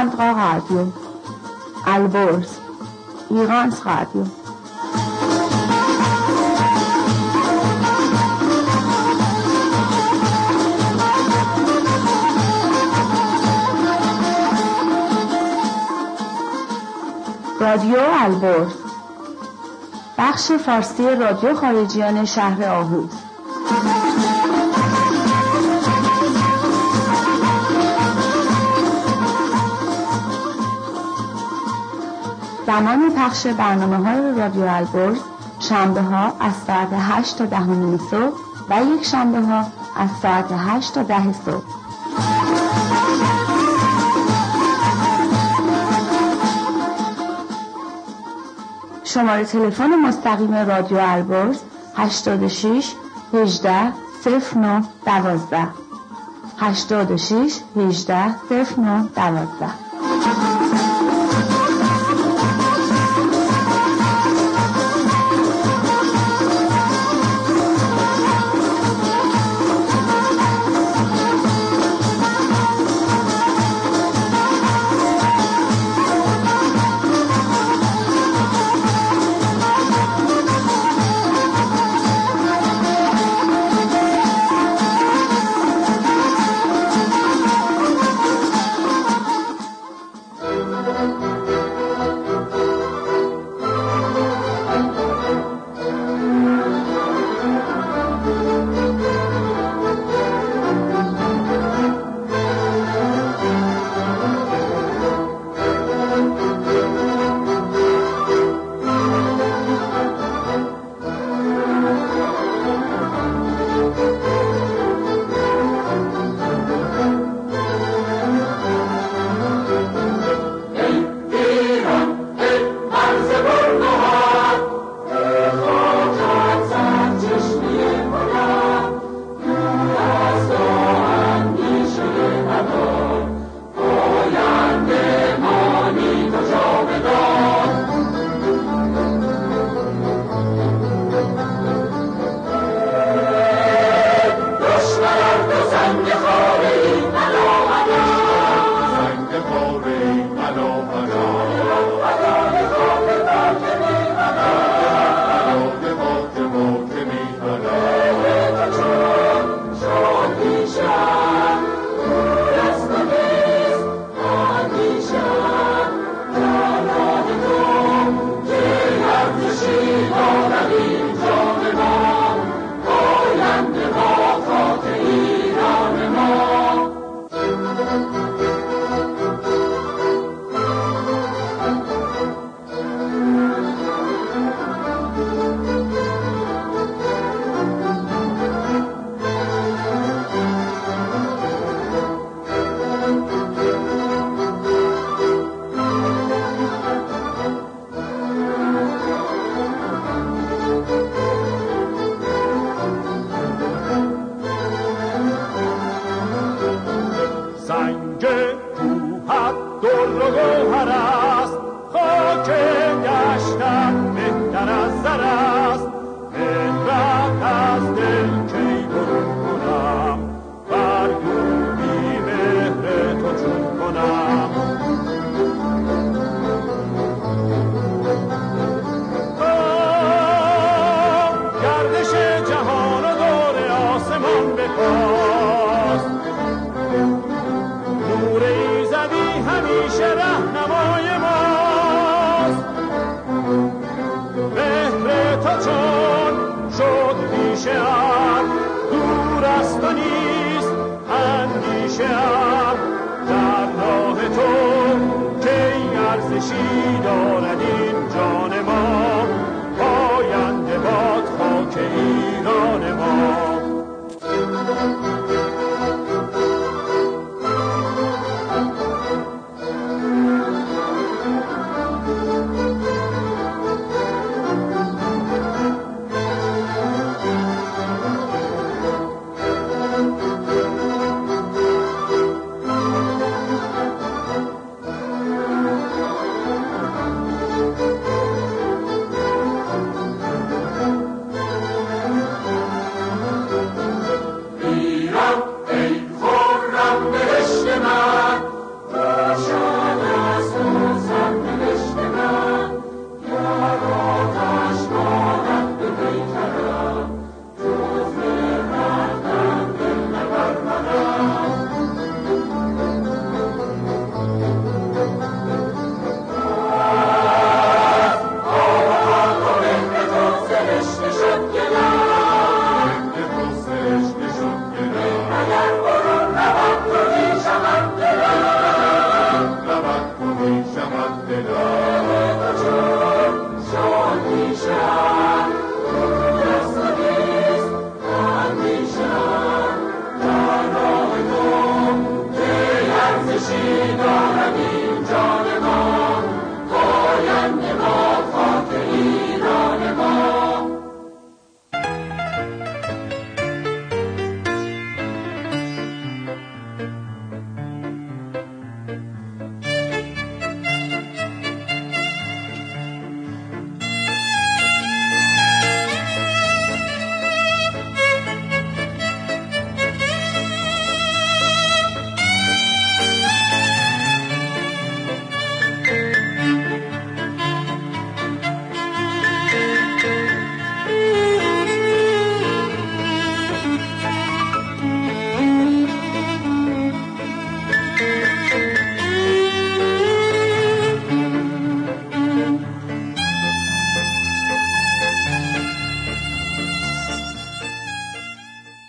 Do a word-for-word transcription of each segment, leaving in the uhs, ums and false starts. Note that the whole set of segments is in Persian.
Deutschlandra Radio البرز ایرانس رادیو. رادیو البرز بخش فارسی رادیو خارجیان شهر آهوز. زمان پخش برنامه‌های رادیو البرز شنبه ها از ساعت هشت تا ده و نیم صبح و یک شنبه ها از ساعت هشت تا ده صبح. شماره تلفن مستقیم رادیو البرز هشتاد و شش هجده صفر نه دوازده هشتاد و شش هجده صفر نه دوازده.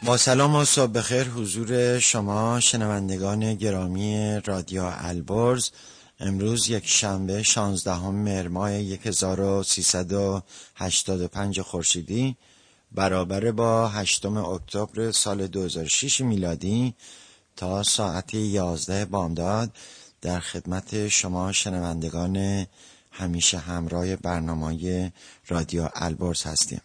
با سلام و صبح بخیر حضور شما شنوندگان گرامی رادیو البرز. امروز یک شنبه شانزدهم مهر ماه هزار و سیصد و هشتاد و پنج خورشیدی برابر با هشتم اکتبر سال دو هزار و شش میلادی تا ساعت یازده بامداد در خدمت شما شنوندگان همیشه همراه برنامه رادیو البرز هستیم.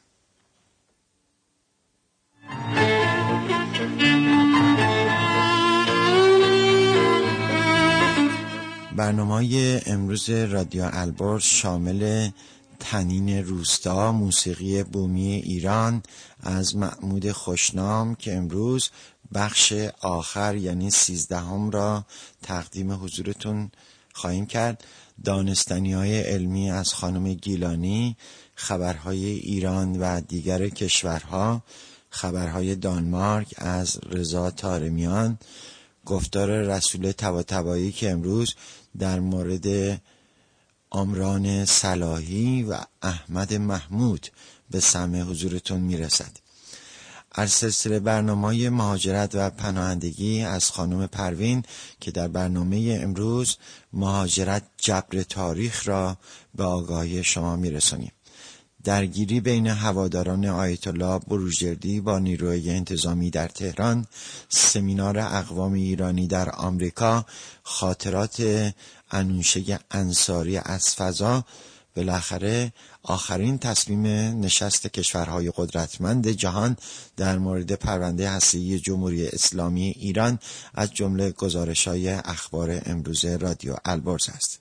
برنامه امروز رادیو البرز شامل تنین روستا، موسیقی بومی ایران از محمود خوشنام که امروز بخش آخر یعنی سیزدهم را تقدیم حضورتون خواهیم کرد، دانستنی‌های علمی از خانم گیلانی، خبرهای ایران و دیگر کشورها، خبرهای دانمارک از رضا طارمیان، گفتار رسول طباطبایی که امروز در مورد عمران صلاحی و احمد محمود به سمع حضورتون میرسد. از سلسله برنامه مهاجرت و پناهندگی از خانم پروین که در برنامه امروز مهاجرت جبر تاریخ را به آگاهی شما میرسانیم. درگیری بین هواداران آیت الله بروجردی با نیروی انتظامی در تهران، سمینار اقوام ایرانی در آمریکا، خاطرات انوشه انصاری از فضا، بالاخره آخرین تصمیم نشست کشورهای قدرتمند جهان در مورد پرونده هسته‌ای جمهوری اسلامی ایران از جمله گزارش‌های اخبار امروز رادیو البرز است.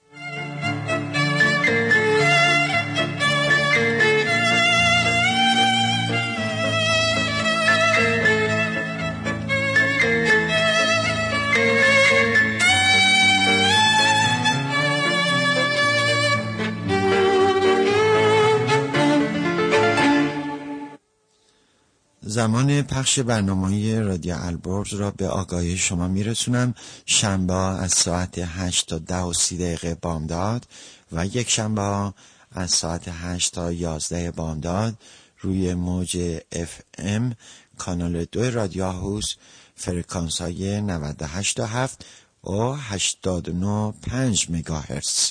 زمان پخش برنامه رادیو البرز را به آگاهی شما میرسونم. شنبه از ساعت هشت تا ده و سی دقیقه بامداد و یک شنبه از ساعت هشت تا یازده بامداد روی موج اف ام کانال دو رادیو هاوس فرکانس های نود و هشت و هفت و هشتاد و نه و پنج مگاهرتز.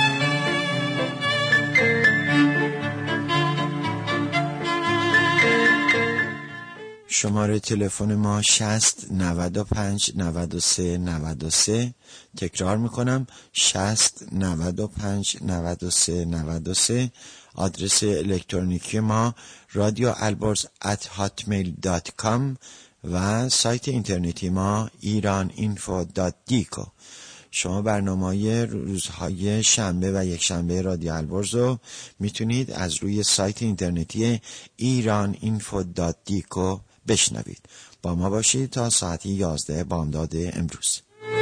شماره تلفن ما شصت نود و پنج نود و سه نود و سه. تکرار میکنم شصت نود و پنج نود و سه نود و سه. آدرس الکترونیکی ما رادیو البرز ات هاتمیل دات کام و سایت اینترنتی ما ایران اینفو دات دیکو. شما برنامه روزهای شنبه و یک شنبه رادیو البرز رو میتونید از روی سایت اینترنتی ایران اینفو دات دیکو بشنوید. با ما باشید تا ساعت یازده بامداد امروز.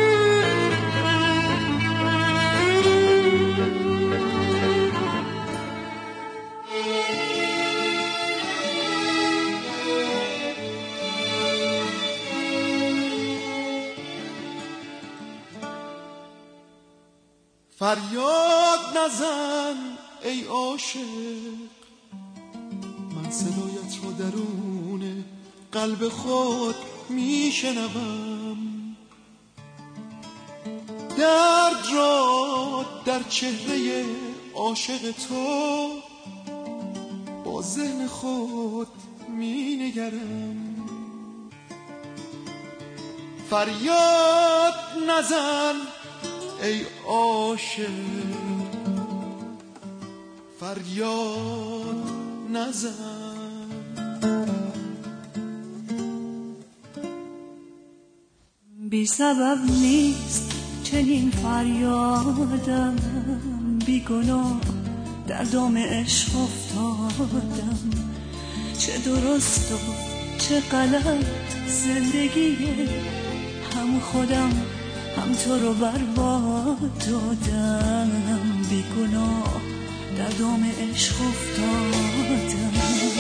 فریاد نزن ای عاشق، من صدایت را درون قلب خود میشنوم، درد را در چهره عاشق تو با ذهن خود مینگرم. فریاد نزن ای عاشق، فریاد نزن. بی سبب نیست چنین فریادم، بی گناه در دام عشق افتادم، چه درست و چه غلط زندگیه، هم خودم هم تو رو برباد دادم، بی گناه در دام عشق افتادم.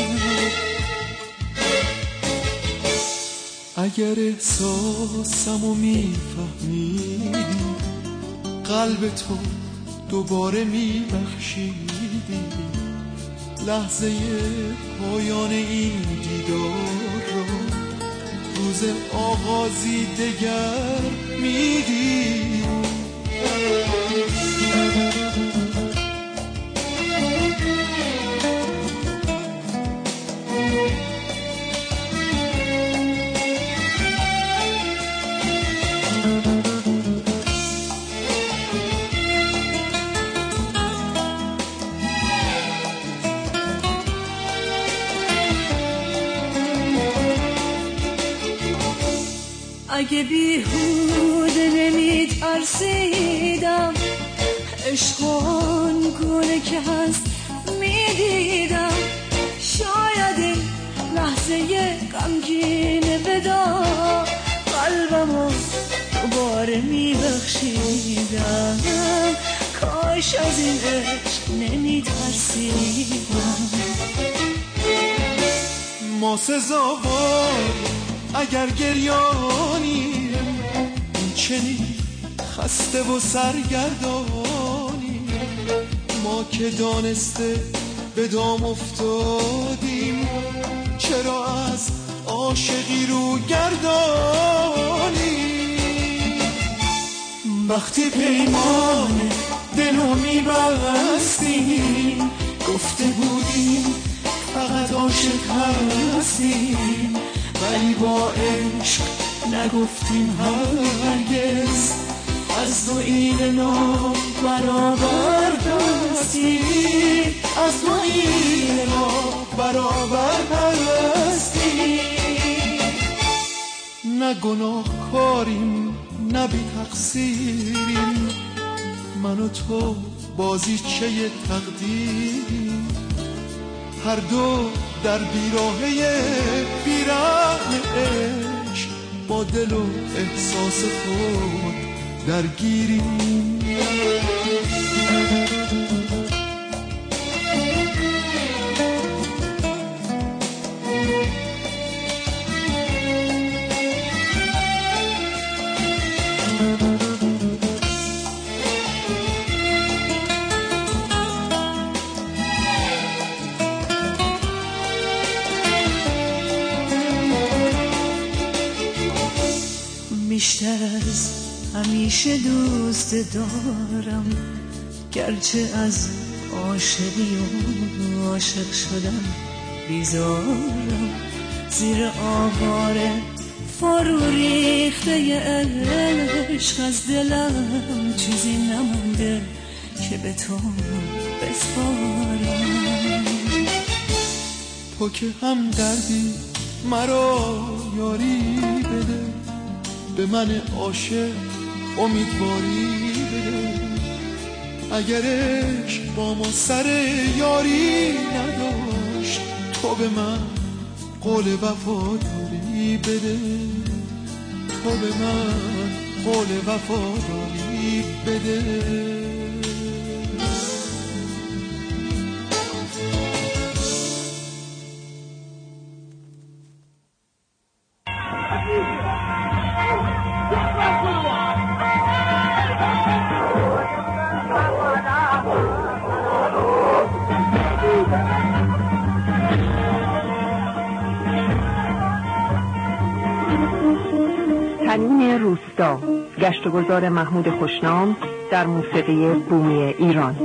اگر احساسمو میفهمی، قلب تو دوباره میبخشیدی، لحظه پایان این دیدار رو روز آغازی دگر میدی. اگه بیهوده نمی ترسیدم، عشق آنگونه که هست میدیدم، شاید این لحظه غمگین ودا قلبمو دوباره میبخشیدم. کاش از این عشق نمی ترسیدم. ما سزاوار اگر گریانی، این چنین خسته و سرگردانی، ما که دانسته به دام افتادیم، چرا از عاشقی رو گردانی؟ وقتی پیمان دلو میبستیم، گفته بودیم فقط عاشق هستیم، ولی با عشق نگفتیم هرگز از دو این نام برابر هستیم، از دو این نام برابر هستیم. نه گناه کاریم نه بی تقصیریم، من و تو بازیچه تقدیریم، هر دو در بیراهه بیرحم عشق با دل و احساس خود درگیریم. بیشتر از همیشه دوست دارم، گرچه از عاشقی و عاشق شدم بیزارم، زیر آوار فرو ریخته عشق از دلم چیزی نمونده که به تو بسپارم. تو که هم دردی مرا یاری بده، به من عاشق امیدواری بده. اگر عشق با ما سر یاری نداشت، تو به من قول وفاداری بده، تو به من قول وفاداری بده. تنین روستا، گشت و گذار محمود خوشنام در موسیقی بومی ایران.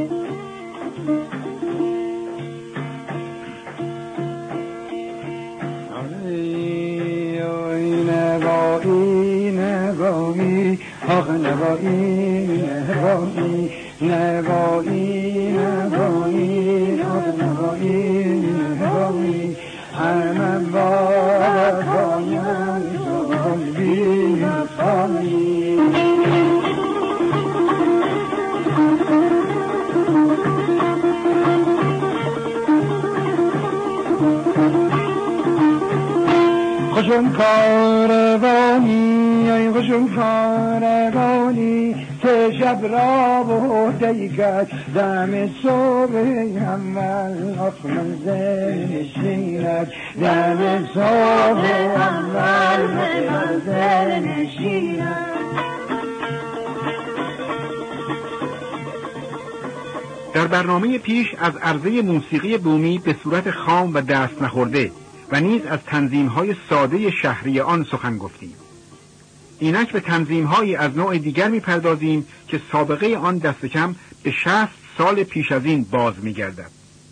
نوایی نوایی آخ نوایی نوایی نوایی نوایی آخ نوایی نوایی همه بار بایم زمان بیم سامی. خوشم کاروانی ای خوشم کاروانی که شب را بوده گشت دم صبح اول آخ منزل نشیند دم صبح اول منزل نشیند. در برنامه پیش از عرضه موسیقی بومی به صورت خام و دست نخورده و نیز از تنظیم‌های ساده شهری آن سخن گفتیم. اینک به تنظیم‌هایی از نوع دیگر می‌پردازیم که سابقه آن دست کم به شصت سال پیش از این باز می‌گردد.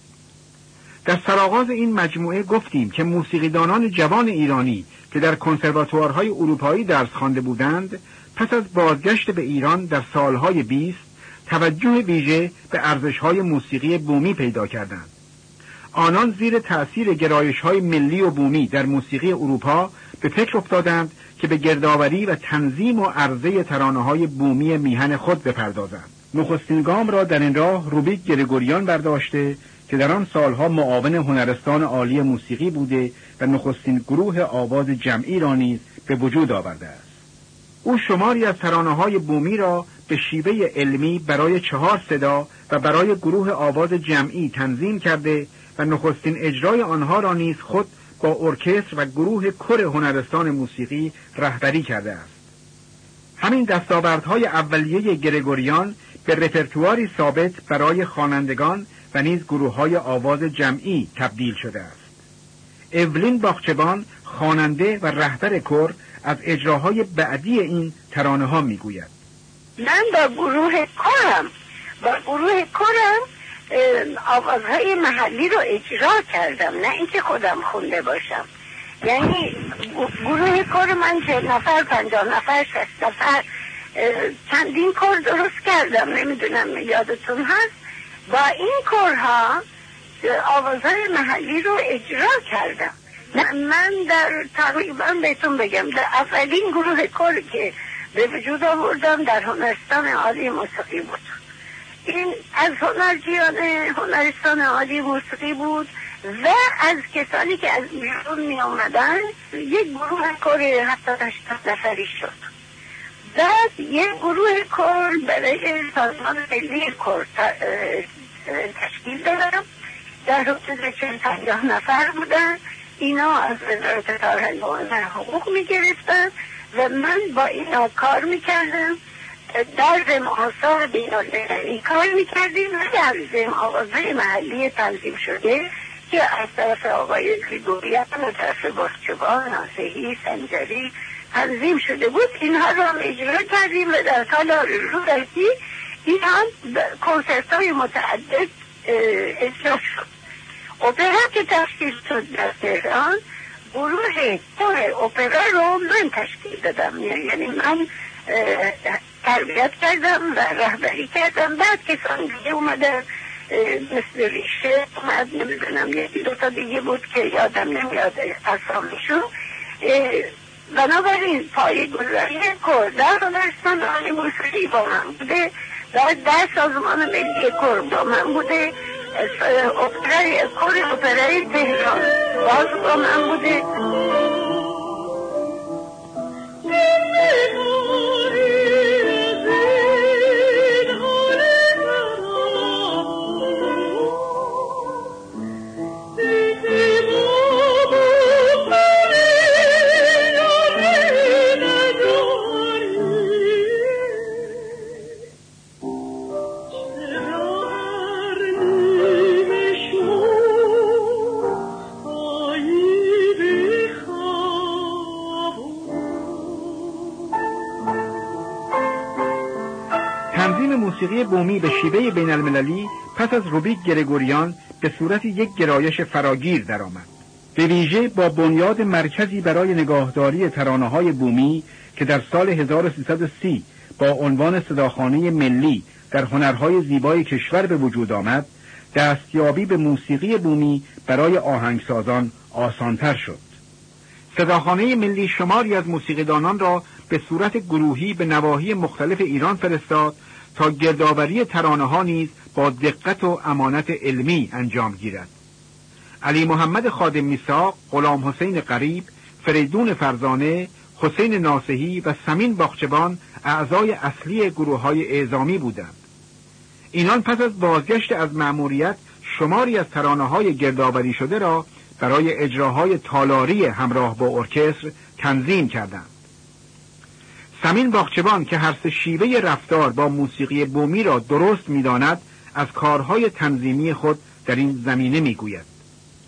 در سرآغاز این مجموعه گفتیم که موسیقیدانان جوان ایرانی که در کنسرواتوارهای اروپایی درس خوانده بودند، پس از بازگشت به ایران در سالهای بیست توجه ویژه به ارزش‌های موسیقی بومی پیدا کردند. آنان زیر تأثیر گرایش‌های ملی و بومی در موسیقی اروپا به فکر افتادند که به گردآوری و تنظیم و عرضه ترانه‌های بومی میهن خود بپردازند. نخستین گام را در این راه روبیک گرگوریان برداشته که در آن سالها معاون هنرستان عالی موسیقی بوده و نخستین گروه آواز جمعی را نیز به وجود آورده است. او شماری از ترانه‌های بومی را به شیوه علمی برای چهار صدا و برای گروه آواز جمعی تنظیم کرده و نخستین اجرای آنها را نیز خود با ارکستر و گروه کور هنرستان موسیقی رهبری کرده است. همین دستاوردهای اولیه گرگوریان به رپرتواری ثابت برای خوانندگان و نیز گروه‌های آواز جمعی تبدیل شده است. اولین باغچبان خواننده و رهبر کور از اجراهای بعدی این ترانه‌ها میگوید: من با گروه کورم با گروه کورم آوازهای محلی رو اجرا کردم، نه اینکه خودم خونده باشم. یعنی گروه کور من چه نفر، پنجاه نفر، شصت نفر، چندین کور درست کردم، نمیدونم یادتون هست. با این کورها آوازهای محلی رو اجرا کردم. من در تقریبا بهتون بگم در اولین گروه کور که به وجود آوردم در هنرستان عالی موسیقی بود. این از هنرجویان هنرستان عالی موسیقی بود و از کسانی که از بیرون می آمدن یک گروه کور هفتاد هشتاد نفری شد. بعد یک گروه کور برای سازمان ملی کور تشکیل دادم، در حدود چند پنجاه نفر بودن. اینا از وزارت فرهنگ و حقوق می گرفتن و من با اینا کار می کردم. در ضمن آثار بین‌المللی کار می‌کردیم و در ضمن آوازهای محلی تنظیم شده که از طرف آقای گریگوریان و طرف باغچبان، ناصحی، سنجری تنظیم شده بود. اینها را اجرا کردیم و در سالار رودکی اینها کنسرت‌های متعدد اجرا شد. اپرا که تشکیل شد در تهران، گروه کور اپرا رو من تشکیل دادم، یعنی من تربیت کردم و رهبری کردم. بعد کسان دیگه اومدن، مثل ریشه اومد، نمیدونم یکی دوتا دیگه بود که یادم نمیاد اسامیشون. بنابراین پای گذاری کور در هنرستان عالی موسیقی با من بوده و در سازمان ملی کور با من بوده. اپرای کور اپرای تهران باز با من بوده. موسیقی بومی به شیوه بین المللی پس از روبیک گرگوریان به صورت یک گرایش فراگیر درآمد. به ویژه با بنیاد مرکزی برای نگاهداری ترانه‌های بومی که در سال هزار و سیصد و سی با عنوان صداخانه ملی در هنرهای زیبای کشور به وجود آمد، دستیابی به موسیقی بومی برای آهنگسازان آسانتر شد. صداخانه ملی شماری از موسیقیدانان را به صورت گروهی به نواحی مختلف ایران فرستاد تا گردآوری ترانه‌ها نیز با دقت و امانت علمی انجام گیرد. علی محمد خادم میثاق، غلام حسین قریب، فریدون فرزانه، حسین ناصحی و سمین باغچبان اعضای اصلی گروه‌های اعزامی بودند. اینان پس از بازگشت از مأموریت شماری از ترانه‌های گردآوری شده را برای اجراهای تالاری همراه با ارکستر تنظیم کردند. سمین باغچبان که هر سه شیوه رفتار با موسیقی بومی را درست می‌داند، از کارهای تنظیمی خود در این زمینه می‌گوید: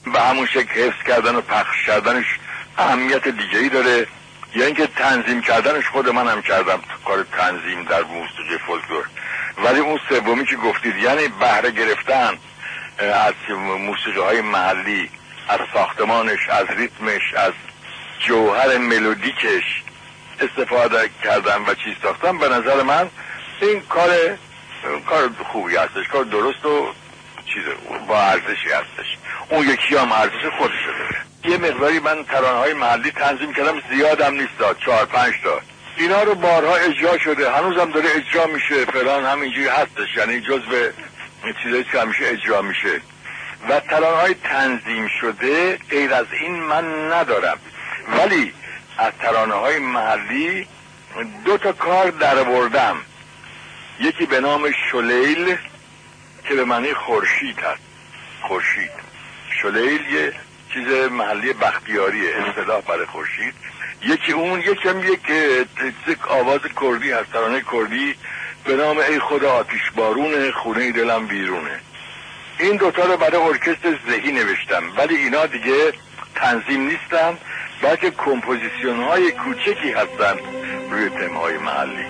به همون شکل حفظ کردن و پخش کردنش اهمیت دیگه‌ای داره، یا اینکه تنظیم کردنش خود من هم کردم کار تنظیم در موسیقی فولکلور. ولی اون سومی که گفتید، یعنی بهره گرفتن از موسیقی های محلی، از ساختمانش، از ریتمش، از جوهر ملودیکش استفاده کردم و چیز ساختم، به نظر من این کار کار خوبی هستش، کار درست و چیز با ارزشی هستش. اون یکی هم ارزش خودش داره. یه مقداری من ترانه‌های محلی تنظیم کردم، زیادم نیست، چهار پنج تا. اینا رو بارها اجرا شده، هنوزم داره اجرا میشه، فلان همینجوری هستش، یعنی جزء چیزایی که همیشه اجرا میشه. و ترانه‌های تنظیم شده غیر از این من ندارم. ولی از ترانه‌های محلی دو تا کار درآوردم. یکی به نام شلیل که به معنی خورشید هست. خورشید. شلیل یه چیز محلی بختیاریه، اصطلاح برای خورشید. یکی اون، یکی هم یک چیز آواز کردی هست، ترانه کردی به نام ای خدا آتیش بارونه خونه دلم بیرونه. این دوتا رو برای ارکستر زهی نوشتم، ولی اینا دیگه تنظیم نیستن، بلکه کمپوزیسیون های کوچکی هستن روی تم های محلی.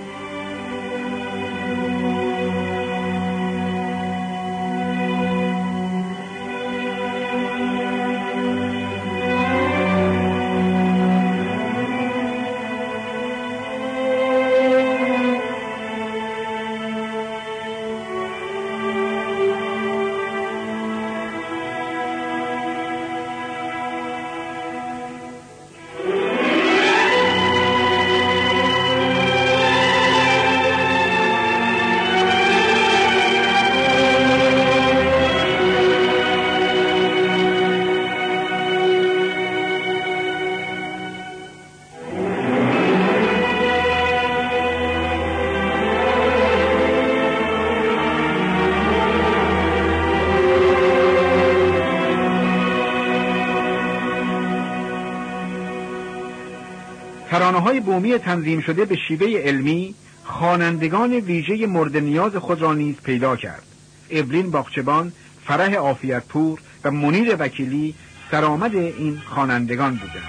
ترانه‌های بومی تنظیم شده به شیوه علمی خوانندگان ویژه مورد نیاز خود را نیز پیدا کرد. ابرین باغچبان، فرح عافیتپور و منیر وکیلی سرآمد این خوانندگان بودند.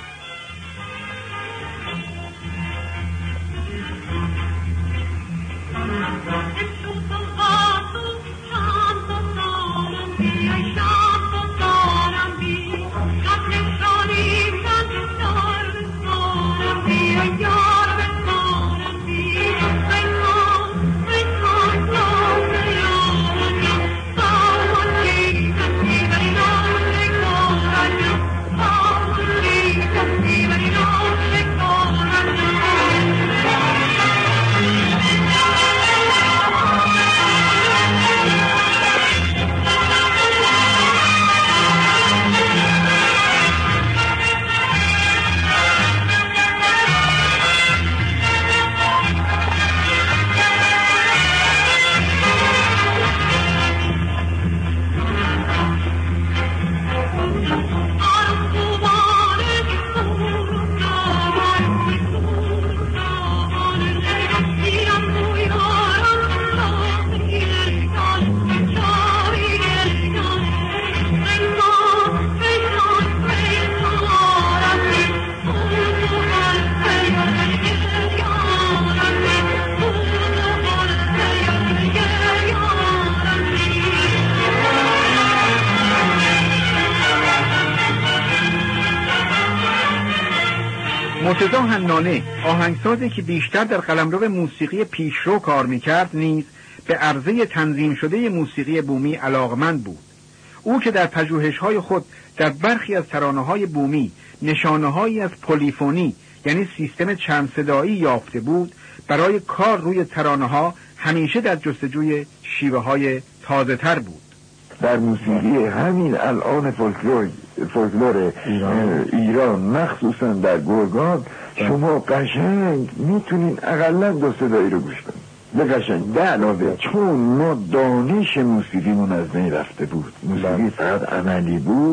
مرتضی حنانه، آهنگسازی که بیشتر در قلمرو موسیقی پیشرو کار میکرد، نیز به عرضه تنظیم شده موسیقی بومی علاقمند بود. او که در پژوهش‌های خود در برخی از ترانه‌های بومی نشانه‌هایی از پلیفونی یعنی سیستم چند صدایی یافته بود، برای کار روی ترانه‌ها همیشه در جستجوی شیوه‌های تازه‌تر بود. در موسیقی همین الان فولکلور فولکلور ایران. ایران مخصوصا در گرگان شما قشنگ میتونین اقلا دو صدایی رو گوش کنید به قشنگ. به علاوه چون ما دانش موسیقیمون از بین رفته بود، موسیقی فقط عملی بود،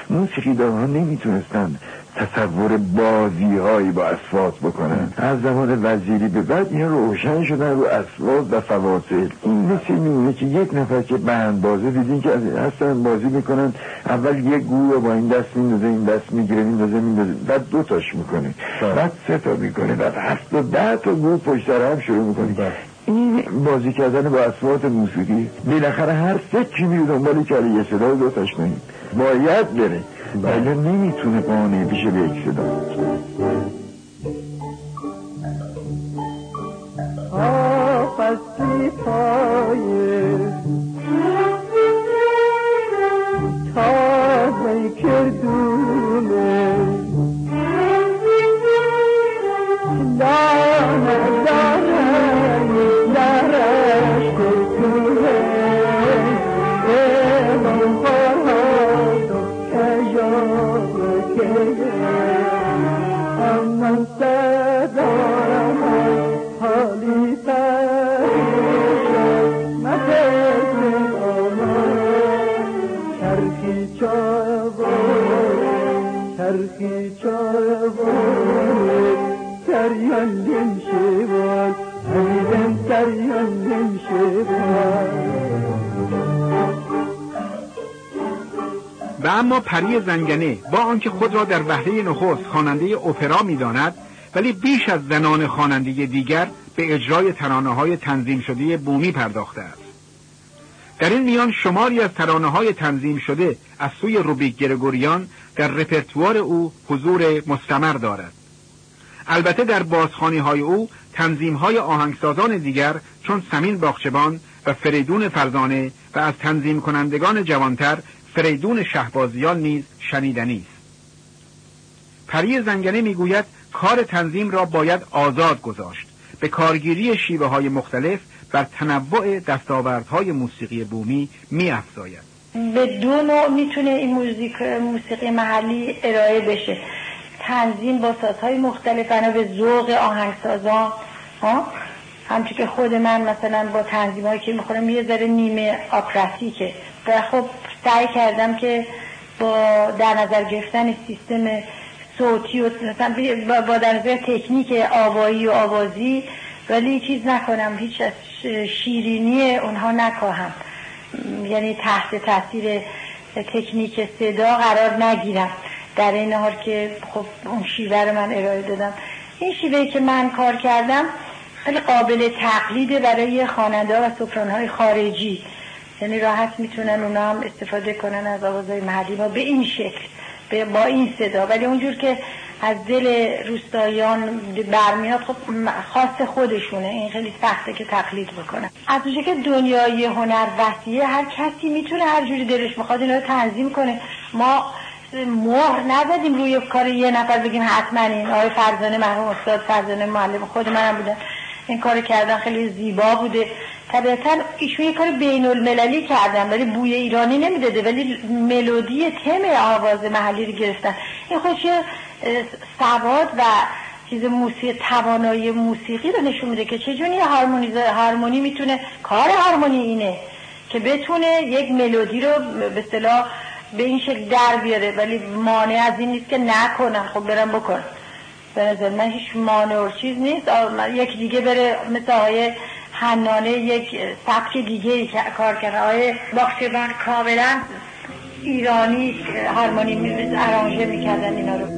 موسیقیدانها نمیتونستن تصور بازی هایی با اصوات بکنن. از زمان وزیری به بعد این روشن شدن رو اصوات و فواصل. این مثل میمونه که یک نفر که بند بازه دیدین که هستن بازی میکنن، اول یک گوه با این دست میندازه، این دست میگیره، میندازه میندازه، بعد دو تاش میکنه، بعد سه تا میکنه، بعد هفت تا ده تا گوه پشت سر هم شروع میکنه. این بازی کردن با اصوات موسیقی بالاخره هر فکری میره دنبالی که یه صدا دو تاش کنیم باید بره، ولی نمیتونه قانع بشه به یک صدا. آفستی پایه تازه کردونه دانه دانه درش کردونه ایمان فرهاد اجاب که اما صدارم حالی پریشم مفید آمان چرخی چاوانه چرخی چاوانه سریان دن شوان همیدن سریان دن شوان. و اما پری زنگنه با آنکه خود را در وهله نخست خواننده اپرا می‌داند، ولی بیش از زنان خواننده دیگر به اجرای ترانه‌های تنظیم شده بومی پرداخته است. در این میان شماری از ترانه‌های تنظیم شده از سوی روبیک گرگوریان در رپرتوار او حضور مستمر دارد. البته در بازخوانی‌های او تنظیم‌های آهنگسازان دیگر چون سمین باغچبان و فریدون فرزانه و از تنظیم کنندگان جوانتر فریدون شهبازیان نیز شنیدنی است. پری زنگنه میگوید کار تنظیم را باید آزاد گذاشت، به کارگیری شیوه‌های مختلف بر تنوع دستاوردهای موسیقی بومی می‌افزاید. به دو نوع میتونه این موزیک موسیقی محلی ارائه بشه، تنظیم با سازهای مختلف بنا به ذوق آهنگسازان، ها همچون که خود من مثلا با تنظیمایی که میخورم یه ذره نیمه آپراتیکه و خب سعی کردم که با در نظر گرفتن سیستم صوتی و مثلا با در نظر تکنیک آوایی و آوازی، ولی چیز نکنم، هیچ از شیرینی اونها نکاهم، یعنی تحت تاثیر تکنیک صدا قرار نگیرم، در این حال که خب اون شیوه رو من ارائه دادم. این شیوهی که من کار کردم خیلی قابل تقلیده برای خواننده‌ها و سوپران‌های خارجی، یعنی راحت میتونن اونا هم استفاده کنن از آوازهای محلی ما به این شکل، با این صدا، ولی اونجور که از دل روستاییان برمیاد خب خاص خودشونه، این خیلی سخته که تقلید بکنن. از اونجا که دنیای هنر وسیعه، هر کسی میتونه هر جوری دلش بخواد اینا رو تنظیم کنه. ما مهر نزدیم روی کار یه نفر بگیم حتما این آقای فرزانه، مرحوم استاد فرزانه معلم خود منم بودن، این کار کردن خیلی زیبا بوده. طبیعتا ایشون یه کار بین المللی کردن ولی بوی ایرانی نمیداده، ولی ملودی تم آواز محلی رو گرفتن. این خودش سواد و چیز موسیقی، توانایی موسیقی رو نشون میده که چجوری هارمونی هارمونی میتونه، کار هارمونی اینه که بتونه یک ملودی رو به اصطلاح به این شکل در بیاره، ولی مانع از این نیست که نکنن، خب برن بکنن. به نظر من هیچ مانع و چیز نیست. یک دیگه بره مثل آقای حنانه یک سبک دیگه کار کنه، آقای باغچبان کاملا ایرانی هارمونی ارانژه میکردن اینا رو.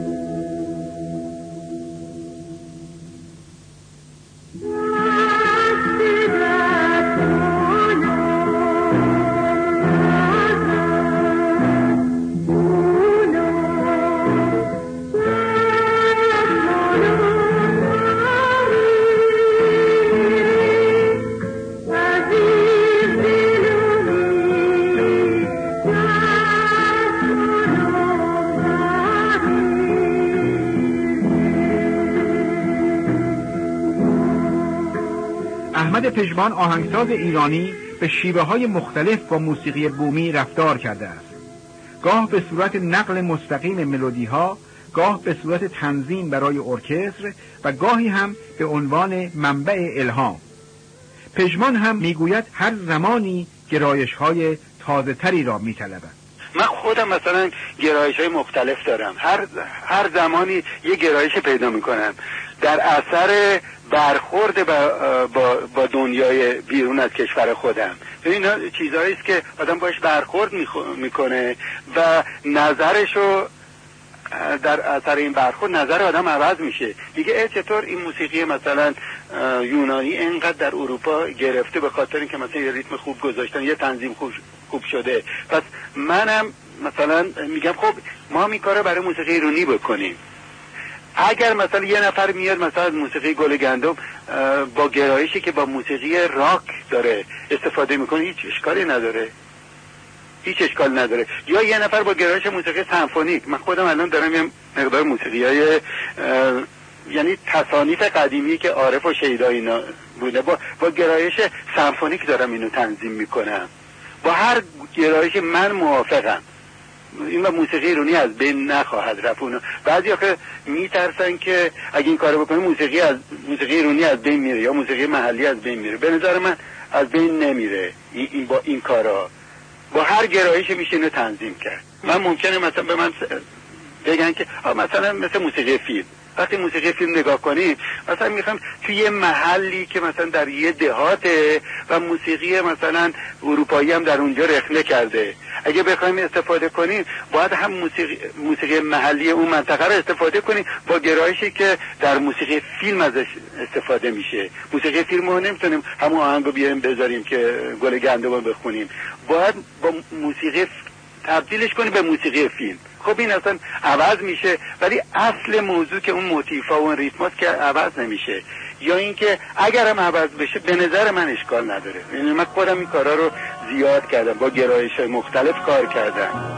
احمد پژمان آهنگساز ایرانی به شیوه های مختلف با موسیقی بومی رفتار کرده است، گاه به صورت نقل مستقیم ملودی ها، گاه به صورت تنظیم برای ارکستر و گاهی هم به عنوان منبع الهام. پژمان هم میگوید هر زمانی گرایش های تازه تری را میطلبد. من خودم مثلا گرایش های مختلف دارم، هر هر زمانی یه گرایش پیدا میکنم در اثر برخورد با, با, با دنیای بیرون از کشور خودم. اینا چیزهایی است که آدم باش برخورد میکنه و نظرشو در اثر این برخورد نظر آدم عوض میشه. دیگه اه چطور این موسیقی مثلا یونانی اینقدر در اروپا گرفته به خاطر اینکه مثلا یه ریتم خوب گذاشتن، یه تنظیم خوب خوب شده. پس منم مثلا میگم خب ما این کارو برای موسیقی ایرانی بکنیم. اگر مثلا یه نفر میاد مثلا موسیقی گل گندم با گرایشی که با موسیقی راک داره استفاده میکنه، هیچ اشکالی نداره، هیچ اشکال نداره. یا یه نفر با گرایش موسیقی سمفونیک، من خودم الان دارم یه مقدار موسیقی های یعنی تصانیف قدیمی که عارف و شیدا اینا بوده با, با گرایش سمفونیک دارم اینو تنظیم میکنم. با هر گرایش من موافقم. این موسیقی ایرانی از بین نخواهد رفت. اونو بعضی آخه میترسن که اگه این کارو بکنه موسیقی از موسیقی ایرانی از بین میره یا موسیقی محلی از بین میره. به نظر من از بین نمیره. این, این با این کارا با هر گرایش میشه اینو تنظیم کرد. من ممکنه مثلا به من بگن که مثلا مثل موسیقی فیلم، وقتی موسیقی فیلم نگاه کنیم مثلا میخوام توی یه محلی که مثلا در یه دهاته و موسیقی مثلا اروپایی هم در اونجا رخنه کرده، اگه بخوایم استفاده کنیم باید هم موسیقی, موسیقی محلی اون منطقه رو استفاده کنیم با گرایشی که در موسیقی فیلم ازش استفاده میشه. موسیقی فیلم رو نمیتونیم همون آهنگو بیاریم بذاریم که گل گندم رو بخونیم، باید با موسیقی تبدیلش کنیم به موسیقی فیلم. خب این اصلا عوض میشه، ولی اصل موضوع که اون موتیفا و اون ریتماست که عوض نمیشه. یا اینکه اگرم عوض بشه به نظر من اشکال نداره. یعنی من خودم این کارا رو زیاد کردم، با گرایش‌های مختلف کار کردم.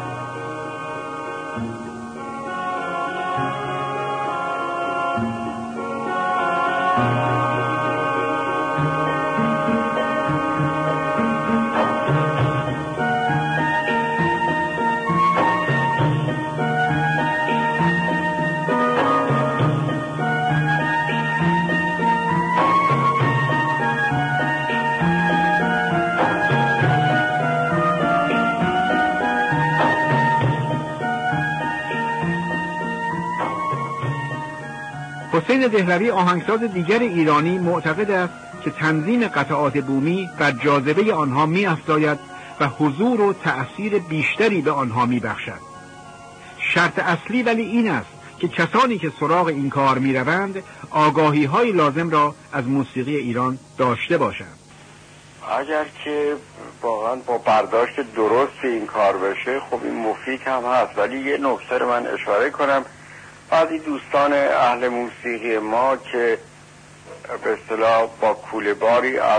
حسین دهلوی آهنگساز دیگر ایرانی معتقد است که تنظیم قطعات بومی بر جاذبه آنها می افزاید و حضور و تأثیر بیشتری به آنها می بخشد. شرط اصلی ولی این است که کسانی که سراغ این کار می روند آگاهی های لازم را از موسیقی ایران داشته باشند. اگر که واقعا با برداشت درست این کار بشه خب این مفید هم هست، ولی یه نکته رو من اشاره کنم. بعضی دوستان اهل موسیقی ما که به اصطلاح با کوله باری از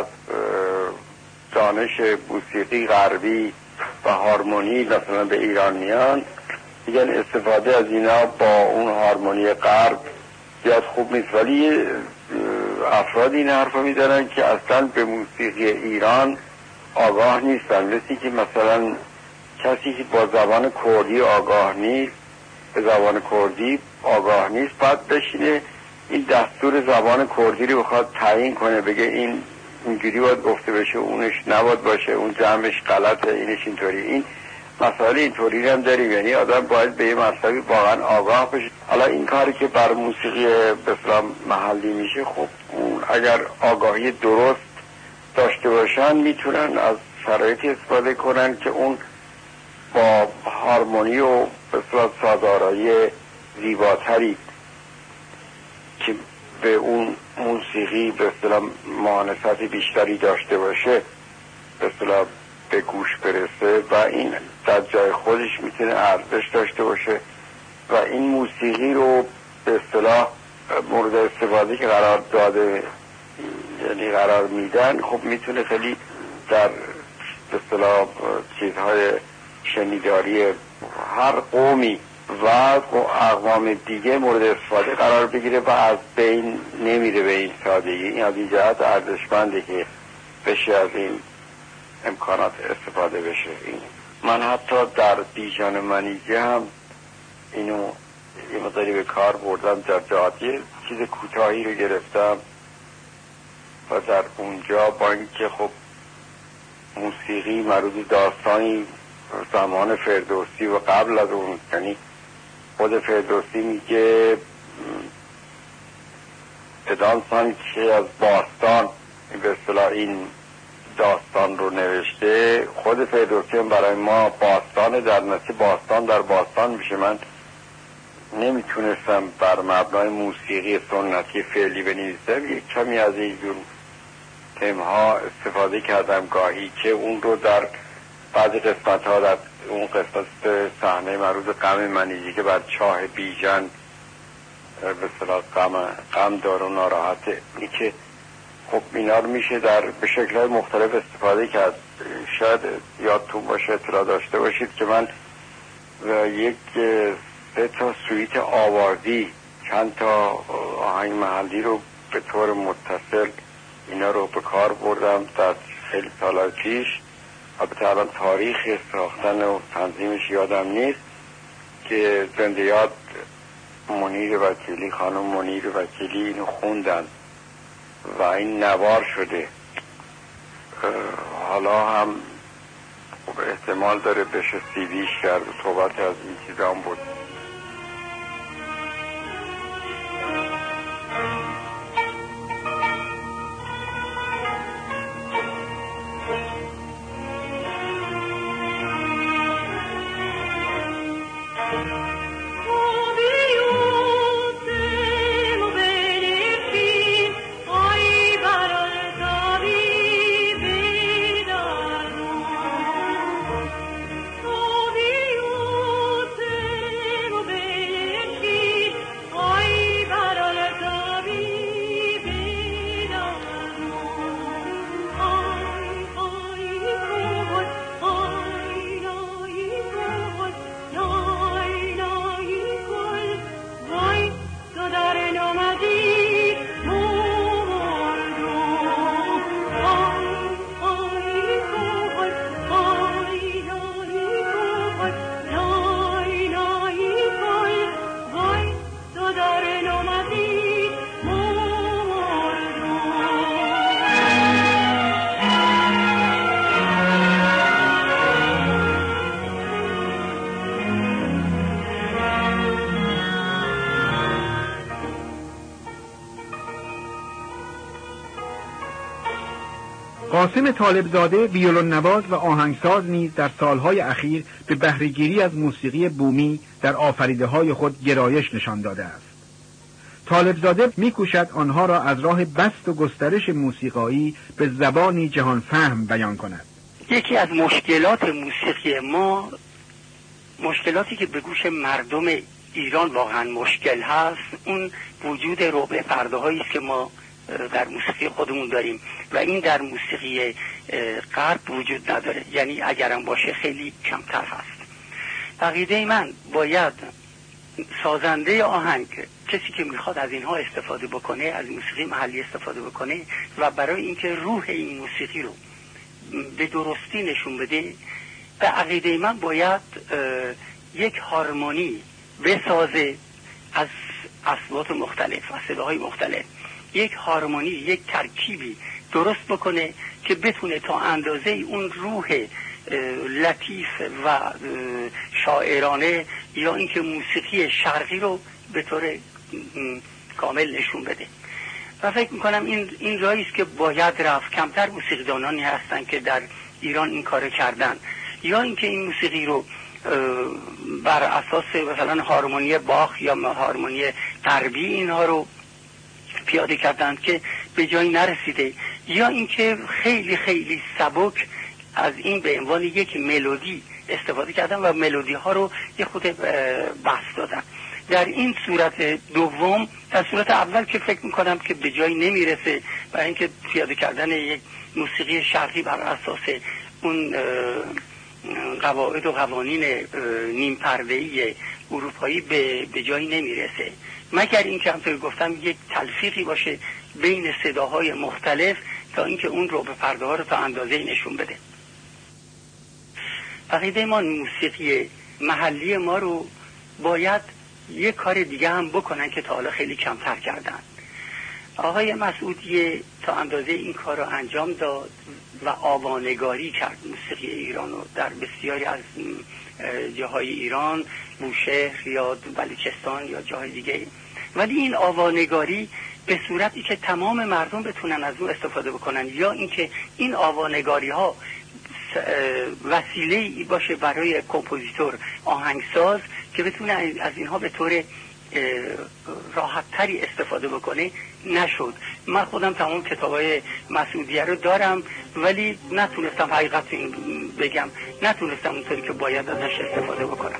دانش موسیقی غربی و هارمونی مثلا به ایران میان، میگن استفاده از اینا با اون هارمونی غرب زیاد خوب نیست، ولی افراد این حرف رو میدارن که اصلا به موسیقی ایران آگاه نیستن. مثل که مثلا کسی که با زبان کردی آگاه نیست، به زبان کردی آگاه نیست، بعد بشینه این دستور زبان کردی رو بخواد تعیین کنه، بگه این اینجوری باید گفته بشه، اونش نباید باشه، اون جمعش غلطه، اینش اینطوری. این مسائل اینطوری هم داریم. یعنی آدم باید به یه مسئله واقعا آگاه بشه. حالا این کاری که بر موسیقی بسیار محلی میشه، خب اون اگر آگاهی درست داشته باشن میتونن از شرایطی استفاده کنن که اون با هارمونی و بسیار سازآرایی زیباتری که به اون موسیقی به اصطلاح مانست بیشتری داشته باشه به اصطلاح به گوش برسه و این در جای خودش میتونه ارزش داشته باشه و این موسیقی رو به اصطلاح مورد استفاده که قرار داده یعنی قرار میدن، خب میتونه خیلی در به اصطلاح چیزهای شنیداری هر قومی و اقوام دیگه مورد استفاده قرار بگیره و از بین نمیره به این سادگی. این از این جهت ارزشمنده که بشه از این امکانات استفاده بشه. این من حتی در بیژن منیژه هم اینو یه مقداری به کار بردم، در جهاتی چیز کوتاهی رو گرفتم و در اونجا با اینکه خب موسیقی مربوط داستانی زمان فردوسی و قبل از اون، یعنی خود فردوسی میگه بدانسان که از باستان به اصطلاح این داستان رو نوشته. خود فردوسی هم برای ما باستان، در نتیجه باستان در باستان میشه. من نمیتونستم بر مبنای موسیقی سنتی فعلی بنویسم، یک کمی از این جور تمها استفاده کردم گاهی که اون رو در بعضی قسمت ها، در اون قسمت صحنه مربوط به غم منیژه که بر چاه بیژن به اصطلاح غم غم داره و ناراحته، اینی که خب اینا رو میشه در به شکل‌های مختلف استفاده کرد. شاید یادتون باشه، اطلاع داشته باشید که من یک سه تا سویت آوازی، چند تا آهنگ محلی رو به طور متصل اینا رو به کار بردم در خیلی سال پیش. البته الان تاریخ ساختن و تنظیمش یادم نیست، که زنده یاد منیر وکیلی، خانم منیر وکیلی اینو خوندن و این نوار شده. حالا هم احتمال داره بشه سیدیش کرد و صحبت از این چیزا هم بود. قاسم طالبزاده ویولون نواز و آهنگساز نیز در سالهای اخیر به بهره‌گیری از موسیقی بومی در آفریده‌های خود گرایش نشان داده است. طالبزاده می‌کوشد آنها را از راه بسط و گسترش موسیقایی به زبانی جهان فهم بیان کند. یکی از مشکلات موسیقی ما، مشکلاتی که به گوش مردم ایران واقعا مشکل هست، اون وجود ربع پرده‌هایی است که ما در موسیقی خودمون داریم و این در موسیقی غرب وجود نداره، یعنی اگرم باشه خیلی کمتر هست. عقیده من باید سازنده آهنگ، کسی که میخواد از اینها استفاده بکنه، از موسیقی محلی استفاده بکنه و برای اینکه روح این موسیقی رو به درستی نشون بده، به عقیده من باید یک هارمونی بسازه از اصوات مختلف، از صداهای مختلف، یک هارمونی، یک ترکیبی درست بکنه که بتونه تا اندازه اون روح لطیف و شاعرانه یا اینکه موسیقی شرقی رو به طور کامل نشون بده. و فکر میکنم این این راهی است که باید رفت. کمتر موسیقیدانانی هستن که در ایران این کارو کردن، یا اینکه این موسیقی رو بر اساس مثلا هارمونی باخ یا هارمونی غربی اینها رو پیاده کردند که به جایی نرسیده، یا اینکه خیلی خیلی سبک از این به عنوان یک ملودی استفاده کردن و ملودی ها رو یه خود بحث دادن. در این صورت دوم، در صورت اول که فکر میکنم که به جایی نمیرسه، برای اینکه پیاده کردن یک موسیقی شرقی بر اساس اون قواعد و قوانین نیم پرده‌ای اروپایی به به جایی نمیرسه، مگر اینکه همونطور گفتم یک تلفیقی باشه بین صداهای مختلف تا اینکه اون رو به پرده ها رو تا اندازه نشون بده. عقیده ما موسیقی محلی ما رو باید یک کار دیگه هم بکنن که تا حالا خیلی کمتر کردن. آقای مسعودی تا اندازه این کار را انجام داد و آوانگاری کرد موسیقی ایران رو در بسیاری از جاهای ایران، بوشهر یا بلوچستان یا جاهای دیگه. ولی این آوانگاری به صورتی که تمام مردم بتونن از اون استفاده بکنن، یا اینکه این آوانگاری ها وسیله باشه برای کمپوزیتور آهنگساز که بتونه از اینها به طور راحت تری استفاده بکنه، نشد. من خودم تمام کتابای مسعودیه رو دارم ولی نتونستم حقیقت این بگم، نتونستم اونطوری که باید ازش استفاده بکنم.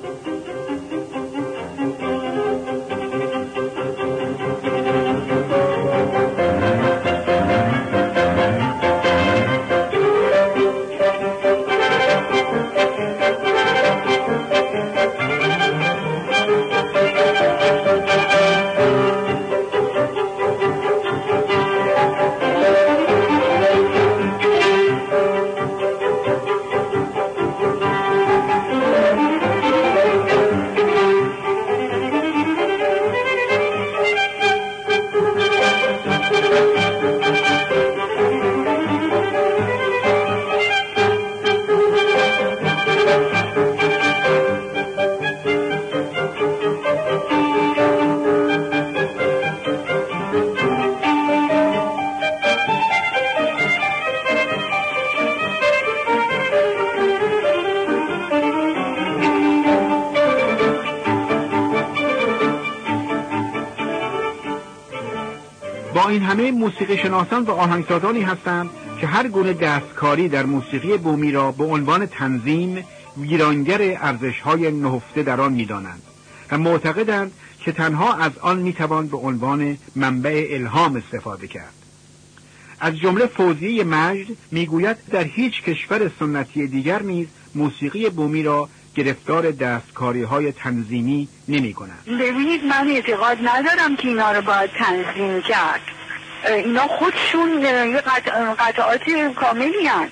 با این همه موسیقی شناسان و آهنگسازانی هستند که هر گونه دستکاری در موسیقی بومی را به عنوان تنظیم ویرانگر ارزش‌های نهفته در آن می‌دانند و معتقدند که تنها از آن می‌توان به عنوان منبع الهام استفاده کرد. از جمله فوزیه مجد میگوید در هیچ کشور سنتی دیگر نیز موسیقی بومی را گرفتار دستکاری‌های تنظیمی نمی‌کنند. ببینید، من اعتقاد ندارم که اینا رو باید تنظیم کرد. اینا خودشون یه قطعات کاملی هست.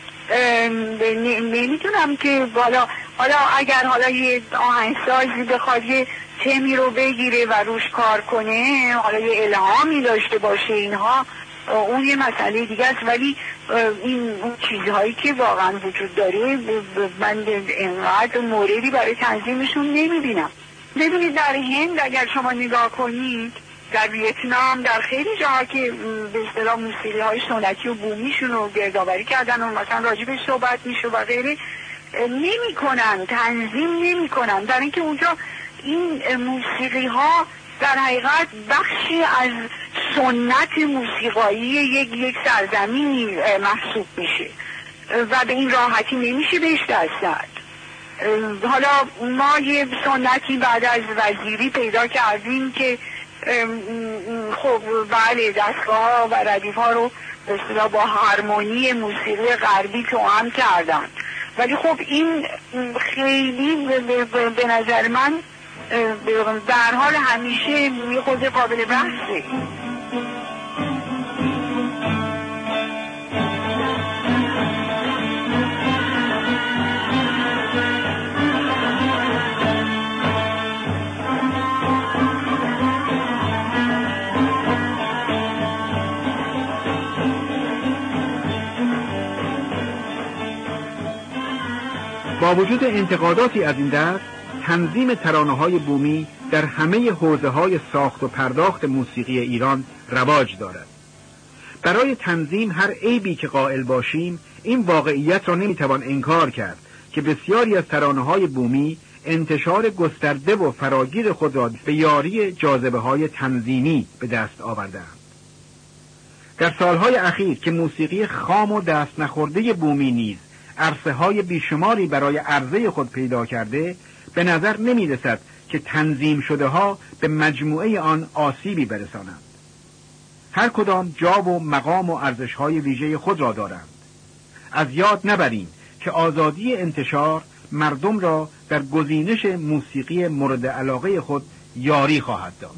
نمیدونم که بالا حالا اگر حالا یه آهنگسازی بخواد یه تمی رو بگیره و روش کار کنه، حالا یه الهامی داشته باشه، اینها اون یه مسئله دیگه است. ولی این اون چیزهایی که واقعا وجود داره من اینقدر موردی برای تنظیمشون نمیبینم. ببینید، در هند اگر شما نگاه کنید، در ویتنام، در خیلی جاها که به اصطلاح موسیقی های سنتی و بومیشون رو گردآوری کردن و مثلا راجبش صحبت میشه و غیره، نمی کنن، تنظیم نمی کنن، در اینکه اونجا این موسیقی ها در حقیقت بخشی از سنت موسیقایی یک یک سرزمینی محسوب میشه و به این راحتی نمیشه بهش دست زد. حالا ما یه سنتی بعد از وزیری پیدا کردیم که خب بله دستگاه و ردیف ها رو به اصطلاح با هارمونی موسیقی غربی توأم کردن، ولی خب این خیلی به نظر من در حال همیشه یه خود قابل بحثه. با وجود انتقاداتی از این دست، تنظیم ترانه‌های بومی در همه حوزه‌های ساخت و پرداخت موسیقی ایران رواج دارد. برای تنظیم هر عیبی که قائل باشیم، این واقعیت را نمی‌توان انکار کرد که بسیاری از ترانه‌های بومی انتشار گسترده و فراگیر خود را به یاری جاذبه‌های تنظیمی به دست آوردند. در سالهای اخیر که موسیقی خام و دست نخورده بومی نیز عرصه های بیشماری برای عرضه خود پیدا کرده، به نظر نمی رسد که تنظیم شده ها به مجموعه آن آسیبی برسانند. هر کدام جا و مقام و ارزش های ویژه خود را دارند. از یاد نبریم که آزادی انتشار مردم را در گزینش موسیقی مورد علاقه خود یاری خواهد داد.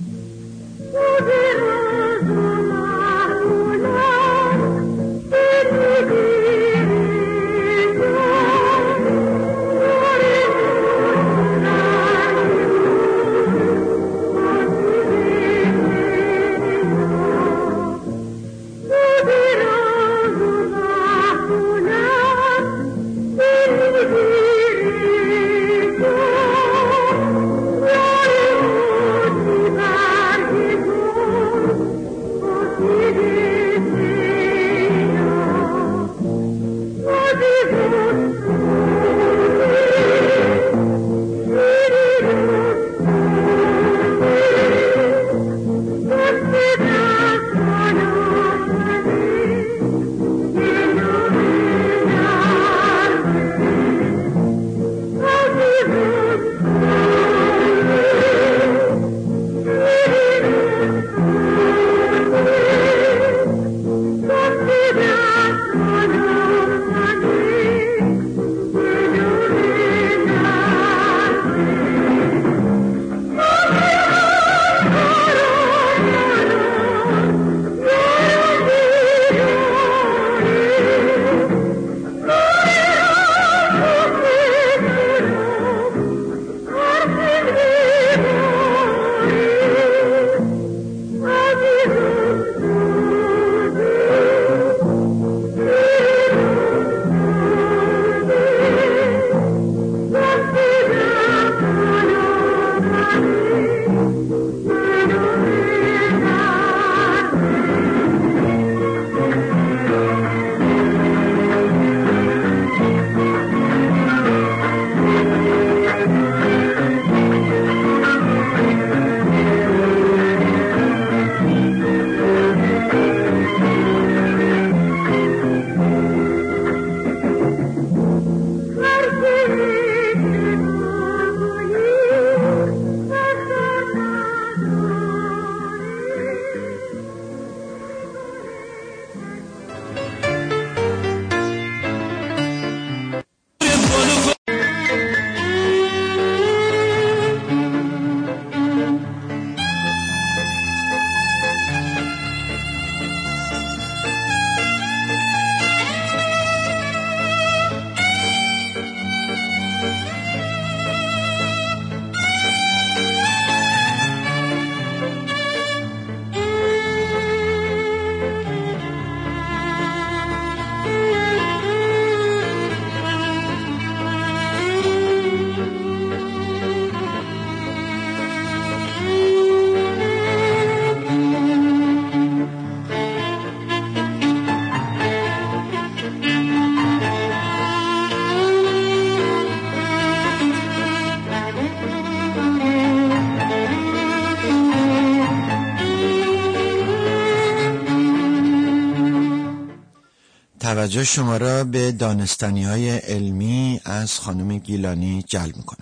توجه شما را به دانستنی‌های علمی از خانم گیلانی جلب می‌کنم.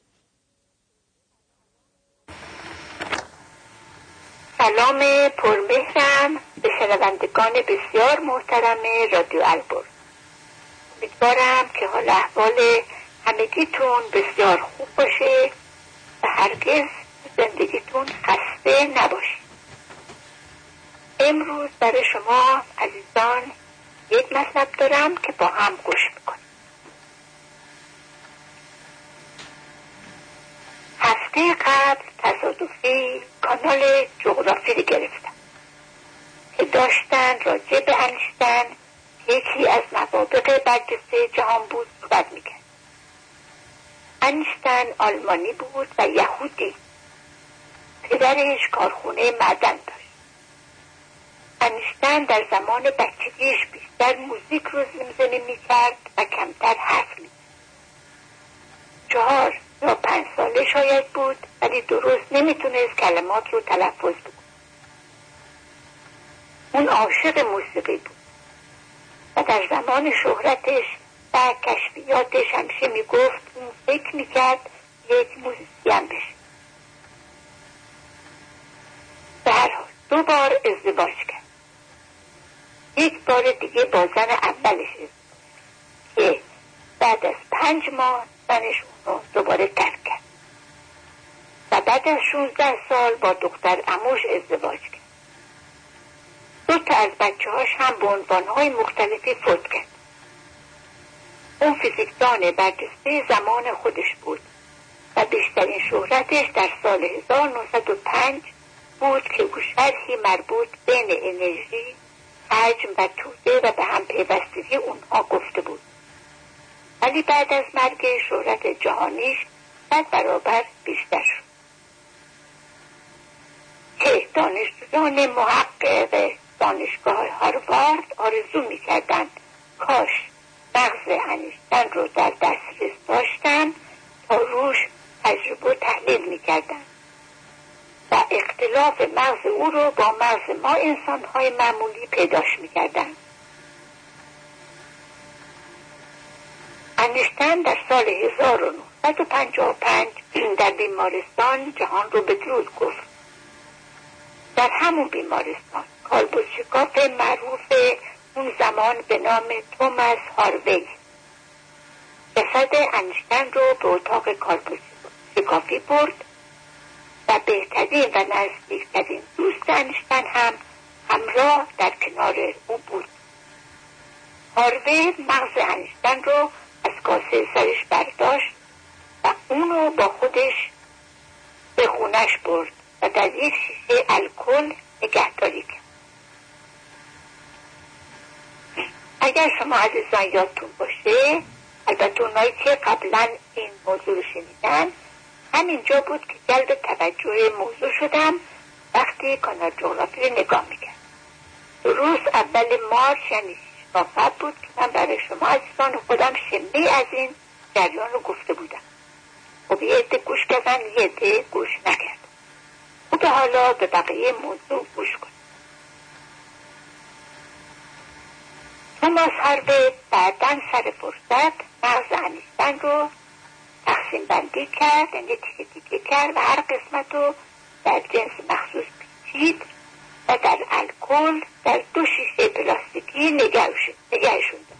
سلام پرمهرم به شنوندگان بسیار محترم رادیو البرز. امیدوارم که حال احوال همگیتون بسیار خوب باشه و هرگز زندگیتون خسته نباشه. امروز برای شما عزیزان یک مطلب دارم که با هم گوش میکنیم. هفته قبل تصادفی کانال جغرافی رو گرفتم که داشتن راجع به انیشتین یکی از موابق برجسته جهان بود صحبت میکرد. انیشتین آلمانی بود و یهودی. پدرش کارخونه معدن داشت. انیشتین در زمان بچگیش بیشتر موزیک رو زمزمه میکرد و کمتر حرف میزد. چهار یا پنج ساله شاید بود ولی درست نمیتونست کلمات رو تلفظ بکنه. اون عاشق موسیقی بود و در زمان شهرتش و کشفیاتش همیشه میگفت اون فکر میکرد یک موزیسین بشه. به هر حال دو بار ازدواج کرد. یک بار دیگه با زن اولش که بعد از پنج ماه زنش اونو دوباره ترک کرد و بعد از شونزده سال با دختر عموش ازدواج کرد. دو تا از بچه هاش هم به عنوانهای مختلفی فوت کرد. اون فیزیکدان برجسته زمان خودش بود و بیشترین شهرتش در سال هزار و نهصد و پنج بود که او شرحی مربوط بین انرژی، حجم و توده و به هم پیوستگی اونها گفته بود. ولی بعد از مرگ شهرت جهانیش صد برابر بیشتر شد که دانشجویان محقق دانشگاه هاروارد آرزو می‌کردند کاش مغز انیشتین رو در دسترس داشتن تا روش تجربه و تحلیل می‌کردند و اختلاف مغز او رو با مغز ما انسان‌های معمولی پیداش می‌کردند. انیشتین در سال هزار و نهصد و پنجاه و پنج در بیمارستان جهان رو به درود گفت. در همون بیمارستان کالبدشکاف معروف اون زمان به نام توماس هاروی جسد انیشتین رو به اتاق کالبدشکافی برد و بهترین و نزدیکترین دوست انیشتین هم همراه در کنار او بود. هاروی مغز انیشتین رو از کاسه سرش برداشت و اونو با خودش به خونش برد و در یک شیشه الکل نگهداری کرد. اگر شما عزیزان یادتون باشه، البته اونایی که قبلا این موضوع رو شنیدن، همینجا بود که جلب توجه موضوع شدم وقتی کانال جغرافی رو نگاه میکرد. درست اول مارچ یعنی شش بود که من برای شما عزیزان خودم شمه از این جریان رو گفته بودم. خب یه عده گوش کردن، یه عده گوش نکرد. خب حالا به بقیه موضوع گوش کن. توماس هاروی بعداً سر فرصت مغز انیشتین رو تقسیم بندی کرد، یعنی تیکه تیکه کرد و هر قسمت رو در جنس مخصوص پیچید و در الکل در دو شیشه پلاستیکی نگهشون داشت.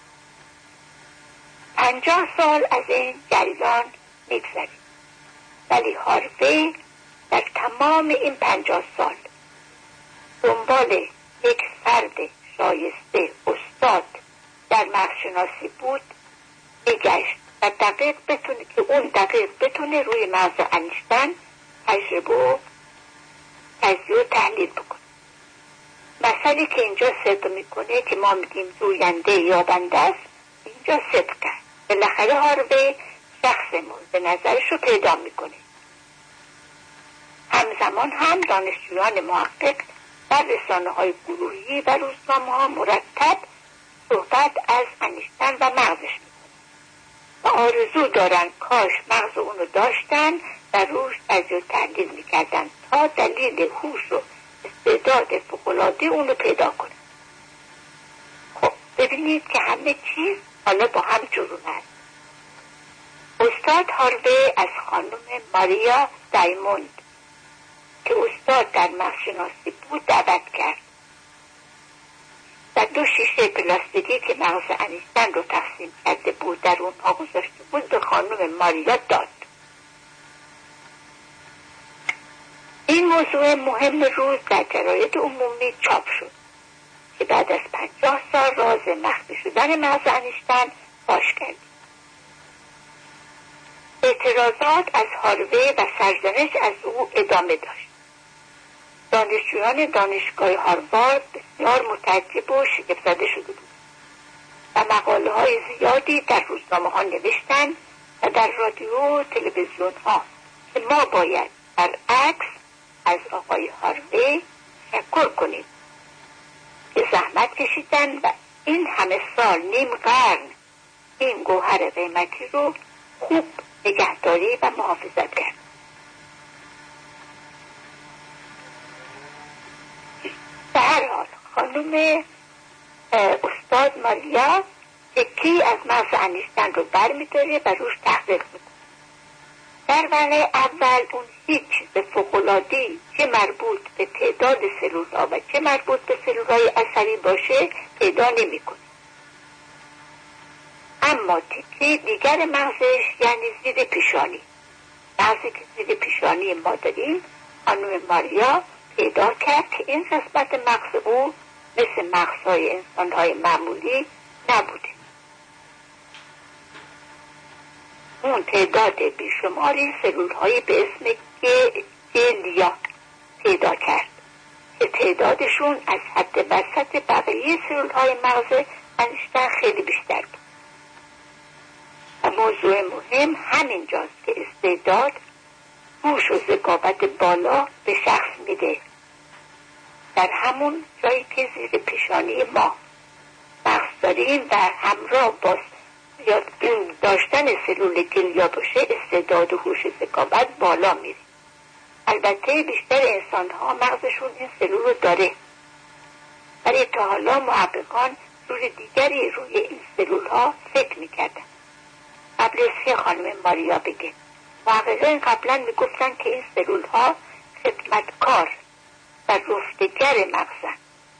پنجاه سال از این جریان میگذرید، ولی هاروی در تمام این پنجاه سال دنبال یک فرد شایسته استاد در مغزشناسی بود میگشت و دقیق بتونه که اون دقیق بتونه روی مغز انیشتین تجربه و تجزیه و تحلیل بکنه. مسئله که اینجا صدق میکنه که ما میگیم جوینده یابنده است، اینجا صدق کرد. بالاخره هاروی شخص مورد نظرش رو پیدا میکنه. همزمان هم دانشجویان محقق در رسانه های گروهی و روزنامه ها مرتب صحبت از انیشتین و مغزش میکنن و آرزو دارن کاش مغز اونو داشتن و روش تجزیه و تحلیل میکردن تا دلیل هوش و استعداد فوق‌العاده اونو پیدا کنن. خب ببینید که همه چیز حالا با هم جرون هست. استاد هاروی از خانم ماریا دایموند که استاد در مغزشناسی بود دعوت کرد و دو شیشه پلاستیکی که مغز انیشتین رو تقسیم کرده بود در اونها گذاشته بود به خانم ماریا داد. این موضوع مهم روز در جراید عمومی چاپ شد که بعد از پنجاه سال راز مخفی شدن مغز انیشتین فاش کرد. اعتراضات از هاروی و سرزنش از او ادامه داشت. دانشجویان دانشگاه هاروارد بسیار متعجب و شگفت‌زده شده بود و مقاله های زیادی در روزنامه ها نوشتن و در رادیو و تلویزیون ها که ما باید برعکس از آقای هاروی تشکر کنیم که زحمت کشیدن و این همه سال نیم قرن این گوهر قیمتی رو خوب نگهداری و محافظت کرد. به هر حال خانم استاد ماریا تکی از مغز انیشتین رو بر می داره و روش تحقیق می کنه. در وهله اول اون هیچ چیز فوق‌العاده‌ای چه مربوط به تعداد سلول ها و چه مربوط به سلول های عصبی باشه پیدا نمی کنه. اما تکی دیگر مغزش یعنی زیر پیشانی، مغزی که زیر پیشانی ما داریم، خانم ماریا پیدا کرد که این قسمت مغز او مثل مغزهای انسانهای معمولی نبوده. اون تعداد بیشماری سلولهایی به اسم گلیا پیدا کرد که تعدادشون از حد وسط بقیه سلولهای مغز انیشتین خیلی بیشتر بود. و موضوع مهم همینجاست که استعداد هوش و ذکاوت بالا به شخص میده. در همون جایی که زیر پیشانی ما مغز داریم و همراه با یاد داشتن سلول گلیا باشه استعداد و هوش و ذکاوت بالا میره. البته بیشتر انسان ها مغزشون این سلول رو داره، ولی تا حالا محققان روی دیگری روی این سلول ها فکر میکردن. قبل از که خانم ماریا بگه، محققان قبلا میگفتن که این سلول ها خدمتکار و رفتگر مغزن،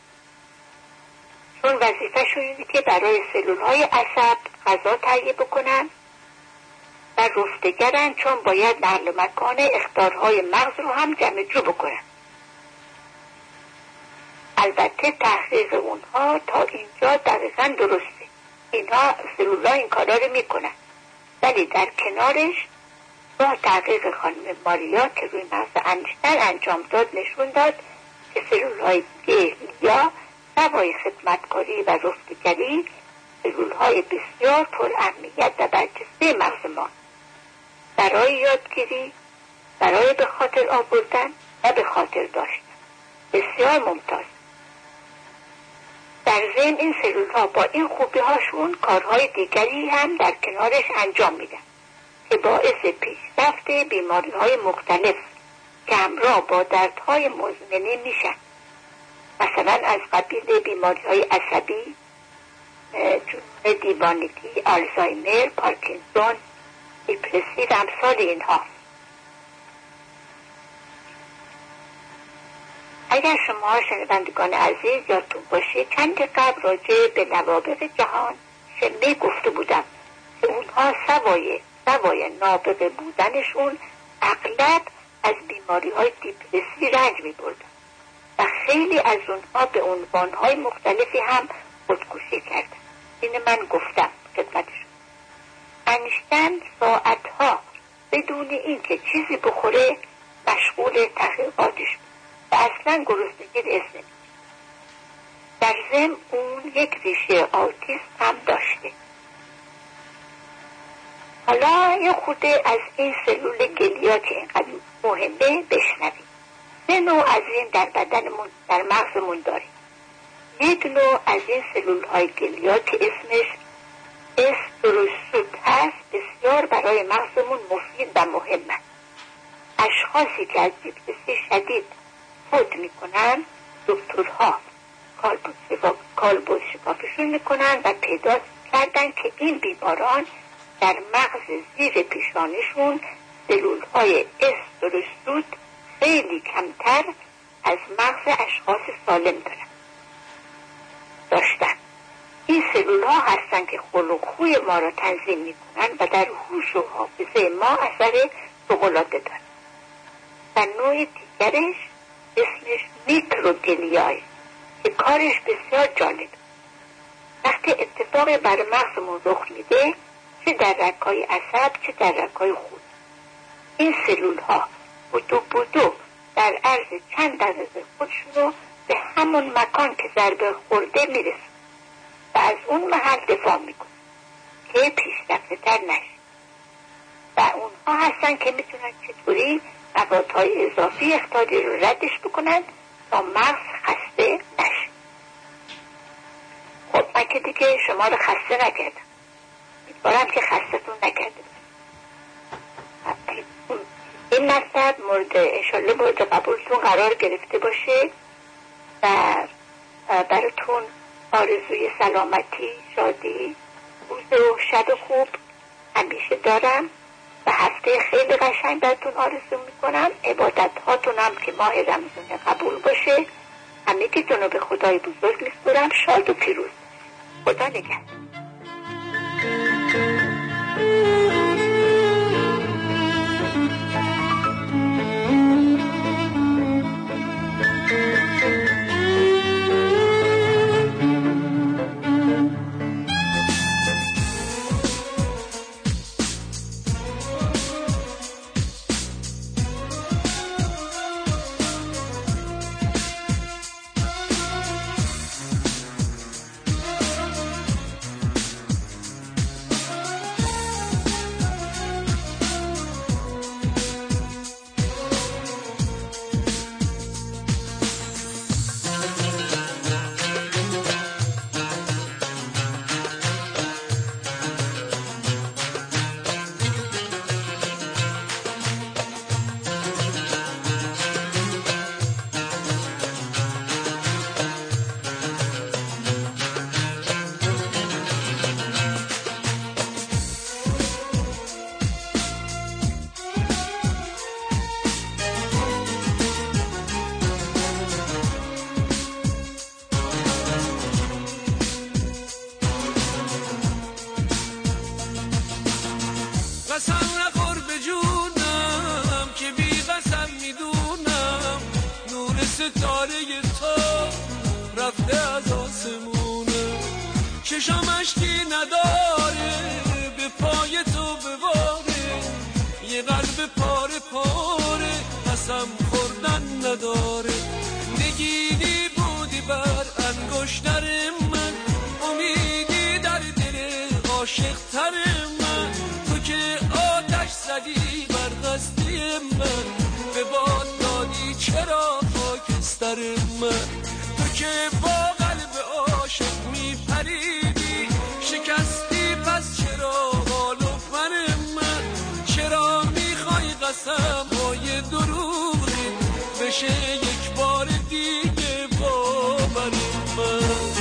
چون وظیفه‌شون اینه که برای سلول های عصب غذا تهیه بکنن و رفتگرن چون باید نقل مکان اخطارهای مغز رو هم جمع جو بکنن. البته تحقیق اونها تا اینجا دقیقا درسته، اینها سلول ها این کارا رو میکنن، ولی در کنارش با تحقیق خانم ماریا که روی مغز انیشتین انجام داد نشون داد که سلول های گلیا سوای خدمتکاری و رفتگری سلول های بسیار پر اهمیت و برجسته مغز ما. برای یادگیری، برای به خاطر آوردن و به خاطر داشتن. بسیار ممتاز. در ضمن این سلول ها با این خوبی هاشون کارهای دیگری هم در کنارش انجام میدن که باعث پیشرفت بیماری های مختلف که همراه با دردهای مزمنه میشن، مثلا از قبیل بیماری های عصبی، جنون دیوانگی، آلزایمر، پارکینسون، دیپرسی و امثال اینها. اگر شما شنوندگان عزیز یادتون باشه چند قبل راجع به نوابغ جهان شمه گفته بودم که اونها سوای سوای نابغه بودنشون اغلب از بیماری های دیپرسی رنج می بردن و خیلی از اونها به عنوانهای مختلفی هم خودکشی کردن. این من گفتم خدمتشون. انیشتن ساعتها بدون اینکه چیزی بخوره مشغول تحقیقاتش و اصلا گرسنگی حس نمی‌کرد. در ضمن اون یک ریشه آتیسم هم داشته. حالا یه خورده از این سلول گلیا که اینقدر مهمه بشنویم. سه نوع از این در بدنمون، در مغزمون داریم. یک نوع از این سلول های گلیا که اسمش استروسوت هست بسیار برای مغزمون مفید و مهمه. اشخاصی که از دیپرسی شدید فوت میکنن دکترها کالبد شکافشون میکنن و پیدا کردن که این بیماران در مغز زیر پیشانیشون سلول های استروسوت خیلی کمتر از مغز اشخاص سالم دارن داشتن. این سلول ها هستن که خلق خوی ما را تنظیم میکنن و در هوش و حافظه ما اثر فوق‌العاده دارن. و نوع دیگرش اسمش میکروگلیای که کارش بسیار جالب. وقتی اتفاق بر مغزمون رخ میده، چه در رگ‌های عصب چه در رگ‌های خون، این سلول ها بودو بودو در عرض چند دقیقه خودشون رو به همون مکان که ضربه خورده میرسن و از اون محل دفاع میکنن که پیشرفته تر نشه. و اونها هستن که میتونن چطوری موادهای اضافی اختاری رو ردش بکنن تا مغز خسته نشه. خب من که دیگه شما رو خسته نکردم، امیدوارم که خستتون نکرده. این مطلب مورد انشالله مورد قبولتون قرار گرفته باشه و براتون آرزوی سلامتی، شادی، روز و شب خوب همیشه دارم و هفته خیلی قشنگ براتون آرزو میکنم. عبادت هاتون هم که ماه رمضان قبول باشه. همگیتون رو به خدای بزرگ میسپارم. شاد و پیروز. خدا نگهدار. عاشق تر من، تو که آتش زدی بر هستی من، به باد دادی چرا خاکستر من. تو که با قلب عاشق میپریدی شکستی، پس چرا حال و من من؟ چرا میخوای قسم های دروغی بشه یک بار دیگه باور من؟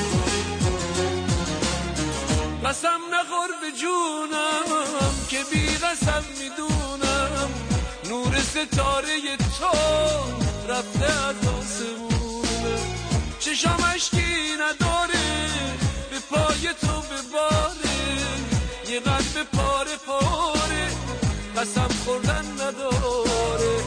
قسم نخور به جونم که بی قسم میدونم نور ستاره تو رفته از آسمونه. چشام اشکی نداره به پای تو بباره، یه قلب پاره پاره قسم خوردن نداره.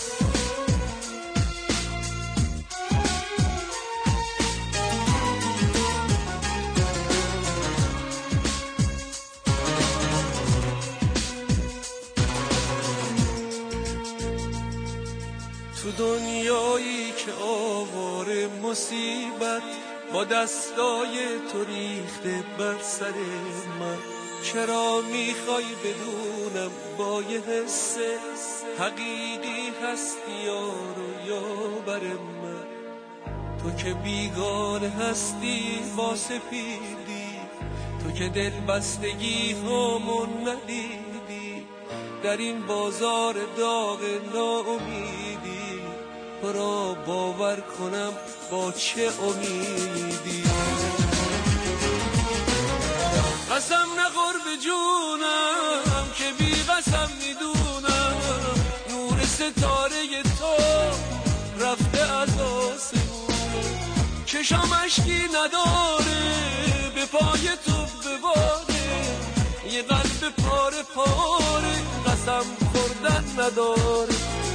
تو دنیایی که آواره مصیبت با دستای تو ریخته بر سر من، چرا میخوای بدونم با یه حس حقیقی هستی یارو یا بر من؟ تو که بیگانه هستی با سپیدی، تو که دل بستگی همون ندیدی، در این بازار داغ ناامیدی تو را باور کنم با چه امیدی؟ قسم نخور به جونم که بی قسم میدونم نور ستاره تو رفته از آسمونه. چشام اشکی نداره به پای تو بباره، یه قلب پاره پاره قسم خوردن نداره.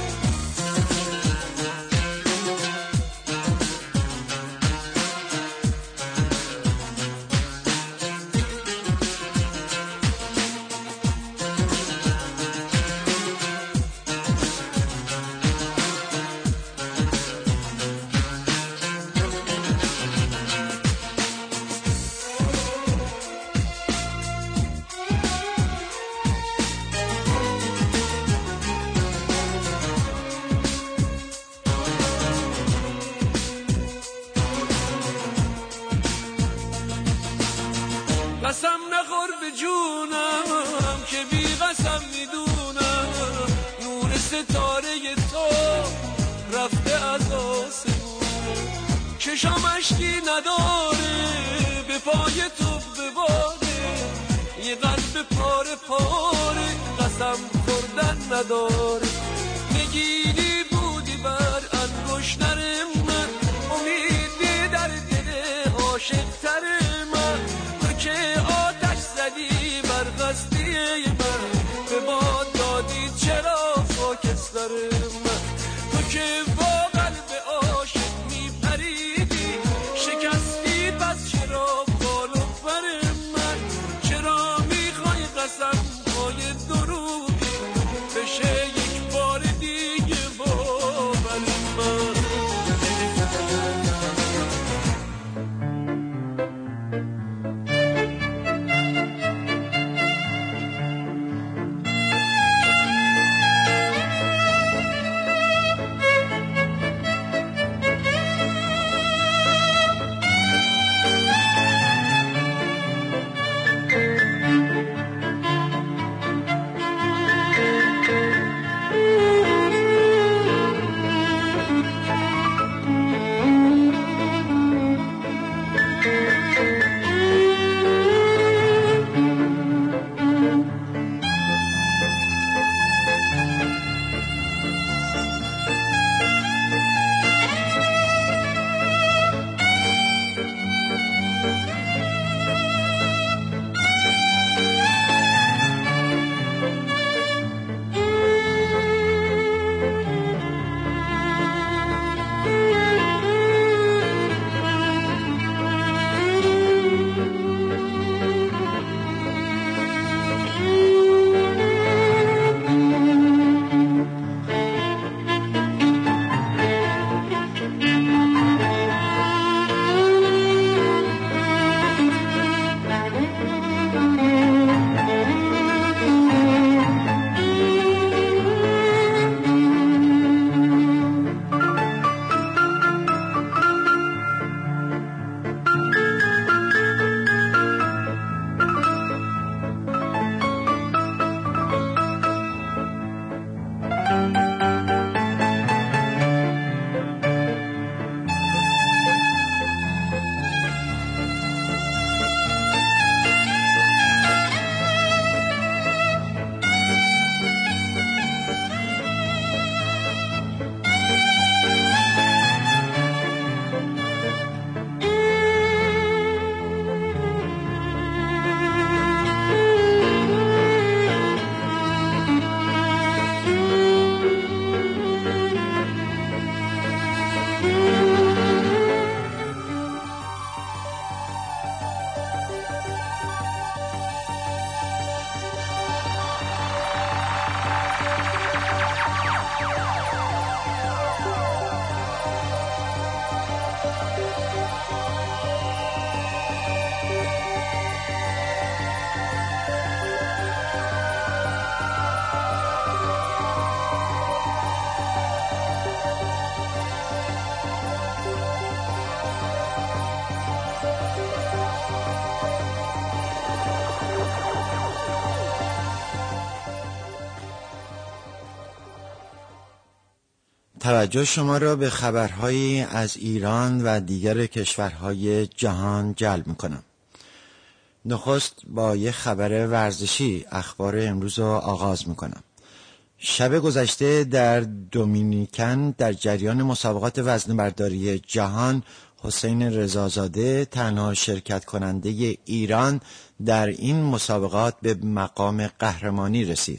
قسم نخور به جونم که بی قسم میدونم نور ستاره تو رفته از آسمونه. چشام اشکی نداره به پای تو بباره، یه قلب پاره پاره قسم خوردن نداره. نگیری بودی بر انگشتر من، امیدی در دل عاشق تر من. تو که آتش زدی بر هستی من، به باد دادی چرا خاکستر من. تو که با قلب عاشق میپریدی شکستی، پس چرا بالو بر من؟ چرا میخوای قسم های دروغی بشه یک بار دیگه باور من؟ توجه شما را به خبرهایی از ایران و دیگر کشورهای جهان جلب می‌کنم. نخست با یک خبر ورزشی اخبار امروز را آغاز می‌کنم. شب گذشته در دومینیکن در جریان مسابقات وزنه‌برداری جهان حسین رضازاده تنها شرکت کننده ایران در این مسابقات به مقام قهرمانی رسید.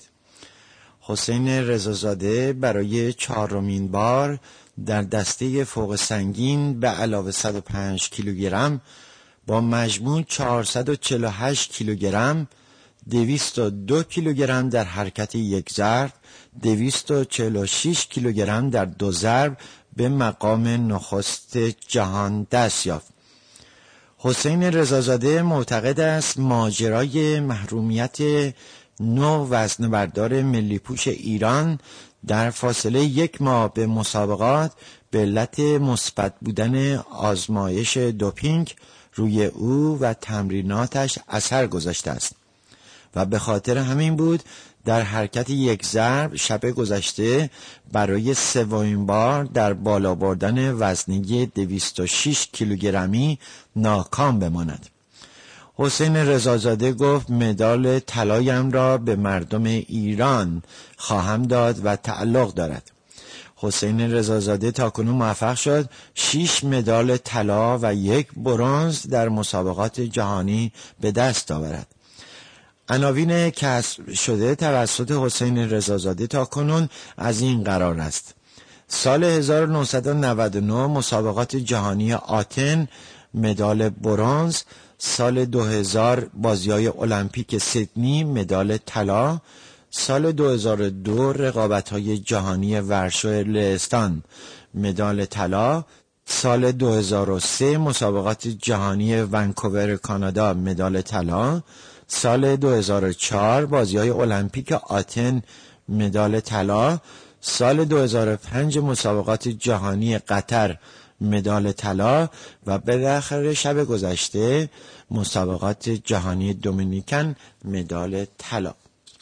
حسین رضازاده برای چهارمین بار در دسته فوق سنگین به علاوه صد و پنج کیلوگرم با مجموع چهارصد و چهل و هشت کیلوگرم، دویست و دو کیلوگرم در حرکت یک ضرب، دویست و چهل و شش کیلوگرم در دو ضرب به مقام نخست جهان دست یافت. حسین رضازاده معتقد است ماجرای محرومیت نو وزنه‌بردار ملی پوش ایران در فاصله یک ماه به مسابقات به علت مثبت بودن آزمایش دوپینگ روی او و تمریناتش اثر گذاشته است و به خاطر همین بود در حرکت یک ضرب شب گذشته برای سومین بار در بالا بردن وزنی دویست و شش کیلوگرمی ناکام بماند. حسین رضازاده گفت مدال طلایم را به مردم ایران خواهم داد و تعلق دارد. حسین رضازاده تاکنون موفق شد شش مدال طلا و یک برنز در مسابقات جهانی به دست آورد. عناوین کسب شده توسط حسین رضازاده تاکنون از این قرار است: سال هزار و نهصد و نود و نه مسابقات جهانی آتن مدال برنز، سال دو هزار بازی‌های المپیک سیدنی مدال طلا، سال دو هزار و دو رقابت‌های جهانی ورشو لهستان مدال طلا، سال دو هزار و سه مسابقات جهانی ونکوور کانادا مدال طلا، سال دو هزار و چهار بازی‌های المپیک آتن مدال طلا، سال دو هزار و پنج مسابقات جهانی قطر مدال طلا و بالاخره شب گذشته مسابقات جهانی دومینیکن مدال طلا.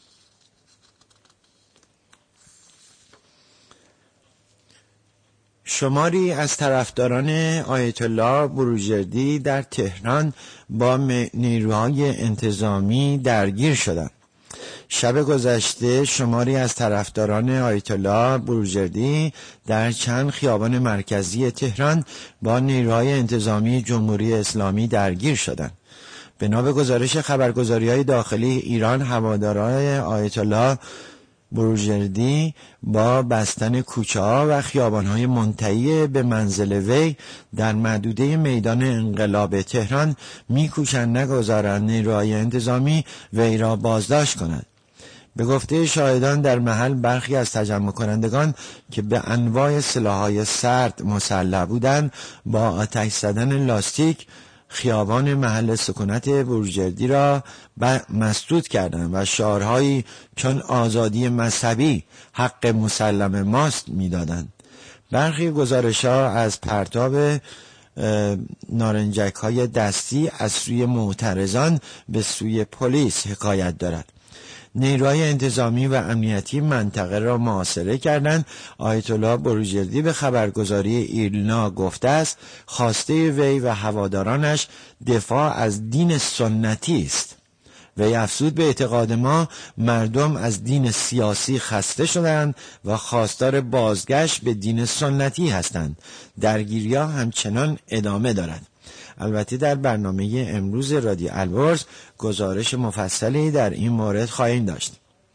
شماری از طرفداران آیت الله بروجردی در تهران با نیروهای انتظامی درگیر شدند. شب گذشته شماری از طرفداران آیت الله بروجردی در چند خیابان مرکزی تهران با نیروهای انتظامی جمهوری اسلامی درگیر شدند. بنا به گزارش خبرگزاری‌های داخلی ایران، هواداران آیت الله بروجردی با بستن کوچه‌ها و خیابان‌های منتهی به منزل وی در محدوده میدان انقلاب تهران می‌کوشند نگذارند نیروهای انتظامی وی را بازداشت کنند. به گفته شاهدان در محل برخی از تجمع کنندگان که به انواع سلاح‌های سرد مسلح بودند با آتش زدن لاستیک خیابان محل سکونت بروجردی را مسدود کردند و شعارهایی چون آزادی مذهبی حق مسلم ماست می‌دادند. برخی گزارش‌ها از پرتاب نارنجک‌های دستی از سوی معترضان به سوی پلیس حکایت دارد. نیروهای انتظامی و امنیتی منطقه را محاصره کردند. آیت الله بروجردی به خبرگزاری ایرنا گفته است خواسته وی و هوادارانش دفاع از دین سنتی است. وی افزود به اعتقاد ما مردم از دین سیاسی خسته شدند و خواستار بازگشت به دین سنتی هستند. درگیری‌ها همچنان ادامه دارد. البته در برنامه امروز رادیو البرز گزارش مفصلی در این مورد خواهیم داشت.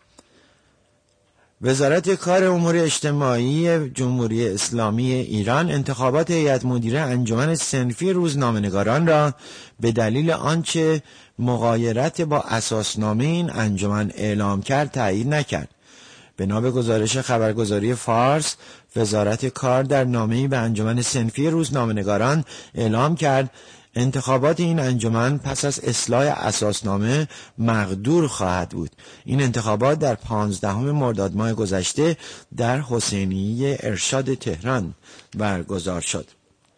وزارت کار امور اجتماعی جمهوری اسلامی ایران انتخابات هیئت مدیره انجمن صنفی روزنامه‌نگاران را به دلیل آنچه مغایرت با اساسنامه این انجمن اعلام کرد تایید نکرد. بنا به گزارش خبرگزاری فارس، وزارت کار در نامه‌ای به انجمن صنفی روزنامه‌نگاران اعلام کرد انتخابات این انجمن پس از اصلاح اساسنامه مقدور خواهد بود. این انتخابات در پانزدهم مرداد ماه گذشته در حسینیه ارشاد تهران برگزار شد.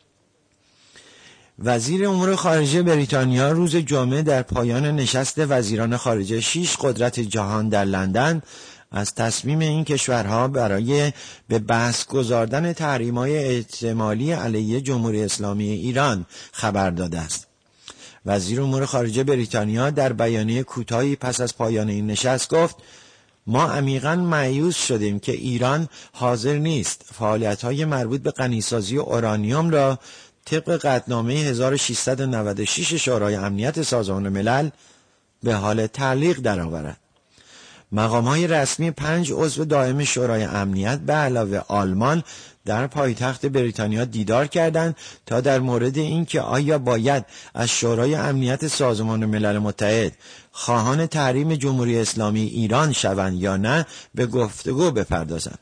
وزیر امور خارجه بریتانیا روز جمعه در پایان نشست وزیران خارجه شش قدرت جهان در لندن از تصمیم این کشورها برای به بحث گذاردن تحریم‌های احتمالی علیه جمهوری اسلامی ایران خبر داده است. وزیر امور خارجه بریتانیا در بیانیه کوتاهی پس از پایان این نشست گفت: ما عمیقاً مایوس شدیم که ایران حاضر نیست فعالیت‌های مربوط به غنیسازی اورانیوم را طبق قطعنامه هزار و ششصد و نود و شش شورای امنیت سازمان ملل به حال تعلیق درآورد. مقام‌های رسمی پنج عضو دائم شورای امنیت به علاوه آلمان در پایتخت بریتانیا دیدار کردند تا در مورد اینکه آیا باید از شورای امنیت سازمان ملل متحد خواهان تحریم جمهوری اسلامی ایران شوند یا نه به گفتگو بپردازند.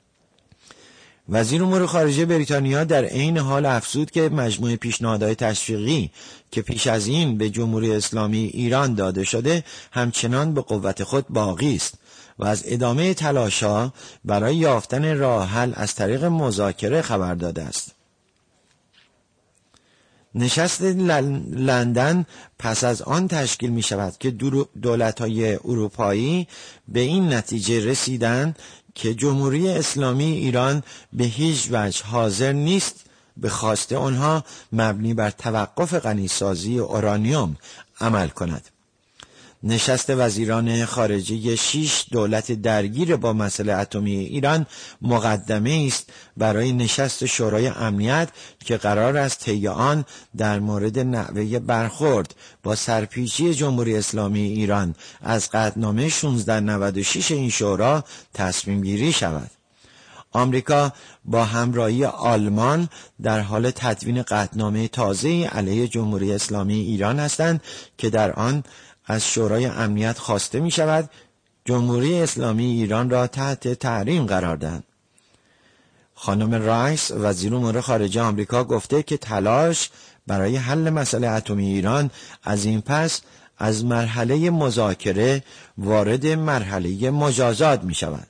وزیر امور خارجه بریتانیا در عین حال افزود که مجموعه پیشنهادهای تشویقی که پیش از این به جمهوری اسلامی ایران داده شده همچنان به قوت خود باقی است و از ادامه تلاش‌ها برای یافتن راه حل از طریق مذاکره خبر داده است. نشست لندن پس از آن تشکیل می شود که دولت‌های اروپایی به این نتیجه رسیدند که جمهوری اسلامی ایران به هیچ وجه حاضر نیست به خواست آنها مبنی بر توقف غنیسازی اورانیوم عمل کند. نشست وزیران خارجه شش دولت درگیر با مسئله اتمی ایران مقدمه است برای نشست شورای امنیت که قرار است طی آن در مورد نحوه برخورد با سرپیچی جمهوری اسلامی ایران از قطعنامه شانزده نود و شش این شورا تصمیم گیری شود. آمریکا با همراهی آلمان در حال تدوین قطعنامه تازه‌ای علیه جمهوری اسلامی ایران هستند که در آن از شورای امنیت خواسته می شود جمهوری اسلامی ایران را تحت تحریم قرار دهند. خانم رایس وزیر امور خارجه آمریکا گفته که تلاش برای حل مسئله اتمی ایران از این پس از مرحله مذاکره وارد مرحله مجازات می شود.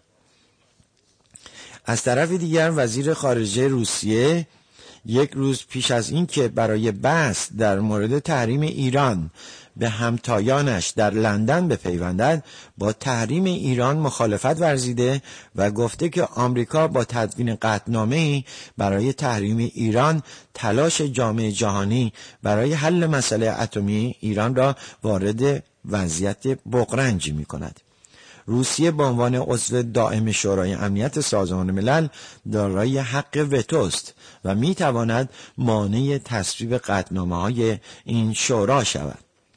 از طرف دیگر وزیر خارجه روسیه یک روز پیش از این که برای بحث در مورد تحریم ایران به همتایانش در لندن بپیوندد با تحریم ایران مخالفت ورزیده و گفته که آمریکا با تدوین قطعنامه‌ای برای تحریم ایران تلاش جامعه جهانی برای حل مسئله اتمی ایران را وارد وضعیت بغرنجی می‌کند. روسیه به عنوان عضو دائم شورای امنیت سازمان ملل دارای حق وتوست و می‌تواند مانع تصویب قطعنامه‌های این شورا شود.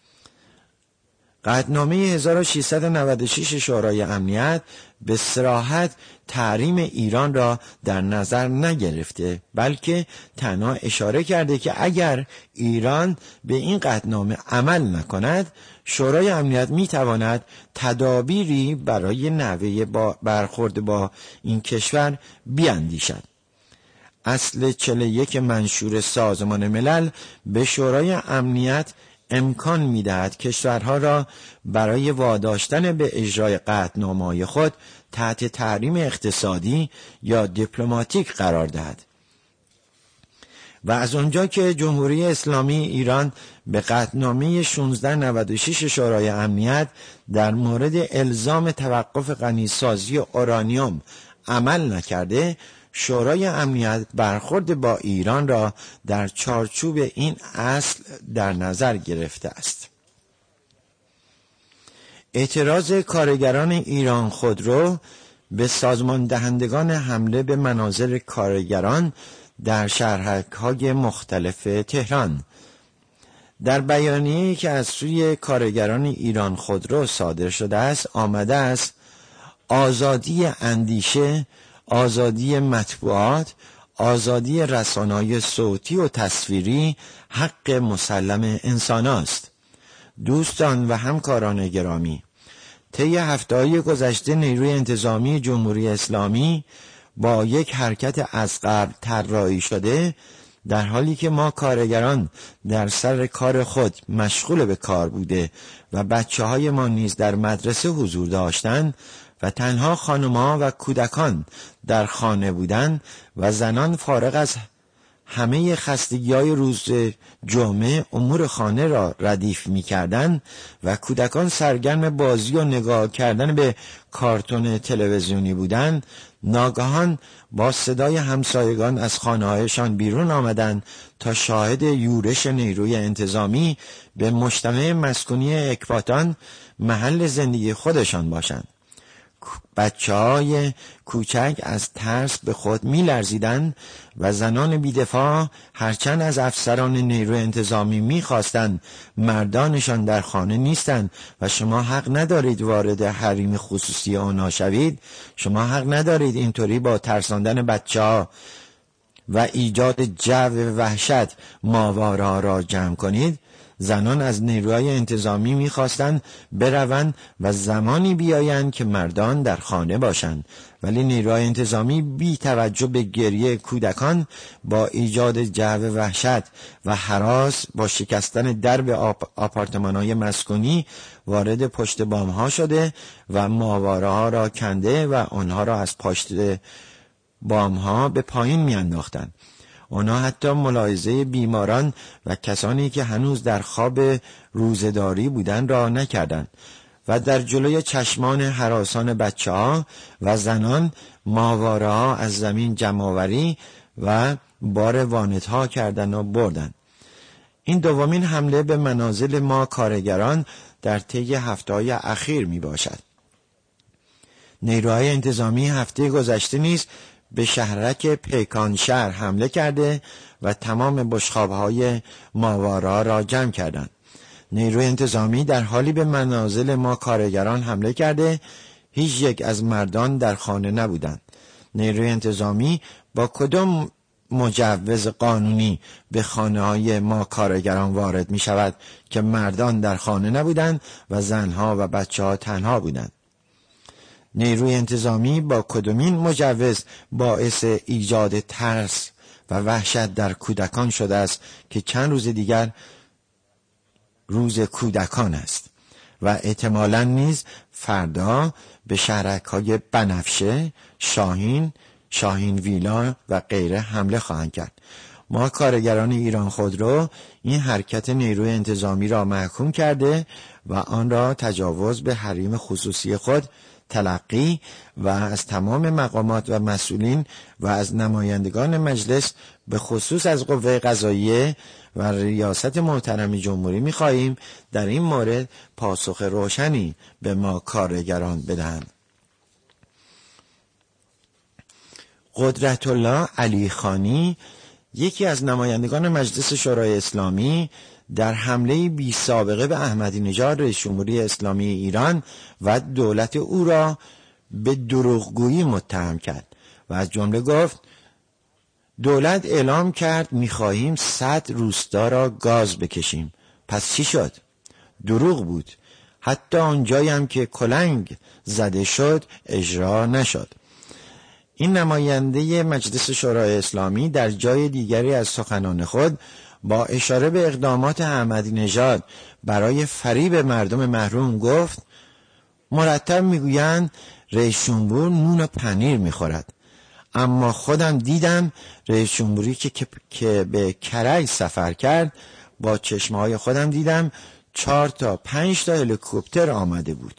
قطعنامه هزار و ششصد و نود و شش شورای امنیت به صراحت تحریم ایران را در نظر نگرفته، بلکه تنها اشاره کرده که اگر ایران به این قطعنامه عمل نکند شورای امنیت میتواند تدابیری برای نحوه با برخورد با این کشور بیاندیشد. اصل چهل و یک منشور سازمان ملل به شورای امنیت امکان می‌دهد کشورها را برای واداشتن به اجرای قطعنامه‌های خود تحت تحریم اقتصادی یا دیپلماتیک قرار دهد. و از آنجا که جمهوری اسلامی ایران به قطعنامه شانزده نود و شش شورای امنیت در مورد الزام توقف غنیسازی اورانیوم عمل نکرده، شورای امنیت برخورد با ایران را در چارچوب این اصل در نظر گرفته است. اعتراض کارگران ایران خودرو به سازمان دهندگان حمله به منازل کارگران در شهرک‌های مختلف تهران. در بیانیه‌ای که از سوی کارگران ایران خودرو صادر شده است آمده است آزادی اندیشه، آزادی مطبوعات، آزادی رسانه‌های صوتی و تصویری حق مسلم انسان است. دوستان و همکاران گرامی، طی هفته‌های گذشته نیروی انتظامی جمهوری اسلامی با یک حرکت از قبل طراحی شده، در حالی که ما کارگران در سر کار خود مشغول به کار بوده و بچه‌های ما نیز در مدرسه حضور داشتند و تنها خانم‌ها و کودکان در خانه بودند و زنان فارغ از همه خستگی‌های روز جمعه امور خانه را ردیف می‌کردند و کودکان سرگرم بازی و نگاه کردن به کارتون تلویزیونی بودند، ناگهان با صدای همسایگان از خانه‌هایشان بیرون آمدند تا شاهد یورش نیروی انتظامی به مجتمع مسکونی اکباتان، محل زندگی خودشان باشند. بچه‌های کوچک از ترس به خود می‌لرزیدند و زنان بی‌دفاع هرچند از افسران نیروی انتظامی می‌خواستند مردانشان در خانه نیستند و شما حق ندارید وارد حریم خصوصی آنها شوید، شما حق ندارید اینطوری با ترساندن بچه‌ها و ایجاد جو وحشت ماواره‌ها را جمع کنید، زنان از نیروهای انتظامی می‌خواستند بروند و زمانی بیایند که مردان در خانه باشند، ولی نیروهای انتظامی بی توجه به گریه کودکان با ایجاد جو وحشت و هراس با شکستن درب آپ آپارتمان‌های مسکونی وارد پشت بام‌ها شده و ماواره‌ها را کنده و آنها را از پشت بام‌ها به پایین می‌انداختند. آنها حتی ملاحظه بیماران و کسانی که هنوز در خواب روزداری بودند را نکردند و در جلوی چشمان هراسان بچه‌ها و زنان ماواره‌ها از زمین جمع‌آوری و بار وانت‌ها کردند و بردند. این دومین حمله به منازل ما کارگران در طی هفته‌های اخیر می باشد. نیروهای انتظامی هفته گذشته نیز به شهرک پیکان شهر حمله کرده و تمام بشقاب‌های ماواره‌ها را جمع کردند. نیروی انتظامی در حالی به منازل ما کارگران حمله کرده، هیچ یک از مردان در خانه نبودند. نیروی انتظامی با کدام مجوز قانونی به خانه‌های ما کارگران وارد می شود که مردان در خانه نبودند و زنها و بچه‌ها تنها بودند؟ نیروی انتظامی با کدومین مجوز باعث ایجاد ترس و وحشت در کودکان شده است که چند روز دیگر روز کودکان است و احتمالاً نیز فردا به شهرک‌های بنفشه، شاهین، شاهین ویلا و غیره حمله خواهند کرد. ما کارگران ایران خودرو این حرکت نیروی انتظامی را محکوم کرده و آن را تجاوز به حریم خصوصی خود تلقی و از تمام مقامات و مسئولین و از نمایندگان مجلس به خصوص از قوه قضاییه و ریاست محترم جمهوری می‌خواهیم در این مورد پاسخ روشنی به ما کارگران بدهند. قدرت الله علی خانی، یکی از نمایندگان مجلس شورای اسلامی، در حمله بی سابقه به احمدی نژاد رئیس جمهوری اسلامی ایران و دولت او را به دروغگویی متهم کرد و از جمله گفت دولت اعلام کرد می‌خواهیم صد روستا را گاز بکشیم. پس چی شد؟ دروغ بود. حتی آنجایی هم که کلنگ زده شد اجرا نشد. این نماینده مجلس شورای اسلامی در جای دیگری از سخنان خود با اشاره به اقدامات احمدی نژاد برای فریب مردم محروم گفت مرتب میگویند رئیس جمهور نون و پنیر میخورد، اما خودم دیدم رئیس جمهوری که, که, که به کرج سفر کرد با چشمهای خودم دیدم چهار تا پنج تا هلیکوپتر آمده بود.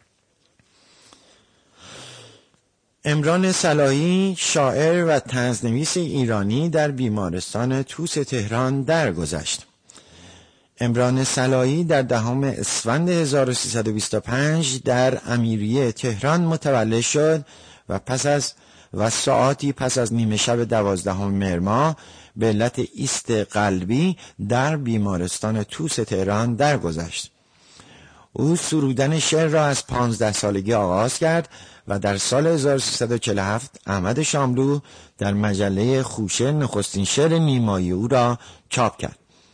عمران صلاحی، شاعر و طنزنویس ایرانی، در بیمارستان توس تهران درگذشت. عمران صلاحی در دهم اسفند هزار و سیصد و بیست و پنج در امیریه تهران متولد شد و پس از و ساعتی پس از نیمه شب دوازدهم مهر ماه به علت ایست قلبی در بیمارستان توس تهران درگذشت. او سرودن شعر را از پانزده سالگی آغاز کرد و در سال هزار و سیصد و چهل و هفت احمد شاملو در مجله خوشه نخستین شعر نیمایی او را چاپ کرد.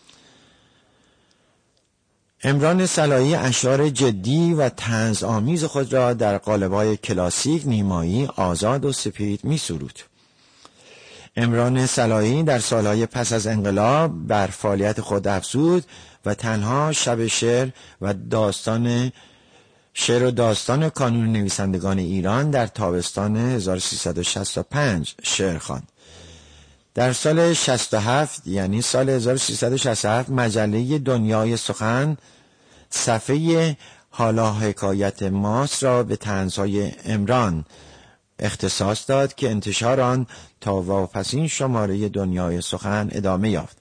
عمران صلاحی اشعار جدی و طنز آمیز خود را در قالب‌های کلاسیک، نیمایی، آزاد و سپید می سرود. عمران صلاحی در سالهای پس از انقلاب بر فعالیت خود افزود و تنها شب شعر و داستان شعر و داستان کانون نویسندگان ایران در تابستان هزار و سیصد و شصت و پنج شعر خواند. در سال شصت و هفت یعنی سال هزار و سیصد و شصت و هفت مجله دنیای سخن صفحه حالا حکایت ماست را به طنزهای عمران اختصاص داد که انتشار آن تا واپسین شماره دنیای سخن ادامه یافت.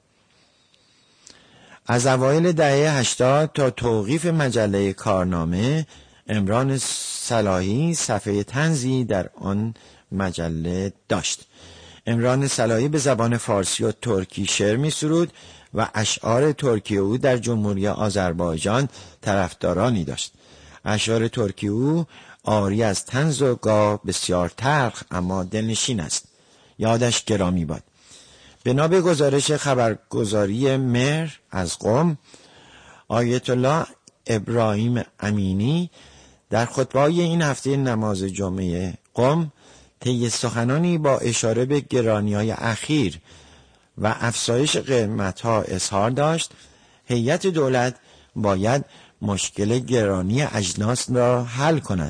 از اوایل دهه هشتاد تا توقیف مجله کارنامه، عمران صلاحی صفحه طنزی در آن مجله داشت. عمران صلاحی به زبان فارسی و ترکی شعر می سرود و اشعار ترکی او در جمهوری آذربایجان طرفدارانی داشت. اشعار ترکی او آری از طنز و گاه بسیار تلخ اما دلنشین است. یادش گرامی باد. بنا به گزارش خبرگزاری مهر از قم، آیت الله ابراهیم امینی در خطبه‌های این هفته نماز جمعه قم طی سخنانی با اشاره به گرانی‌های اخیر و افزایش قیمت‌ها اظهار داشت هیئت دولت باید مشکل گرانی اجناس را حل کند.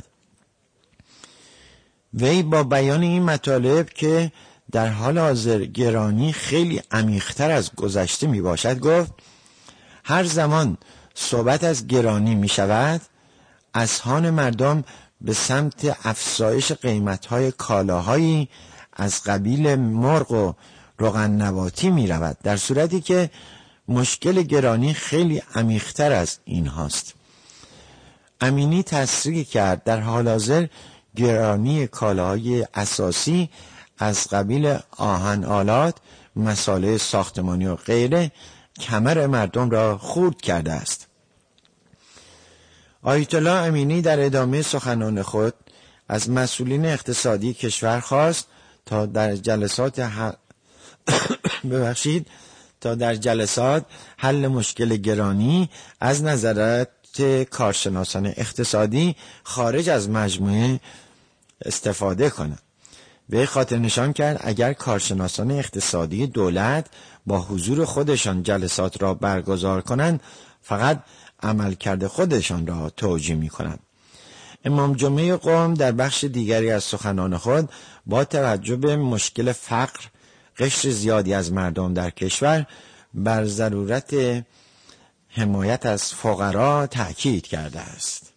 وی با بیان این مطالب که در حال حاضر گرانی خیلی عمیق‌تر از گذشته می باشد گفت هر زمان صحبت از گرانی می شود اذهان مردم به سمت افزایش قیمت‌های کالاهایی از قبیل مرغ و روغن نباتی می رود، در صورتی که مشکل گرانی خیلی عمیق‌تر از این هاست. امینی تصریح کرد در حال حاضر گرانی کالاهای اساسی از قبیل آهن آلات، مساله ساختمانی و غیره کمر مردم را خورد کرده است. آیت الله امینی در ادامه سخنان خود از مسئولین اقتصادی کشور خواست تا در جلسات ح... ببخشید تا در جلسات حل مشکل گرانی از نظرات کارشناسان اقتصادی خارج از مجموعه استفاده کنند. وی خاطر نشان کرد اگر کارشناسان اقتصادی دولت با حضور خودشان جلسات را برگزار کنند فقط عملکرد خودشان را توجیه می کنند. امام جمعه قم در بخش دیگری از سخنان خود با توجه به مشکل فقر، قشر زیادی از مردم در کشور بر ضرورت حمایت از فقرا تأکید کرده است.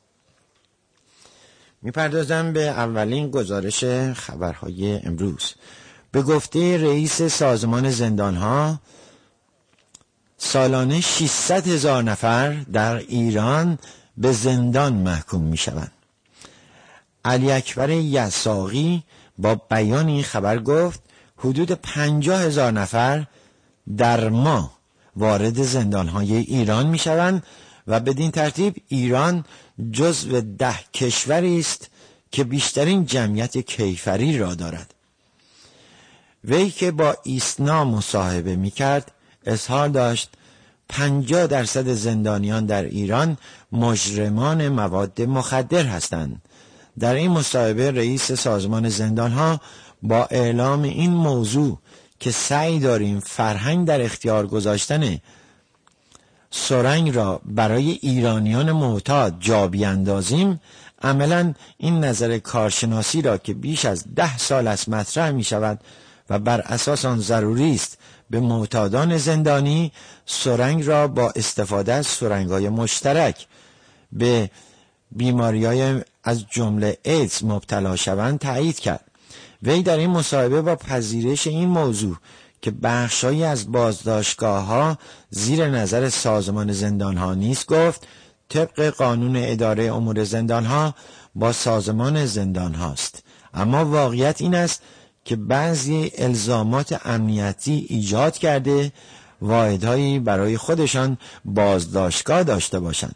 می‌پردازم به اولین گزارش خبرهای امروز. به گفته رئیس سازمان زندانها سالانه ششصد هزار نفر در ایران به زندان محکوم می‌شوند. علی اکبر یساقی با بیان این خبر گفت حدود پنجاه هزار نفر در ماه وارد زندانهای ایران می‌شوند و بدین ترتیب ایران جزو ده کشوری است که بیشترین جمعیت کیفری را دارد. وی که با ایسنا مصاحبه می‌کرد اظهار داشت پنجاه درصد زندانیان در ایران مجرمان مواد مخدر هستند. در این مصاحبه رئیس سازمان زندانها با اعلام این موضوع که سعی داریم فرهنگ در اختیار گذاشتن سرنگ را برای ایرانیان معتاد جا بیاندازیم، عملاً این نظر کارشناسی را که بیش از ده سال است مطرح می شود و بر اساس آن ضروری است به معتادان زندانی سرنگ را با استفاده از سرنگ‌های مشترک به بیماری‌های از جمله ایدز مبتلا شوند تایید کرد. وی در این مصاحبه با پذیرش این موضوع که بخشایی از بازداشتگاه‌ها زیر نظر سازمان زندان‌ها نیست گفت طبق قانون اداره امور زندان‌ها با سازمان زندان‌هاست، اما واقعیت این است که بعضی الزامات امنیتی ایجاد کرده واحدهایی برای خودشان بازداشتگاه داشته باشند.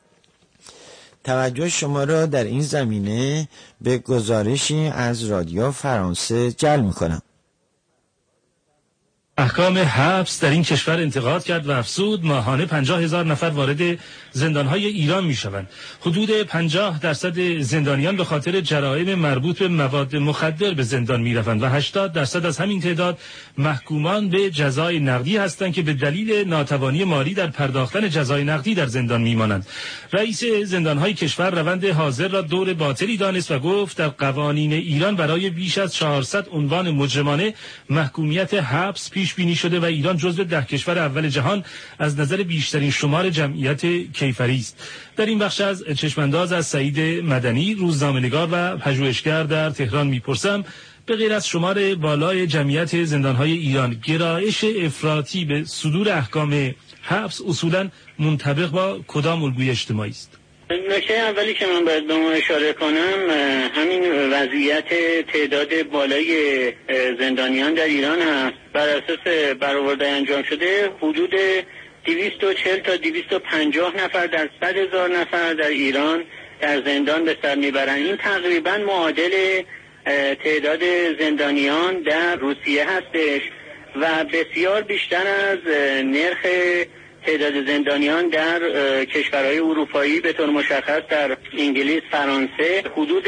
توجه شما را در این زمینه به گزارشی از رادیو فرانسه جلب می‌کنم. احکام حبس در این کشور انتقاد کرد و افزود ماهانه پنجاه هزار نفر وارد زندانهای ایران می شوند. حدود پنجاه درصد زندانیان به خاطر جرایم مربوط به مواد مخدر به زندان می روند و هشتاد درصد از همین تعداد محکومان به جزای نقدی هستند که به دلیل ناتوانی مالی در پرداختن جزای نقدی در زندان می مانند. رئیس زندانهای کشور روند حاضر را دور باطلی دانست و گفت در قوانین ایران برای بیش از چهارصد عنوان مجرمانه محکومیت حبس پیش بینی شده و ایران جزو ده کشور اول جهان از نظر بیشترین شمار جمعیت کیفری است. در این بخش از چشمانداز از سعید مدنی، روزنامه‌نگار و پژوهشگر در تهران میپرسم به غیر از شمار بالای جمعیت زندانهای ایران، گرایش افراطی به صدور احکام حبس اصولا منطبق با کدام الگوی اجتماعی است؟ نکته اولی که من باید به اون اشاره کنم همین وضعیت تعداد بالای زندانیان در ایران هست. بر اساس برآورده انجام شده حدود دویست و چهل تا دویست و پنجاه نفر در صد هزار نفر در ایران در زندان به سر میبرند. این تقریبا معادل تعداد زندانیان در روسیه هستش و بسیار بیشتر از نرخ تعداد زندانیان در کشورهای اروپایی به طور مشخص در انگلیس، فرانسه حدود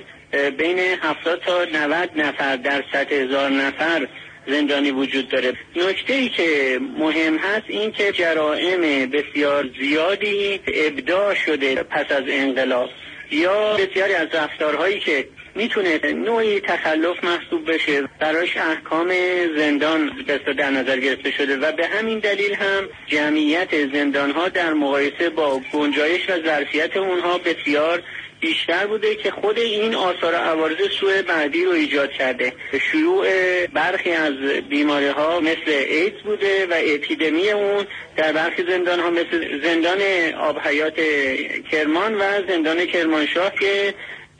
بین هفتاد تا نود نفر در صد هزار نفر زندانی وجود داره. نکته‌ای که مهم هست این که جرائم بسیار زیادی ابداع شده پس از انقلاب یا بسیاری از رفتارهایی که میتونه نوعی تخلف محسوب بشه براش احکام زندان در نظر گرفته شده و به همین دلیل هم جمعیت زندانها در مقایسه با گنجایش و ظرفیت اونها بسیار بیشتر بوده که خود این آثار عوارض سوء بعدی رو ایجاد کرده. شیوع برخی از بیماری ها مثل ایدز بوده و اپیدمی اون در برخی زندان ها مثل زندان آب حیات کرمان و زندان کرمانشاه که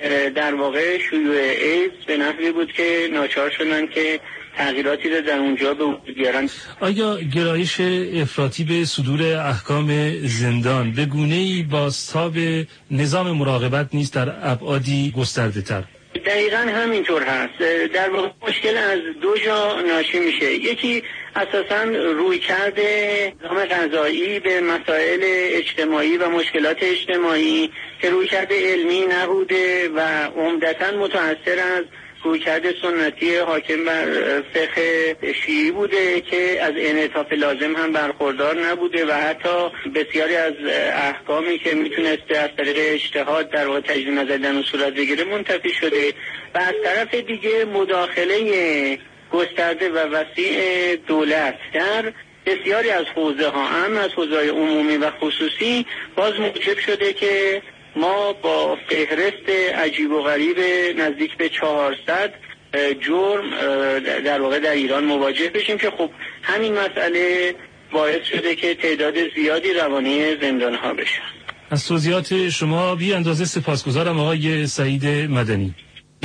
در واقع شیوع ایدز به نحوی بود که ناچار شدن که تغییراتی رو در اونجا به وجود بیارن. آیا گرایش افراطی به صدور احکام زندان به گونه‌ای بازتاب نظام مراقبت نیست در ابعادی گسترده‌تر؟ دقیقاً همینطور هست. در واقع مشکل از دو جا ناشی میشه. یکی اساساً روی کرده نظام قضایی به مسائل اجتماعی و مشکلات اجتماعی که روی کرده علمی نبوده و عمدتاً متأثر از رویکرد سنتی حاکم بر فقه شیعی بوده که از انعطاف لازم هم برخوردار نبوده و حتی بسیاری از احکامی که میتونسته از طریق اجتهاد در واقع تجدید نظر در اون صورت بگیره منتفی شده و از طرف دیگه مداخله گسترده و وسیع دولت در بسیاری از حوزه ها هم از حوزه‌های عمومی و خصوصی باز موجب شده که ما با فهرست عجیب و غریب نزدیک به چهارصد جرم در واقع در ایران مواجه بشیم که خب همین مسئله باعث شده که تعداد زیادی روانی زندان ها بشن. از توضیحات شما بی اندازه سپاسگزارم آقای سعید مدنی.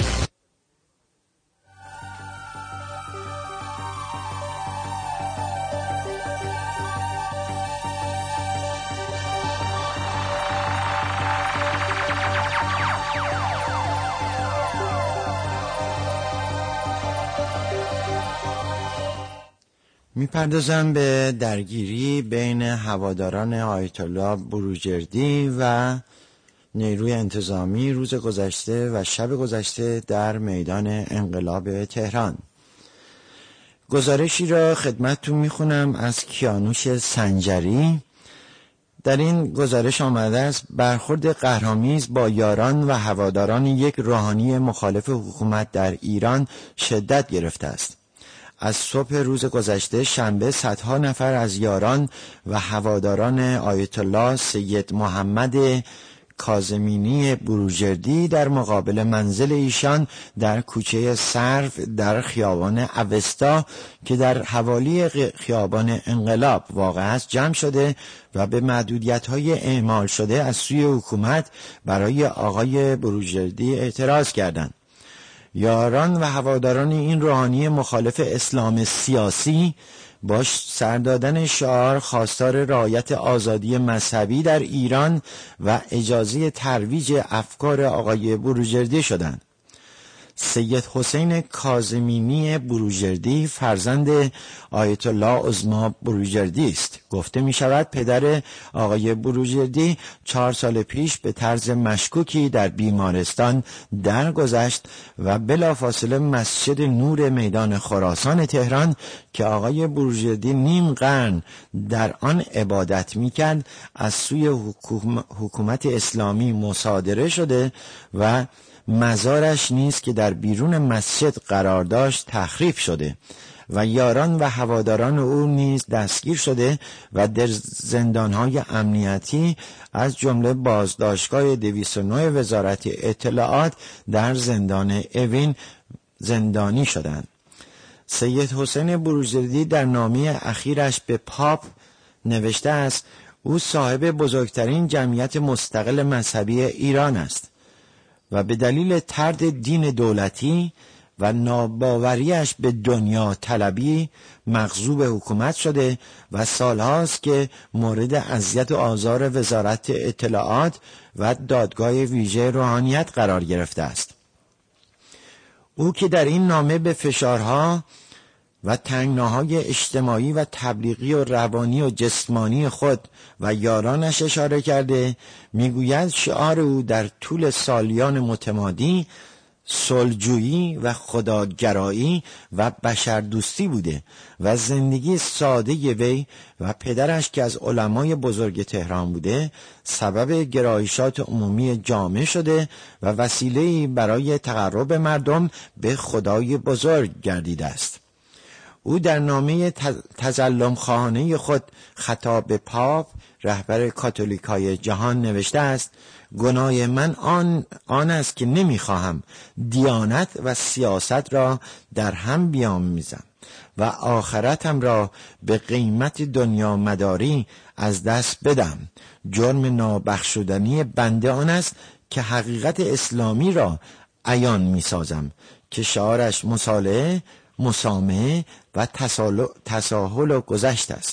میپردازم به درگیری بین هواداران آیت الله بروجردی و نیروی انتظامی روز گذشته و شب گذشته در میدان انقلاب تهران. گزارشی را خدمتتون میخونم از کیانوش سنجری. در این گزارش آمده است برخورد قهرآمیز با یاران و هواداران یک روحانی مخالف حکومت در ایران شدت گرفته است. از صبح روز گذشته شنبه صدها نفر از یاران و هواداران آیت الله سید محمد کاظمینی بروجردی در مقابل منزل ایشان در کوچه صرف در خیابان اوستا که در حوالی خیابان انقلاب واقع است جمع شده و به محدودیت‌های اعمال شده از سوی حکومت برای آقای بروجردی اعتراض کردند. یاران و هواداران این روحانی مخالف اسلام سیاسی با سردادن شعار خواستار رعایت آزادی مذهبی در ایران و اجازه ترویج افکار آقای بروجردی شدند. سید حسین کاظمینی بروجردی فرزند آیت الله عظما بروجردی است. گفته می شود پدر آقای بروجردی چهار سال پیش به طرز مشکوکی در بیمارستان درگذشت و بلافاصله مسجد نور میدان خراسان تهران که آقای بروجردی نیم قرن در آن عبادت می کرد از سوی حکومت اسلامی مصادره شده و مزارش نیز که در بیرون مسجد قرار داشت تخریب شده و یاران و هواداران او نیز دستگیر شده و در زندانهای امنیتی از جمله بازداشتگاه دویست و نه وزارت اطلاعات در زندان اوین زندانی شدند. سید حسین بروجردی در نامه اخیرش به پاپ نوشته است او صاحب بزرگترین جمعیت مستقل مذهبی ایران است و به دلیل طرد دین دولتی و ناباوریش به دنیا طلبی مغضوب حکومت شده و سالهاست که مورد اذیت و آزار وزارت اطلاعات و دادگاه ویژه روحانیت قرار گرفته است. او که در این نامه به فشارها و تنگناهای اجتماعی و تبلیغی و روانی و جسمانی خود و یارانش اشاره کرده، میگوید شعار او در طول سالیان متمادی صلح‌جویی و خداگرایی و بشردوستی بوده و زندگی ساده وی و پدرش که از علمای بزرگ تهران بوده سبب گرایشات عمومی جامعه شده و وسیله‌ای برای تقرب مردم به خدای بزرگ گردیده است. او در نامه تظلم خواهانه خود خطاب به پاپ رهبر کاتولیکای جهان نوشته است گناه من آن, آن است که نمیخواهم دیانت و سیاست را در هم بیامیزم و آخرتم را به قیمت دنیا مداری از دست بدم. جرم نابخشودنی بنده آن است که حقیقت اسلامی را عیان میسازم که شعارش مصالحه، مسامحه و تساهل و گذشت است.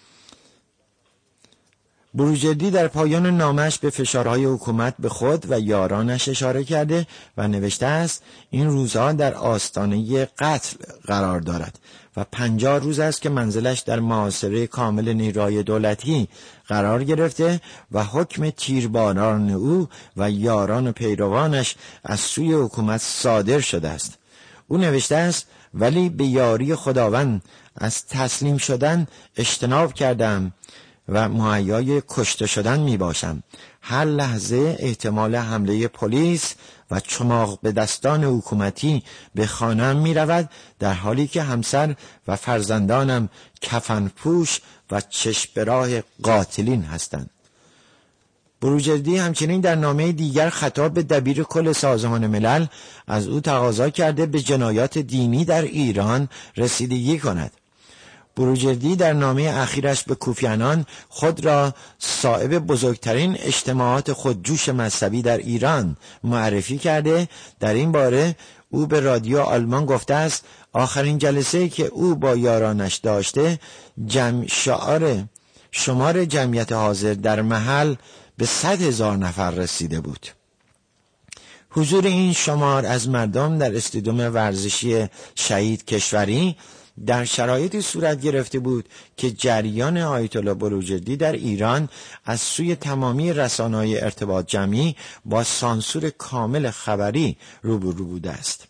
بروجردی در پایان نامش به فشارهای حکومت به خود و یارانش اشاره کرده و نوشته است این روزها در آستانه قتل قرار دارد و پنجاه روز است که منزلش در محاصره کامل نیروهای دولتی قرار گرفته و حکم تیرباران او و یاران و پیروانش از سوی حکومت صادر شده است. او نوشته است ولی به یاری خداوند از تسلیم شدن اجتناب کردم و مهیای کشته شدن می باشم. هر لحظه احتمال حمله پلیس و چماق به دستان حکومتی به خانه‌ام می رود در حالی که همسر و فرزندانم کفن پوش و چشم به راه قاتلین هستند. بروجردی همچنین در نامه دیگر خطاب به دبیر کل سازمان ملل از او تقاضا کرده به جنایات دینی در ایران رسیدگی کند. بروجردی در نامه اخیرش به کوفیانان خود را صاحب بزرگترین اجتماعات خودجوش مذهبی در ایران معرفی کرده. در این باره او به رادیو آلمان گفته است آخرین جلسه که او با یارانش داشته جمع شعار شمار جمعیت حاضر در محل به صد هزار نفر رسیده بود. حضور این شمار از مردم در استادیوم ورزشی شهید کشوری در شرایطی صورت گرفته بود که جریان آیت الله بروجردی در ایران از سوی تمامی رسانه‌های ارتباط جمعی با سانسور کامل خبری روبرو بوده است.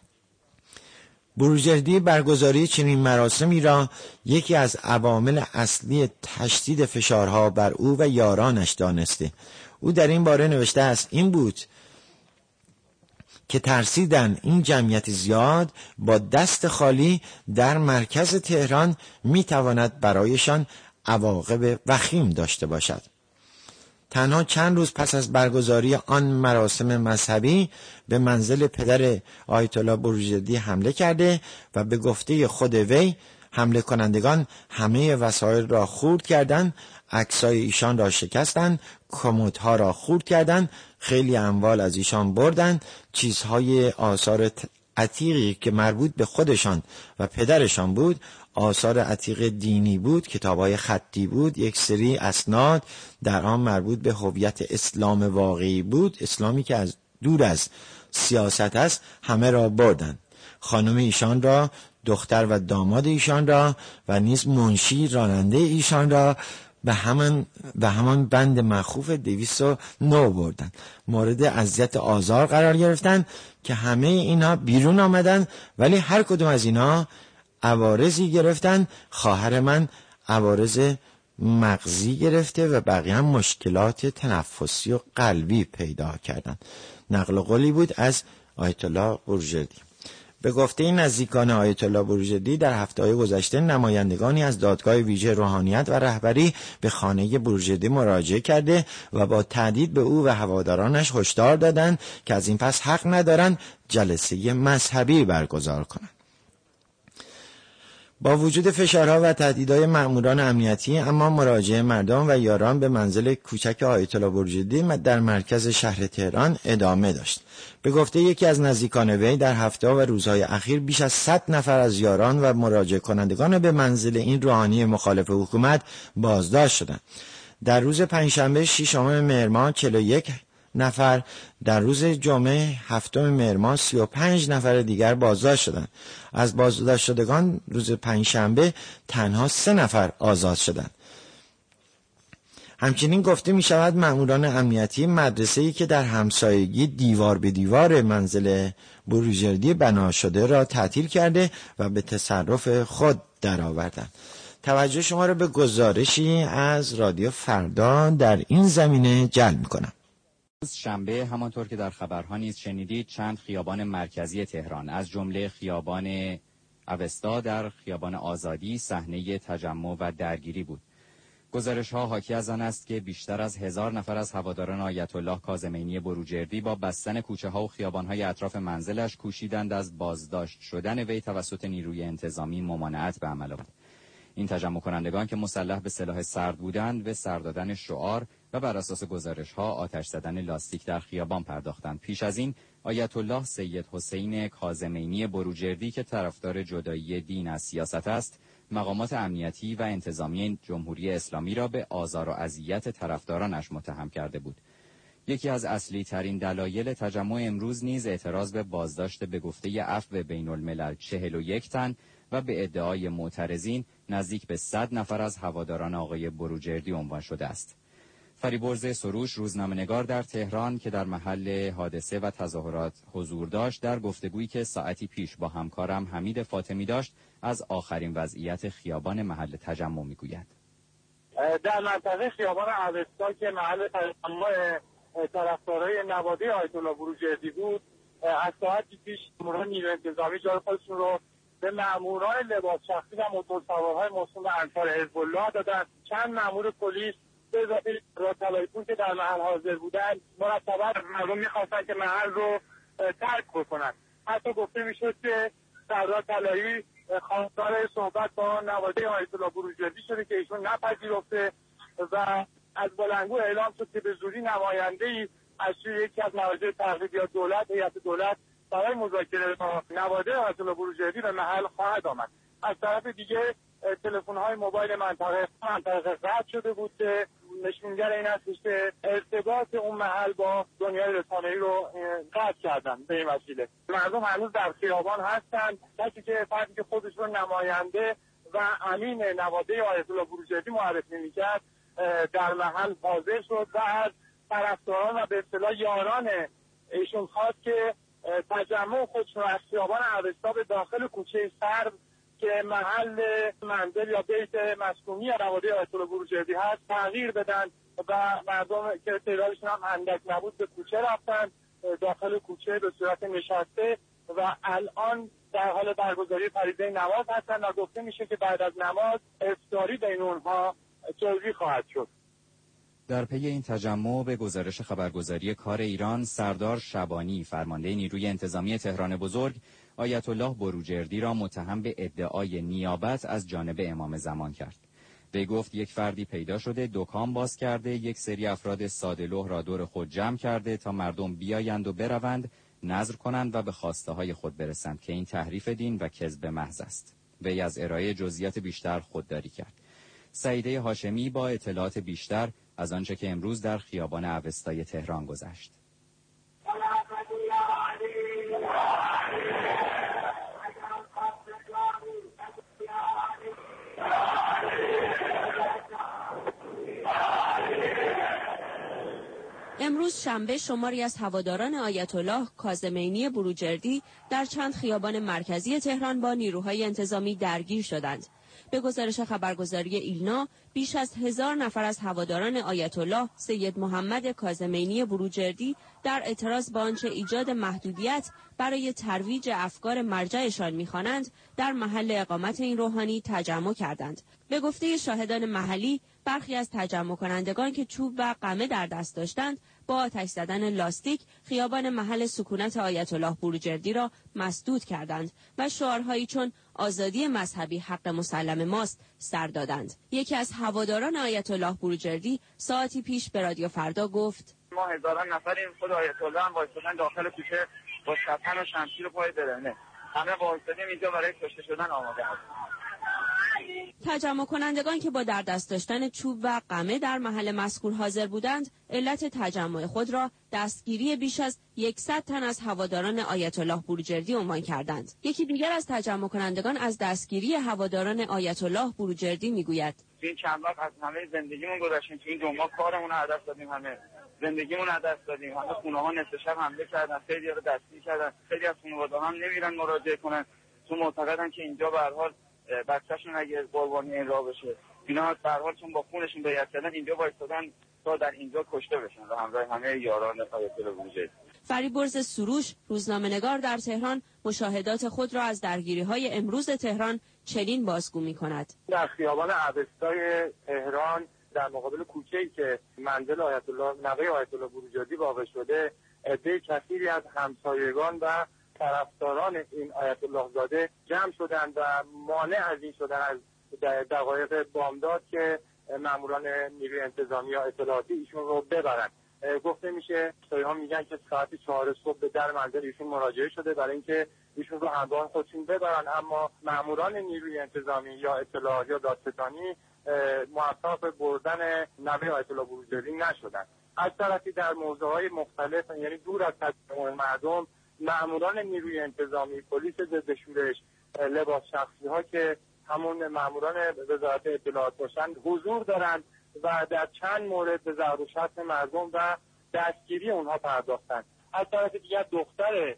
بروجردی برگزاری چنین مراسمی را یکی از عوامل اصلی تشدید فشارها بر او و یارانش دانسته. او در این باره نوشته است این بود که ترسیدن این جمعیت زیاد با دست خالی در مرکز تهران میتواند برایشان عواقب وخیم داشته باشد. تنها چند روز پس از برگزاری آن مراسم مذهبی به منزل پدر آیت الله بروجردی حمله کرده و به گفته خود وی حمله کنندگان همه وسایل را خورد کردند، عکسای ایشان را شکستند، کمدها را خورد کردند، خیلی اموال از ایشان بردند، چیزهای آثار عتیقی که مربوط به خودشان و پدرشان بود، آثار عتیق دینی بود، کتابهای خطی بود، یک سری اسناد در آن مربوط به هویت اسلام واقعی بود، اسلامی که از دور از سیاست است همه را بردند. خانم ایشان را، دختر و داماد ایشان را و نیز منشی راننده ایشان را به همان به همان بند مخوف دویست و نه بردند. مورد اذیت آزار قرار گرفتند که همه اینا بیرون آمدند، ولی هر کدوم از اینا عوارضی گرفتند. خواهر من عوارض مغزی گرفته و بقیه هم مشکلات تنفسی و قلبی پیدا کردند. نقل قولی بود از آیت الله بروجردی. به گفته نزدیکان آیت الله بروجردی در هفته‌های گذشته نمایندگانی از دادگاه ویژه روحانیت و رهبری به خانه بروجردی مراجعه کرده و با تهدید به او و هوادارانش هشدار دادند که از این پس حق ندارند جلسه مذهبی برگزار کنند. با وجود فشارها و تهدیدهای مأموران امنیتی، اما مراجعه مردم و یاران به منزل کوچک آیت الله بروجردی در مرکز شهر تهران ادامه داشت. به گفته یکی از نزدیکان وی در هفته و روزهای اخیر بیش از صد نفر از یاران و مراجعه کنندگان به منزل این روحانی مخالف حکومت بازداشت شدند. در روز پنجشنبه ششم مهر ماه چهل و یک نفر، در روز جمعه هفتم مهر ماه سی و پنج نفر دیگر بازداشت شدند. از بازداشت شدگان روز پنجشنبه تنها سه نفر آزاد شدند. همچنین گفته می شود مأموران امنیتی مدرسه‌ای که در همسایگی دیوار به دیوار منزل بروجردی بنا شده را تعطیل کرده و به تصرف خود درآوردند. توجه شما را به گزارشی از رادیو فردا در این زمینه جلب می‌کنم. روز شنبه همانطور که در خبرها نیز شنیدید چند خیابان مرکزی تهران از جمله خیابان اوستا در خیابان آزادی صحنه تجمع و درگیری بود. گزارش‌ها حاکی از آن است که بیشتر از هزار نفر از هواداران آیت الله کاظمینی بروجردی با بستن کوچه‌ها و خیابان‌های اطراف منزلش کوشیدند از بازداشت شدن وی توسط نیروی انتظامی ممانعت به عمل آورد. این تجمع کنندگان که مسلح به سلاح سرد بودند به سر دادن شعار و بر اساس گزارش‌ها آتش زدن لاستیک در خیابان پرداختند. پیش از این آیت الله سید حسین کاظمینی بروجردی که طرفدار جدایی دین از سیاست است، مقامات امنیتی و انتظامی جمهوری اسلامی را به آزار و اذیت طرفدارانش متهم کرده بود. یکی از اصلی ترین دلایل تجمع امروز نیز اعتراض به بازداشت به گفته عفو بین الملل چهل و یک تن و به ادعای معترضین نزدیک به صد نفر از هواداران آقای بروجردی عنوان شده است. فریبرز سروش روزنامه‌نگار در تهران که در محل حادثه و تظاهرات حضور داشت در گفتگویی که ساعتی پیش با همکارم حمید فاطمی داشت از آخرین وضعیت خیابان محل تجمع میگوید. در منطقه خیابان اوستا که محل تجمع طرفدارای نواده آیت الله بروجردی بود، از ساعتی پیش ماموران نیروی انتظامی جای خودشون رو به ماموران لباس شخصی و موتورسوارهای موسوم به انصار حزب الله دادن. چند مامور پلیس به اضافه رادطلبی‌پور که در محل حاضر بودن مرتبا مردم می‌خواستن که محل رو ترک بکنن. حتی گفته میشد که سردار طلایی خواستار صحبت با نواده آیت الله بروجردی شده که ایشون نپذیرفته و از بلندگو اعلام شد که به زودی نماینده‌ای از سوی یکی از مراجع تقریبی یا دولت هیئت دولت برای مذاکره با نواده آیت الله بروجردی به محل خواهد آمد. از طرف دیگه تلفن‌های موبایل منطقه منطقه قطع شده بود که نشونگر این است که ارتباط اون محل با دنیای رسانه‌ای رو قطع کردن. به این وسیله مردم هنوز در خیابان هستند. کسی که فردی که خودش رو نماینده و امین نواده آیت الله بروجردی معرفی می‌کرد در محل حاضر شد و از طرفداران و به اصطلاح یاران ایشون خواست که تجمع خودشون از خیابان اوستا به داخل کوچه سرد که محل منزل یا بیت مسکونی نواده آیت الله بروجردی هست تغییر بدن و مردم که تعدادشون هم اندک نبود به کوچه رفتن، داخل کوچه به صورت نشسته و الان در حال برگزاری فریضه نماز هستن و گفته میشه که بعد از نماز افطاری بین اونها جلوی خواهد شد. در پی این تجمع به گزارش خبرگزاری کار ایران سردار شبانی فرمانده نیروی انتظامی تهران بزرگ آیت الله بروجردی را متهم به ادعای نیابت از جانب امام زمان کرد. وی گفت یک فردی پیدا شده دکان باز کرده، یک سری افراد ساده‌لوح را دور خود جمع کرده تا مردم بیایند و بروند، نذر کنند و به خواسته های خود برسند که این تحریف دین و کذب محض است. وی از ارائه جزئیات بیشتر خودداری کرد. سعیده هاشمی با اطلاعات بیشتر از آنچه که امروز در خیابان اوستای تهران گذشت. امروز شنبه شماری از هواداران آیت الله کاظمینی بروجردی در چند خیابان مرکزی تهران با نیروهای انتظامی درگیر شدند. به گزارش خبرگزاری ایلنا، بیش از هزار نفر از هواداران آیت الله سید محمد کاظمینی بروجردی در اعتراض با آنچه ایجاد محدودیت برای ترویج افکار مرجعشان می‌خوانند در محل اقامت این روحانی تجمع کردند. به گفته شاهدان محلی، برخی از تجمع کنندگان که چوب و قمه در دست داشتند با آتش زدن لاستیک خیابان محل سکونت آیت الله بروجردی را مسدود کردند و شعارهایی چون آزادی مذهبی حق مسلم ماست سر دادند. یکی از هواداران آیت الله بروجردی ساعتی پیش به رادیو فردا گفت: ما هزاران نفریم، خود آیت الله هم وایسادن داخل کوچه با شطن و شمشیر پای برهنه، همه وایسادیم اینجا برای کشته شدن آماده هستیم. تجمع کنندگان که با در دست داشتن چوب و قمه در محل مذکور حاضر بودند، علت تجمع خود را دستگیری بیش از صد تن از هواداران آیت الله بروجردی عنوان کردند. یکی دیگر از تجمع کنندگان از دستگیری هواداران آیت الله بروجردی میگوید: این چند وقت از همه زندگیمون گذشتیم، تو این دو ماه کارمون رو از دست دادیم، همه زندگیمون رو از دست دادیم، همه خونه‌ها نصف شب حمله کردن، خیلی‌ها رو دستگیر کردن، خیلی از خانواده‌ها هم نمیرن مراجعه کنن، تو معتقدن که اینجا به هر حال بچه‌شون اگه قربانی این راه بشه، اینا به هر حال چون با خونشون بیعت کردن اینجا وایسادن تا در اینجا کشته بشن و همراه همه یاران آیت الله بروجردی. فریبرز سروش، روزنامه‌نگار در تهران، مشاهدات خود را از درگیری‌های امروز تهران چنین بازگو می‌کند: در خیابان اوستای تهران در مقابل کوچه‌ای که منزل آیت الله نوه آیت الله بروجردی واقع شده، عده کثیری از همسایگان و طرفداران این آیت الله زاده جمع شدند و مانع از این شدن از دقایق بامداد که ماموران نیروی انتظامی یا اطلاعاتی ایشون رو ببرند. گفته میشه ها میگن که ساعت چهار صبح به در منزل ایشون مراجعه شده برای اینکه ایشون رو همراه خودشون ببرن، اما ماموران نیروی انتظامی یا اطلاعاتی یا دادستانی موفق به بردن نوه آیت الله بروجردی نشدن. از طرفی در موضوعهای مختلف، یعنی دور از تجمع مردم، ماموران نیروی انتظامی، پلیس ضد شورش، لباس شخصی ها که همون ماموران وزارت اطلاعات باشند حضور دارند و در چند مورد به ضرب و شتم مردم و دستگیری اونها پرداختند. از طرف دیگر دختر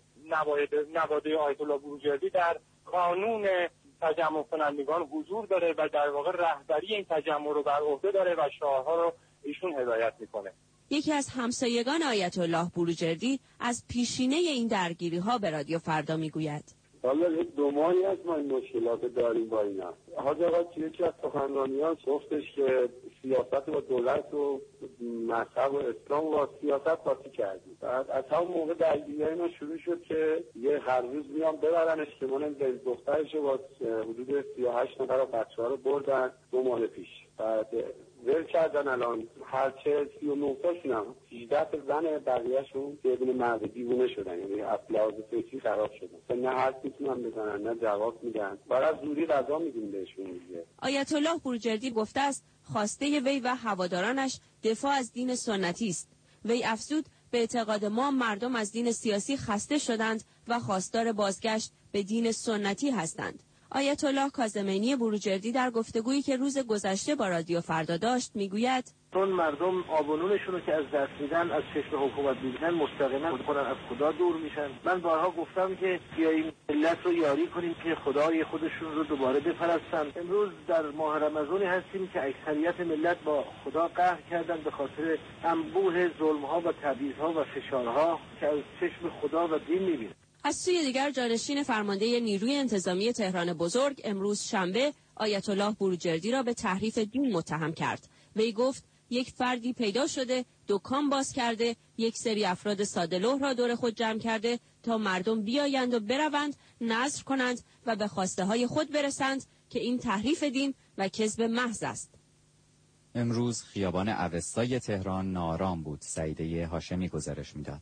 نواده آیت الله بروجردی در کانون تجمع کنندگان حضور داره و در واقع رهبری این تجمع رو بر عهده داره و شعارها رو ایشون هدایت میکنه. یکی از همسایگان آیت الله بروجردی از پیشینه این درگیری ها به رادیو فردا میگوید: حالا دو ماهی از ما این مشکلات داریم با اینا. حاج آقا یکی از سخنرانیان گفتش که سیاست با دولت و مذهب و اسلام و سیاست قاطی کردیم. بعد از همون موقع درگیری اینا شروع شد که یه هر روز میان ببرنش که مونم دخترش با حدود سی و هشت نفر بچه‌ها رو بردن دو ماه پیش. بعد ول کردن، الان هرچه سی و نه تاشون هم هجده تا زن بقیهشون بدون مرد دیوونه شدن، یعنی افلاز فکری خراب شدن، نه حرف میتونن بزنن نه جواب میدن، برای زوری غذا میدیم بهشون دیگه. آیت الله بروجردی گفته است خواسته وی و هوادارانش دفاع از دین سنتی است. وی افزود به اعتقاد ما مردم از دین سیاسی خسته شدند و خواستار بازگشت به دین سنتی هستند. آیت الله کاظمینی بروجردی در گفتگویی که روز گذشته با رادیو فردا داشت میگوید: چون مردم آبونونشون رو که از دست میدن، از چشم حکومت میبینن، مستقیما خودن از خدا دور میشن. من بارها گفتم که بیاییم ملت رو یاری کنیم که خدای خودشون رو دوباره بپرستن. امروز در ماه رمضانی هستیم که اکثریت ملت با خدا قهر کردن به خاطر انبوه ظلمها و تبعیضها و فشارها که از چشم خدا و دین میبینن. از سوی دیگر جانشین فرمانده نیروی انتظامی تهران بزرگ امروز شنبه آیت الله بروجردی را به تحریف دین متهم کرد. وی گفت یک فردی پیدا شده، دکان باز کرده، یک سری افراد ساده‌لوح را دور خود جمع کرده تا مردم بیایند و بروند، نذر کنند و به خواسته های خود برسند که این تحریف دین و کذب محض است. امروز خیابان اوستای تهران ناآرام بود. سعیده هاشمی گزارش میداد.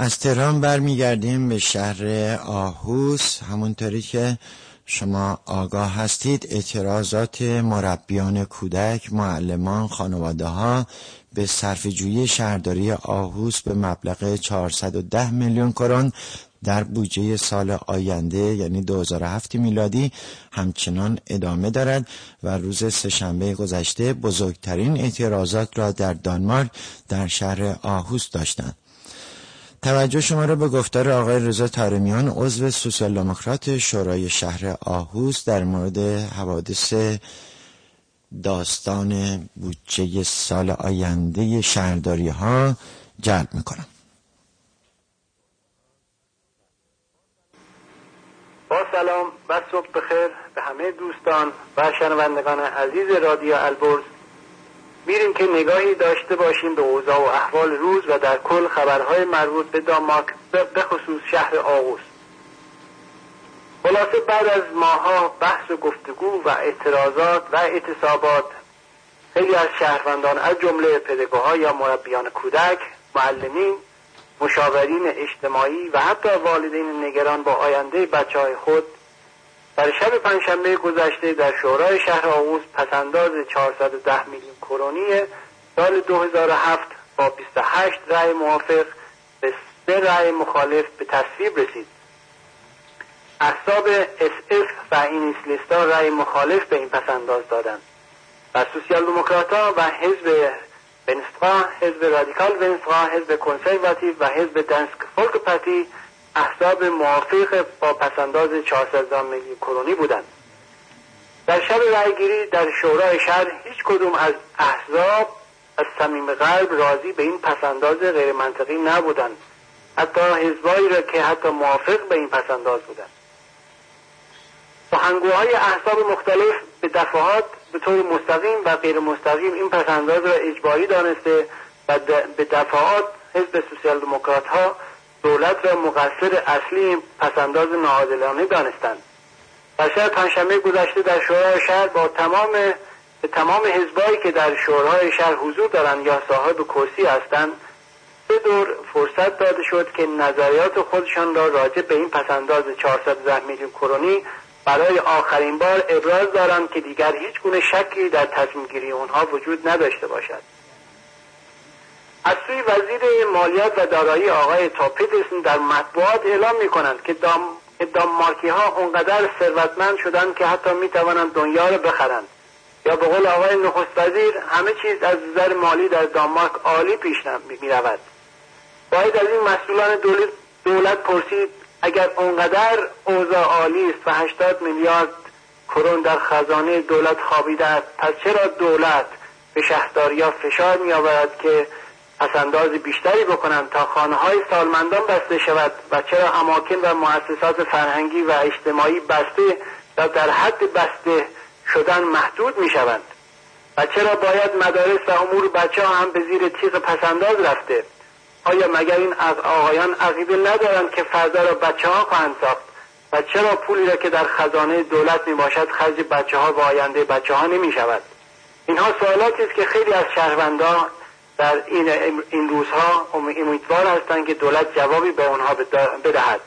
از تهران برمیگردیم به شهر آهوس. همونطوری که شما آگاه هستید اعتراضات مربیان کودک، معلمان، خانواده ها به صرفه‌جویی شهرداری آهوس به مبلغ چهارصد و ده میلیون کرون در بودجه سال آینده یعنی دو هزار و هفت میلادی همچنان ادامه دارد و روز سه‌شنبه گذشته بزرگترین اعتراضات را در دانمارک در شهر آهوس داشتند. توجه شما را به گفتار آقای رضا طارمیان عضو سوسیال دموکرات شورای شهر آهوس در مورد حوادث داستان بودجه سال آینده شهرداری ها جلب میکنم. با سلام و صبح بخیر به همه دوستان و شنوندگان عزیز رادیو البرز. میریم که نگاهی داشته باشیم به اوضاع و احوال روز و در کل خبرهای مربوط به دانمارک به خصوص شهر آهوس. خلاصه بعد از ماها بحث و گفتگو و اعتراضات و اعتصابات، خیلی از شهروندان از جمله پداگوها یا مربیان کودک، معلمین، مشاورین اجتماعی و حتی والدین نگران با آینده بچه‌های خود در شب پنجشنبه گذشته در شورای شهر آهوس پسنداز چهارصد و ده میلیون کرونی سال دو هزار و هفت با بیست و هشت رأی موافق به سه رأی مخالف به تصویب رسید. احزاب اس اف و اینیسلیستا رأی مخالف به این پسنداز دادند و سوسیال دموکرات‌ها و حزب ونسترا، حزب رادیکال ونسترا، حزب کنسرواتیو و حزب دانسک فولکپارتی احزاب موافق با پسنداز چهارصد میلیون کرونی بودند. در شب رأیگیری در شورای شهر هیچ کدوم از احزاب از صمیم قلب راضی به این پسنداز غیر منطقی نبودند، حتی حزبایی را که حتی موافق به این پسنداز بودند. سخنگوهای احزاب مختلف به دفعات به طور مستقیم و غیر مستقیم این پسنداز را اجباری دانسته و به دفعات حزب سوسیال دموکرات ها دولت را مقصر اصلی پسنداز ناعادلانه دانستند. در شب پنجشنبه گذشته در شورای شهر با تمام به تمام حزبایی که در شورای شهر حضور دارند یا صاحب کرسی هستند سه دور فرصت داده شد که نظریات خودشان را راجع به این پسنداز چهارصد و ده میلیون کرونی برای آخرین بار ابراز دارند که دیگر هیچ گونه شکی در تصمیم گیری اونها وجود نداشته باشد. از سوی وزیر مالیات و دارایی آقای تا پترسن در مطبوعات اعلام می کنند که دام دانمارکی ها اونقدر ثروتمند شدند که حتی می توانند دنیا را بخرند، یا به قول آقای نخست وزیر همه چیز از نظر مالی در دانمارک عالی پیش می رود. باید از این مسئولان دولت, دولت پرسید اگر اونقدر اوضاع عالی است و هشتاد میلیارد کرون در خزانه دولت خوابیده است، پس چرا دولت به شهرداری‌ها فشار می آورد که پسنداز بیشتری بکنند تا خانه‌های سالمندان بسته شود و چرا اماکن و مؤسسات فرهنگی و اجتماعی بسته و در حد بسته شدن محدود می شوند و چرا باید مدارس و امور بچه ها هم به زیر تیغ پسنداز رفته؟ آیا مگر این آقایان عقیده ندارند که فردا را بچه ها خواهند ساخت و چرا پولی را که در خزانه دولت می باشد خرج بچه ها و آینده بچه ها نمی شود؟ اینها سوالاتی است که خیلی از شهروندان در این این روزها امیدوار هستند که دولت جوابی به آنها بدهد.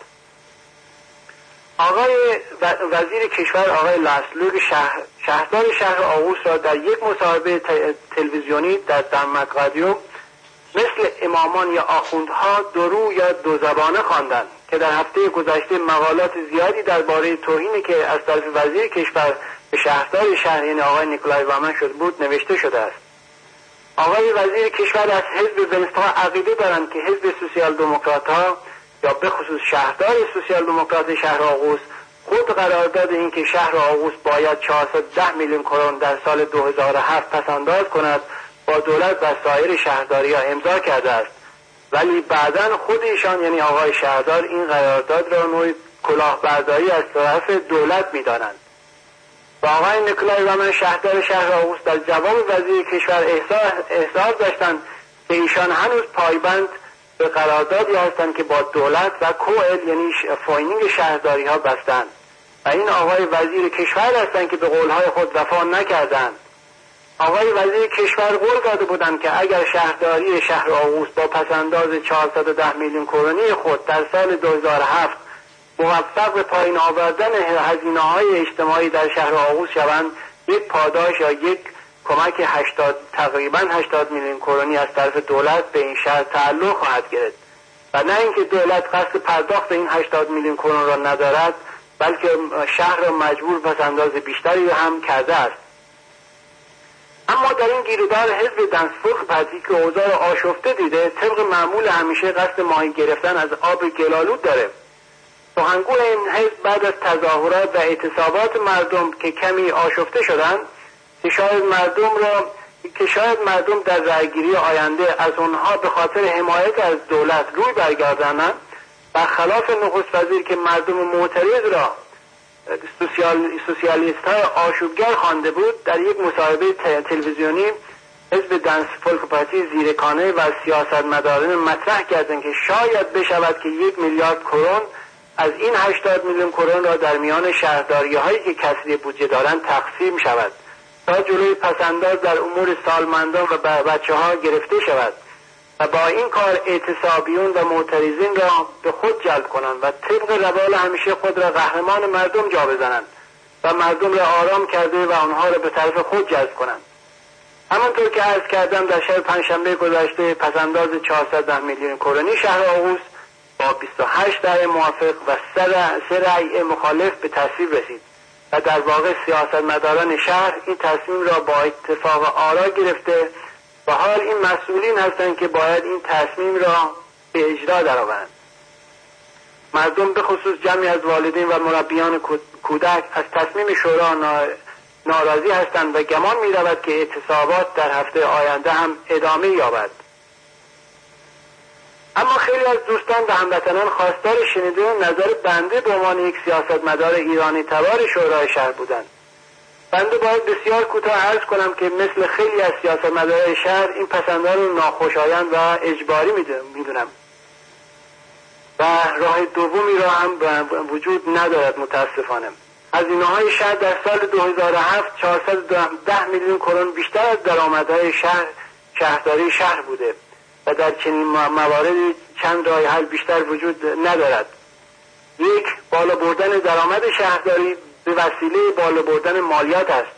آقای وزیر کشور آقای لاسلو شهر شهردار شهر آهوس را در یک مصاحبه تلویزیونی در دانمارک رادیو مثل امامان یا آخوندها درو یا دو زبانه خواندند که در هفته گذشته مقالات زیادی درباره توهینی که از طرف وزیر کشور به شهردار شهر یعنی آقای نیکولای وامن شده بود نوشته شده است. آقای وزیر کشور از حزب ونسترا عقیده دارند که حزب سوسیال دموکرات ها یا به خصوص شهردار سوسیال دموکرات شهر آهوس خود قرارداد این که شهر آهوس باید چهارصد و ده میلیون کرون در سال دو هزار و هفت پسنداز کند با دولت و سایر شهرداری ها امضا کرده است، ولی بعداً خود ایشان یعنی آقای شهردار این قرارداد را نوعی کلاهبرداری از طرف دولت می‌دانند. و آقای نیکولای وامن شهردار شهر آهوس در جواب وزیر کشور احضار داشتند که ایشان هنوز پایبند به قراردادی هستند که با دولت و کوئل یعنی فاینینگ شهرداری ها بستند و این آقای وزیر کشور هستند که به قولهای خود وفا نکردند. آقای وزیر کشور قول داده بودند که اگر شهرداری شهر آغوس با پسنداز چهارصد و ده میلیون کرونی خود در سال دو هزار و هفت موفق به پایین آوردن هزینه‌های اجتماعی در شهر آغوس شوند، یک پاداش یا یک کمک هشتاد تقریبا هشتاد میلیون کرونی از طرف دولت به این شهر تعلق خواهد گرفت و نه اینکه دولت قصد پرداخت این هشتاد میلیون کرون را ندارد، بلکه شهر را مجبور پسنداز بیشتری هم کرده است. اما در این گیرودار حزب دنسفولک پارتی که اوضاع آشفته دیده، طبق معمول همیشه قصد ماهی گرفتن از آب گلالود داره. سخنگوی این حزب بعد از تظاهرات و اعتصابات مردم که کمی آشفته شدند که شاید مردم را که شاید مردم در رأیگیری آینده از اونها به خاطر حمایت از دولت روی برگردانند، برخلاف نخست وزیر که مردم معترض را سوسیال سوسیالیست های آشوبگر خوانده بود، در یک مصاحبه تلویزیونی حزب دنسفولک پارتی زیرکانه و سیاستمداران مطرح کردند که شاید بشود که یک میلیارد کرون از این هشتاد میلیون کرون را در میان شهرداری هایی که کسری بودجه دارند تقسیم شود تا جلوی پسنداز در امور سالمندان و بچه ها گرفته شود و با این کار اعتصابیون و معترضین را به خود جلب کنند و طبق روال همیشه خود را قهرمان مردم جا بزنند و مردم را آرام کرده و آنها را به طرف خود جذب کنند. همانطور که عرض کردم در شب پنجشنبه گذشته پسنداز چهارصد و ده میلیون کرونی شهر آغوس با بیست و هشت رأی موافق و سه رأی مخالف به تصویب رسید و در واقع سیاستمداران شهر این تصمیم را با اتفاق آرا گرفته و حال این مسئولین هستند که باید این تصمیم را به اجرا درآورند. مردم به خصوص جمعی از والدین و مربیان کودک از تصمیم شورا ناراضی هستند و گمان می رود که اعتصابات در هفته آینده هم ادامه یابد. اما خیلی از دوستان و هموطنان خواستار شنیدن نظر بنده به عنوان یک سیاستمدار ایرانی تبار شورای شهر بودند. بنده باید بسیار کوتاه عرض کنم که مثل خیلی از سیاستمداران شهر این پسندان رو ناخوشایند و اجباری میدونم و راه دومی را هم وجود ندارد. متاسفانه هزینه‌های شهر در سال دو هزار و هفت چهارصد و ده میلیون کرون بیشتر از درآمدهای شهر شهرداری شهر بوده و در چنین مواردی چند راه حل بیشتر وجود ندارد. یک، بالا بردن درآمد شهرداری به وسیله بالا بردن مالیات است،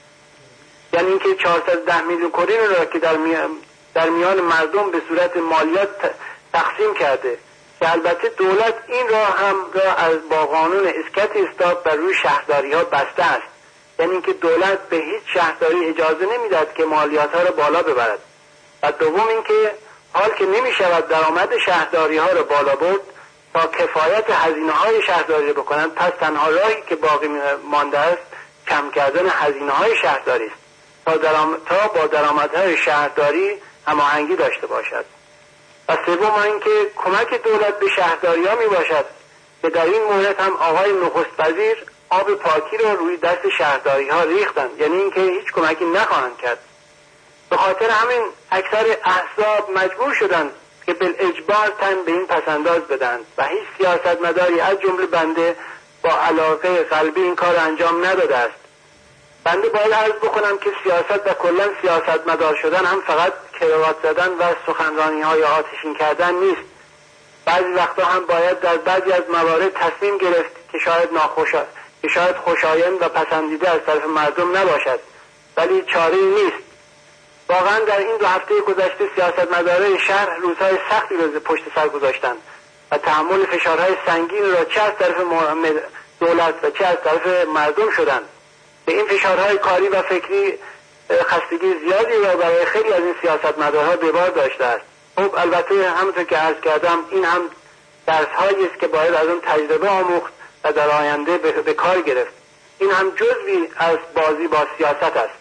یعنی اینکه چهارصد و ده میلیون کرون را که در میان در میان مردم به صورت مالیات تقسیم کرده که البته دولت این را هم را از با قانون اسکت استاب بر روی شهرداری ها بسته است، یعنی اینکه دولت به هیچ شهرداری اجازه نمیداد که مالیات ها را بالا ببرد. و دوم اینکه حال که نمی شود درآمد شهرداری ها را بالا برد تا کفایت هزینه های شهرداری را بکنند، پس تنها راهی که باقی مانده است کم کردن هزینه های شهرداری است تا, درام... تا با درآمدهای شهرداری هماهنگی داشته باشد. و سوم اینکه کمک دولت به شهرداری ها می باشد که در این مورد هم آقای نخست وزیر آب پاکی را روی دست شهرداری ها ریختند، یعنی اینکه هیچ کمکی نخواهند کرد. به خاطر همین اکثر احزاب مجبور شدند که بالاجبار تن به این پسنداز بدند و هیچ سیاستمداری از جمله بنده با علاقه قلبی این کار انجام نداده است. بنده باید عرض بکنم که سیاست و کلا سیاستمدار شدن هم فقط کراوات زدن و سخنرانی های آتشین کردن نیست. بعضی وقتا هم باید در بعضی از موارد تصمیم گرفت که شاید ناخوش که شاید خوشایند و پسندیده از طرف مردم نباشد، ولی چاره‌ای نیست. واقعا در این دو هفته گذشته سیاستمداران شهر روزهای سختی را پشت سر گذاشتند و تحمل فشارهای سنگین را چه از طرف دولت و چه از طرف مردم شدند. به این فشارهای کاری و فکری خستگی زیادی را برای خیلی از این سیاستمدارها به بار داشته است. خب البته همونطور که عرض کردم این هم درس‌هایی است که باید از اون تجربه آموخت و در آینده به, به کار گرفت. این هم جزوی از بازی با سیاست است.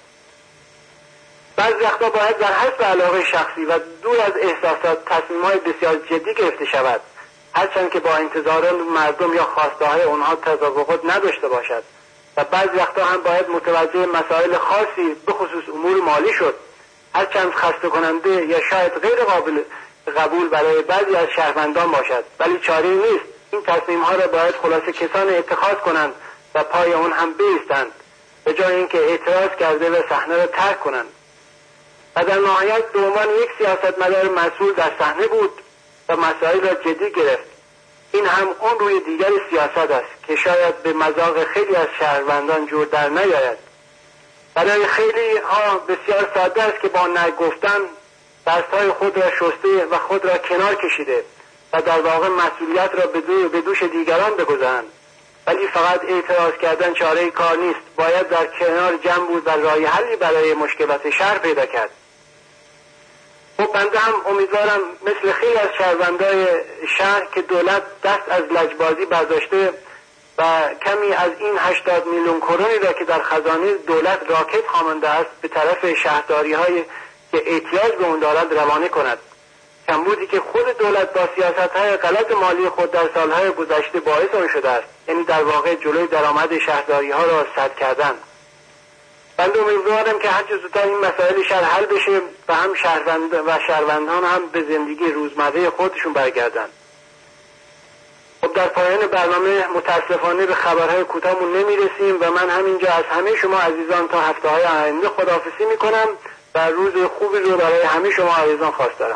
بعضی وقتا باید در حسب علاقه شخصی و دور از احساسات تصمیم‌های بسیار جدی گرفته شود، هرچند که با انتظارات مردم یا خواسته‌های اونها تطابق نداشته باشد. و بعضی وقتا هم باید متوجه مسائل خاصی به خصوص امور مالی شد، هرچند خسته کننده یا شاید غیر قابل قبول برای بعضی از شهروندان باشد، ولی چاره‌ای نیست. این تصمیم ها را باید خلاصه کسان اتخاذ کنند و پای اون هم بایستند به جای اینکه اعتراض کرده و صحنه را ترک کنند. و در نهایت به عنوان یک سیاستمدار مسئول در صحنه بود و مسائل را جدی گرفت. این هم اون روی دیگر سیاست است که شاید به مذاق خیلی از شهروندان جور در نیاید. برای خیلی ها بسیار ساده است که با نگفتن دستهای خود را شسته و خود را کنار کشیده و در واقع مسئولیت را به دوش دیگران بگذارند. ولی فقط اعتراض کردن چاره کار نیست. باید در کنار جمع بود و راه حلی برای مشکلات شهر پیدا کرد. خب بنده هم امیدوارم مثل خیلی از شهروندای شهر که دولت دست از لجبازی برداشته و کمی از این هشتاد میلیون کرونی را که در خزانه دولت راکت خوانده است به طرف شهرداری های که احتیاج به اون دارد روانه کند. کمبودی که خود دولت با سیاست های غلط مالی خود در سالهای گذشته باعث آن شده است، یعنی در واقع جلوی درآمد شهرداری ها را سد کردن. بنده امیدوارم که هرچه زودتر این مسائل شهر حل بشه و هم شهروند و شهروندان هم به زندگی روزمره خودشون برگردن. خب در پایان برنامه متاسفانه به خبرهای کوتاهمون نمیرسیم و من همینجا از همه شما عزیزان تا هفته های آینده خداحافظی میکنم و روز خوبی رو برای همه شما عزیزان خواست دارم.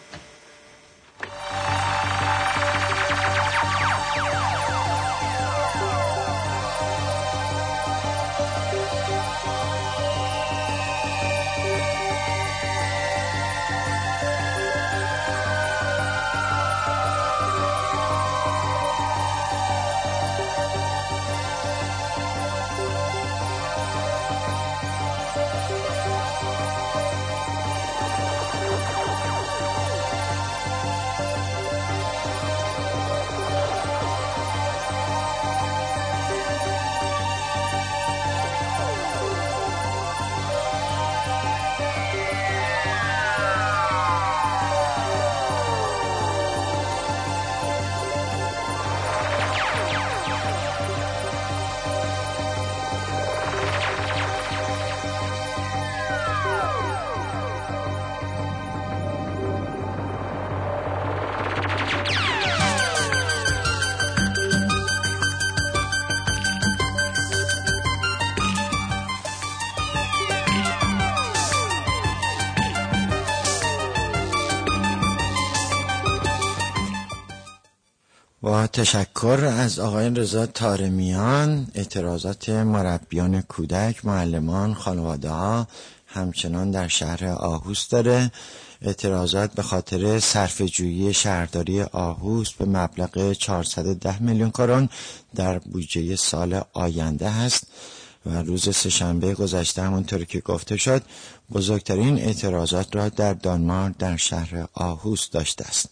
با تشکر از آقای رضا طارمیان، اعتراضات مربیان کودک، معلمان، خانواده ها همچنان در شهر آهوست داره. اعتراضات به خاطر صرفه‌جویی شهرداری آهوست به مبلغ چهارصد و ده میلیون کرون در بودجه سال آینده هست و روز سه‌شنبه گذشته همونطور که گفته شد بزرگترین اعتراضات را در دانمارک در شهر آهوست داشته است.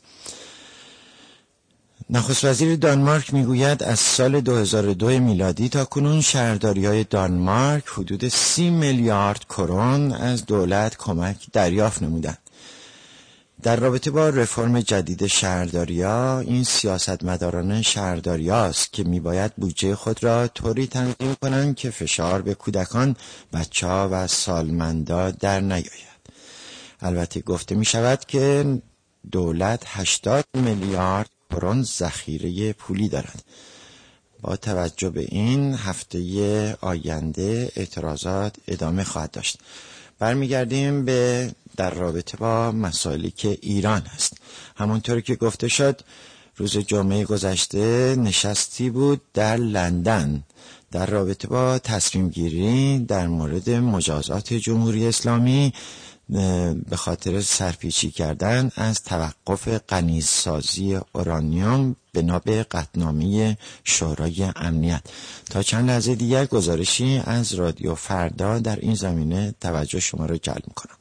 نخست وزیر دانمارک میگوید از سال دو هزار و دو میلادی تا کنون شهرداری‌های دانمارک حدود سی میلیارد کرون از دولت کمک دریافت نمودند. در رابطه با رفرم جدید شهرداری‌ها، این سیاستمداران شهرداری‌هاست که میباید بودجه خود را طوری تنظیم کنند که فشار به کودکان، بچه‌ها و سالمندا در نیاید. البته گفته میشود که دولت هشتاد میلیارد کرون ذخیره پولی دارد. با توجه به این هفته آینده اعتراضات ادامه خواهد داشت. برمیگردیم به در رابطه با مسائلی که ایران هست. همونطوری که گفته شد روز جمعه گذشته نشستی بود در لندن در رابطه با تصمیم گیری در مورد مجازات جمهوری اسلامی به خاطر سرپیچی کردن از توقف غنیسازی اورانیوم بنا به قطعنامه شورای امنیت. تا چند لحظه دیگر گزارشی از رادیو فردا در این زمینه توجه شما را جلب می‌کنم.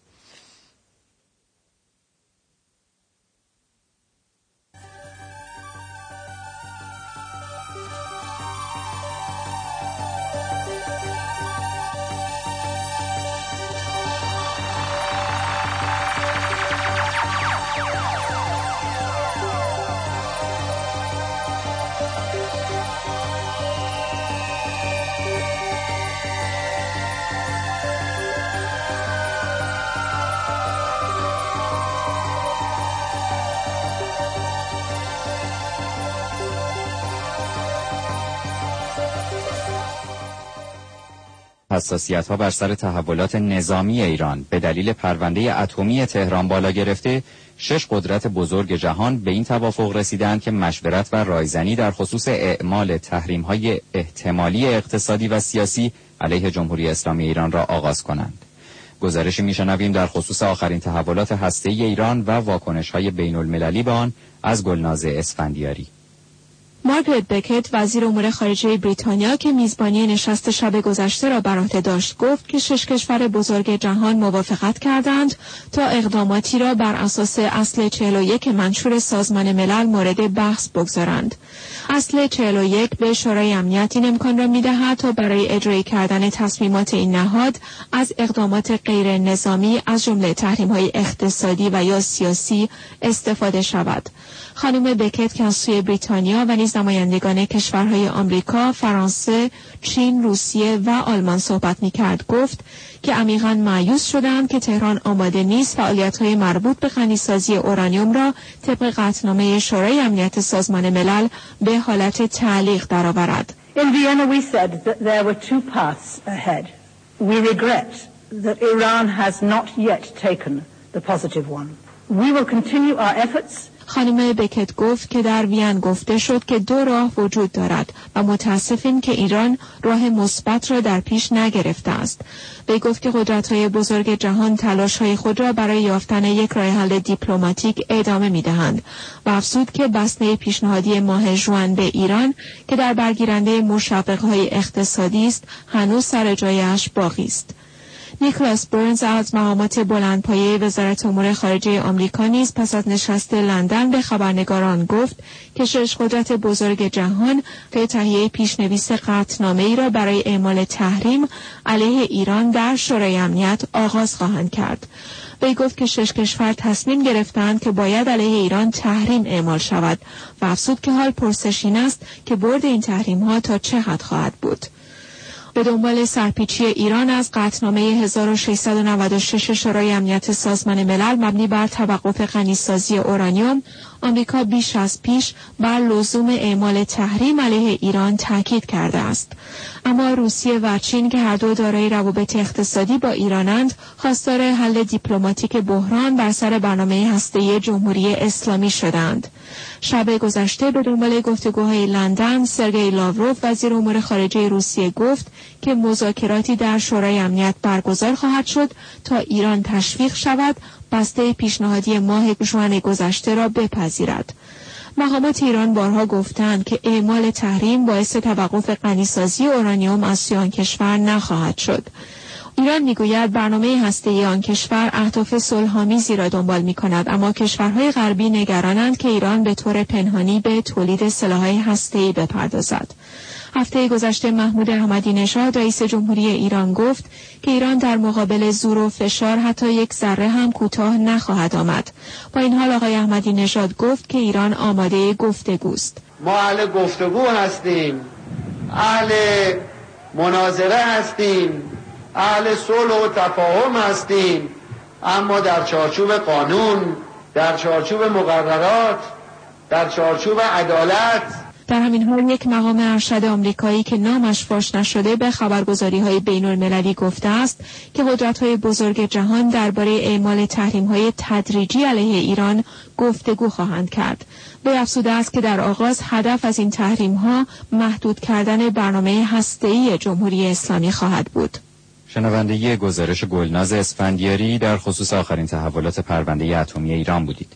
حساسیت‌ها بر سر تحولات نظامی ایران به دلیل پرونده اتمی تهران بالا گرفته، شش قدرت بزرگ جهان به این توافق رسیدند که مشورت و رایزنی در خصوص اعمال تحریم‌های احتمالی اقتصادی و سیاسی علیه جمهوری اسلامی ایران را آغاز کنند. گزارشی میشنویم در خصوص آخرین تحولات هسته‌ای ایران و واکنش‌های بین‌المللی به آن از گلناز اسفندیاری. مارگرت بکت وزیر امور خارجه بریتانیا که میزبانی نشست شب گذشته را بر عهده داشت گفت که شش کشور بزرگ جهان موافقت کردند تا اقداماتی را بر اساس اصل چهل و یک منشور سازمان ملل مورد بحث بگذارند. اصل چهل و یک به شورای امنیت این امکان را می‌دهد تا برای اجرای کردن تصمیمات این نهاد از اقدامات غیر نظامی از جمله تحریم‌های اقتصادی و یا سیاسی استفاده شود. خانم بکت که از سوی بریتانیا و نیز نمایندگان کشورهای آمریکا، فرانسه، چین، روسیه و آلمان صحبت می‌کرد گفت که عمیقاً مایوس شدند که تهران آماده نیست فعالیت‌های مربوط به غنی‌سازی اورانیوم را طبق قطعنامه شورای امنیت سازمان ملل به حالت تعلیق درآورد. In Vienna we said that there were two paths ahead. We regret that Iran has not yet taken the positive one. We will continue our efforts. خانم بکت گفت که در وین گفته شد که دو راه وجود دارد و متاسفیم که ایران راه مثبت را در پیش نگرفته است. وی گفت که قدرت‌های بزرگ جهان تلاش‌های خود را برای یافتن یک راه حل دیپلماتیک ادامه می‌دهند و افزود که بسنه پیشنهادی ماه ژوئن به ایران که در برگیرنده مشوق‌های اقتصادی است هنوز سر جایش باقی است. نیکلاس برنز از مقامات بلندپایه وزارت امور خارجه آمریکا نیز پس از نشست لندن به خبرنگاران گفت که شش قدرت بزرگ جهان که تهیه پیشنویس قطعنامه‌ای را برای اعمال تحریم علیه ایران در شورای امنیت آغاز خواهند کرد. وی گفت که شش کشور تصمیم گرفتند که باید علیه ایران تحریم اعمال شود و افزود که حال پرسش این است که برد این تحریم‌ها تا چه حد خواهد بود. به دنبال سرپیچی ایران از قطعنامه هزار و ششصد و نود و شش شورای امنیت سازمان ملل مبنی بر توقف غنی‌سازی اورانیوم، آمریکا بیش از پیش بر لزوم اعمال تحریم علیه ایران تاکید کرده است. اما روسیه و چین که هر دو دارای روابط اقتصادی با ایرانند، خواستار حل دیپلماتیک بحران بر سر برنامه هسته‌ای جمهوری اسلامی شدند. شب گذشته به دنبال گفتگوهای لندن، سرگئی لاوروف وزیر امور خارجه روسیه گفت که مذاکراتی در شورای امنیت برگزار خواهد شد تا ایران تشویق شود بسته پیشنهادی ماه ژوئن گذشته را بپذیرد. مقامات ایران بارها گفتند که اعمال تحریم باعث توقف غنی‌سازی اورانیوم از سوی آن کشور نخواهد شد. ایران میگوید برنامه هسته‌ای آن کشور اهداف صلح‌آمیزی را دنبال می‌کند، اما کشورهای غربی نگرانند که ایران به طور پنهانی به تولید سلاح‌های هسته‌ای بپردازد. هفته گذشته محمود احمدی نژاد رئیس جمهوری ایران گفت که ایران در مقابل زور و فشار حتی یک ذره هم کوتاه نخواهد آمد. با این حال آقای احمدی نژاد گفت که ایران آماده گفتگوست. ما اهل گفتگو هستیم، اهل مناظره هستیم، اهل صلح و تفاهم هستیم، اما در چارچوب قانون، در چارچوب مقررات، در چارچوب عدالت. در همین حال یک مقام ارشد آمریکایی که نامش فاش نشده به خبرگزاری‌های بین‌المللی گفته است که قدرت‌های بزرگ جهان درباره اعمال تحریم‌های تدریجی علیه ایران گفتگو خواهند کرد. وی افزوده است که در آغاز هدف از این تحریم‌ها محدود کردن برنامه هسته‌ای جمهوری اسلامی خواهد بود. شنونده گزارش گلناز اسفندیاری در خصوص آخرین تحولات پرونده اتمی ایران بودید.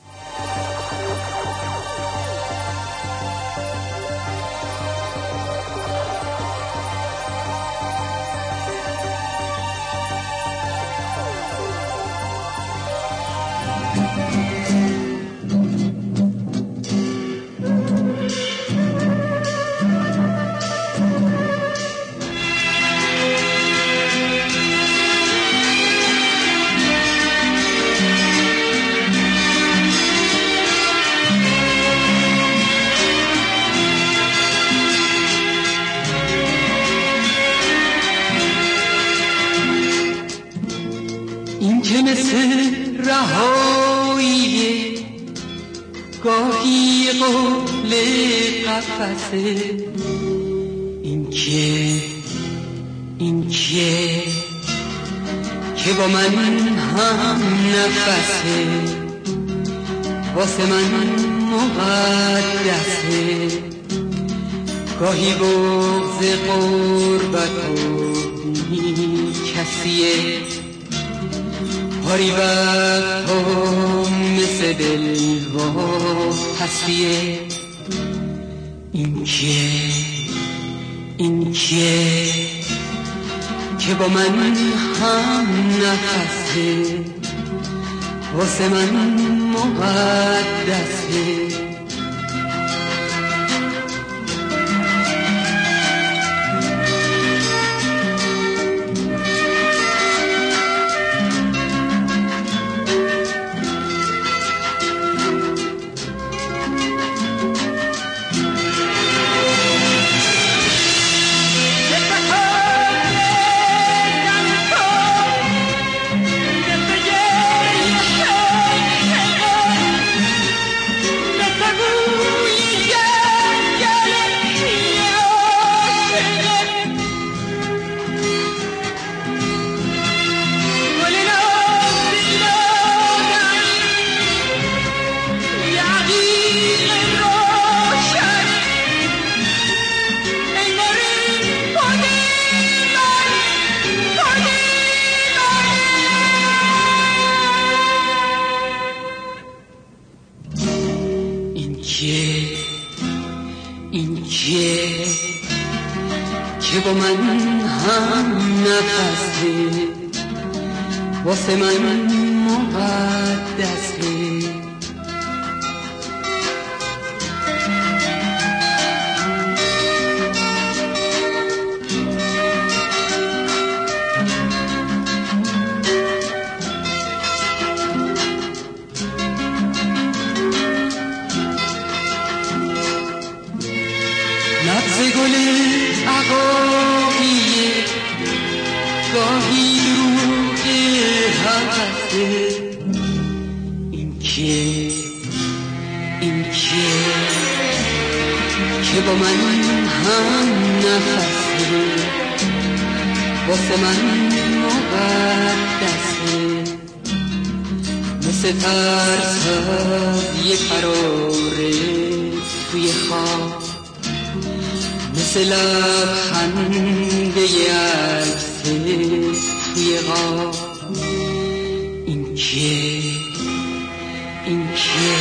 گاهی قول قفسه این که این کیه که با من هم نفسه، واسه من مقدسه، گاهی بغض قربت و بی کسیه، پاری وقت ها مثل دل و پسیه. این کیه این کیه که با من هم نفسه، واسه من مقدسه، که با من هم نفسه، واسه من مقدسه. نبض گل عقاقیه، گاهی روح هوسه. این کیه این کیه که با من هم نفسه، واسه من مقدسه، مثل ترس از یک قراره توی خواب، مثل لبخنده عکسه توی غاب. این کیه این کیه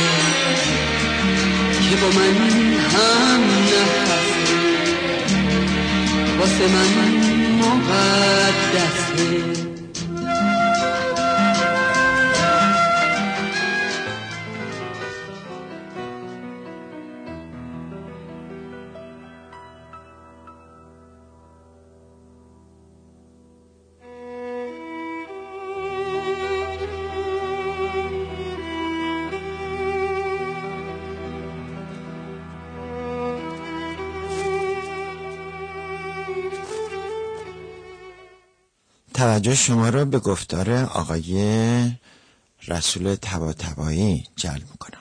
که با من هم نفسه، واسه من مقدسه. توجه شما را به گفتار آقای رسول طباطبایی جلب میکنم.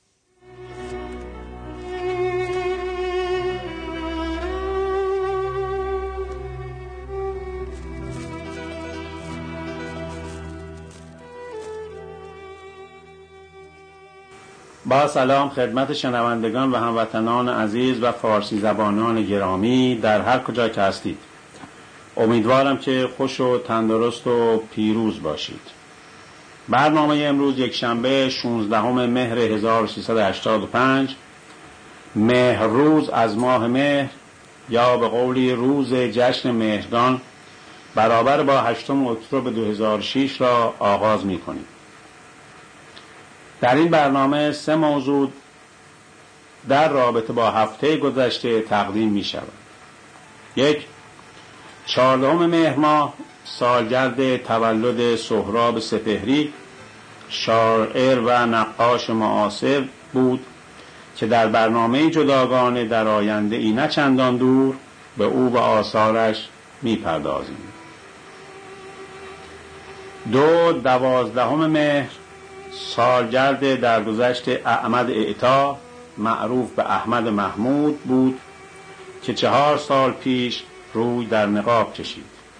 با سلام خدمت شنوندگان و هموطنان عزیز و فارسی زبانان گرامی در هر کجا که هستید. امیدوارم که خوش و تندرست و پیروز باشید. برنامه امروز یک شنبه شانزدهم مهر هزار و سیصد و هشتاد و پنج، مهر روز از ماه مهر یا به قولی روز جشن مهرگان برابر با هشتم اکتبر دو هزار و شش را آغاز می کنیم. در این برنامه سه موضوع در رابطه با هفته گذشته تقدیم می شود. یک، چهاردهم مهر ماه سالگرد تولد سهراب سپهری، شاعر و نقاش معاصر بود که در برنامه جداگانه در آینده ای نه چندان دور به او و آثارش می پردازیم. دو، دوازدهم مهر سالگرد درگذشت احمد اعطا معروف به احمد محمود بود که چهار سال پیش روی در نقاب کشید.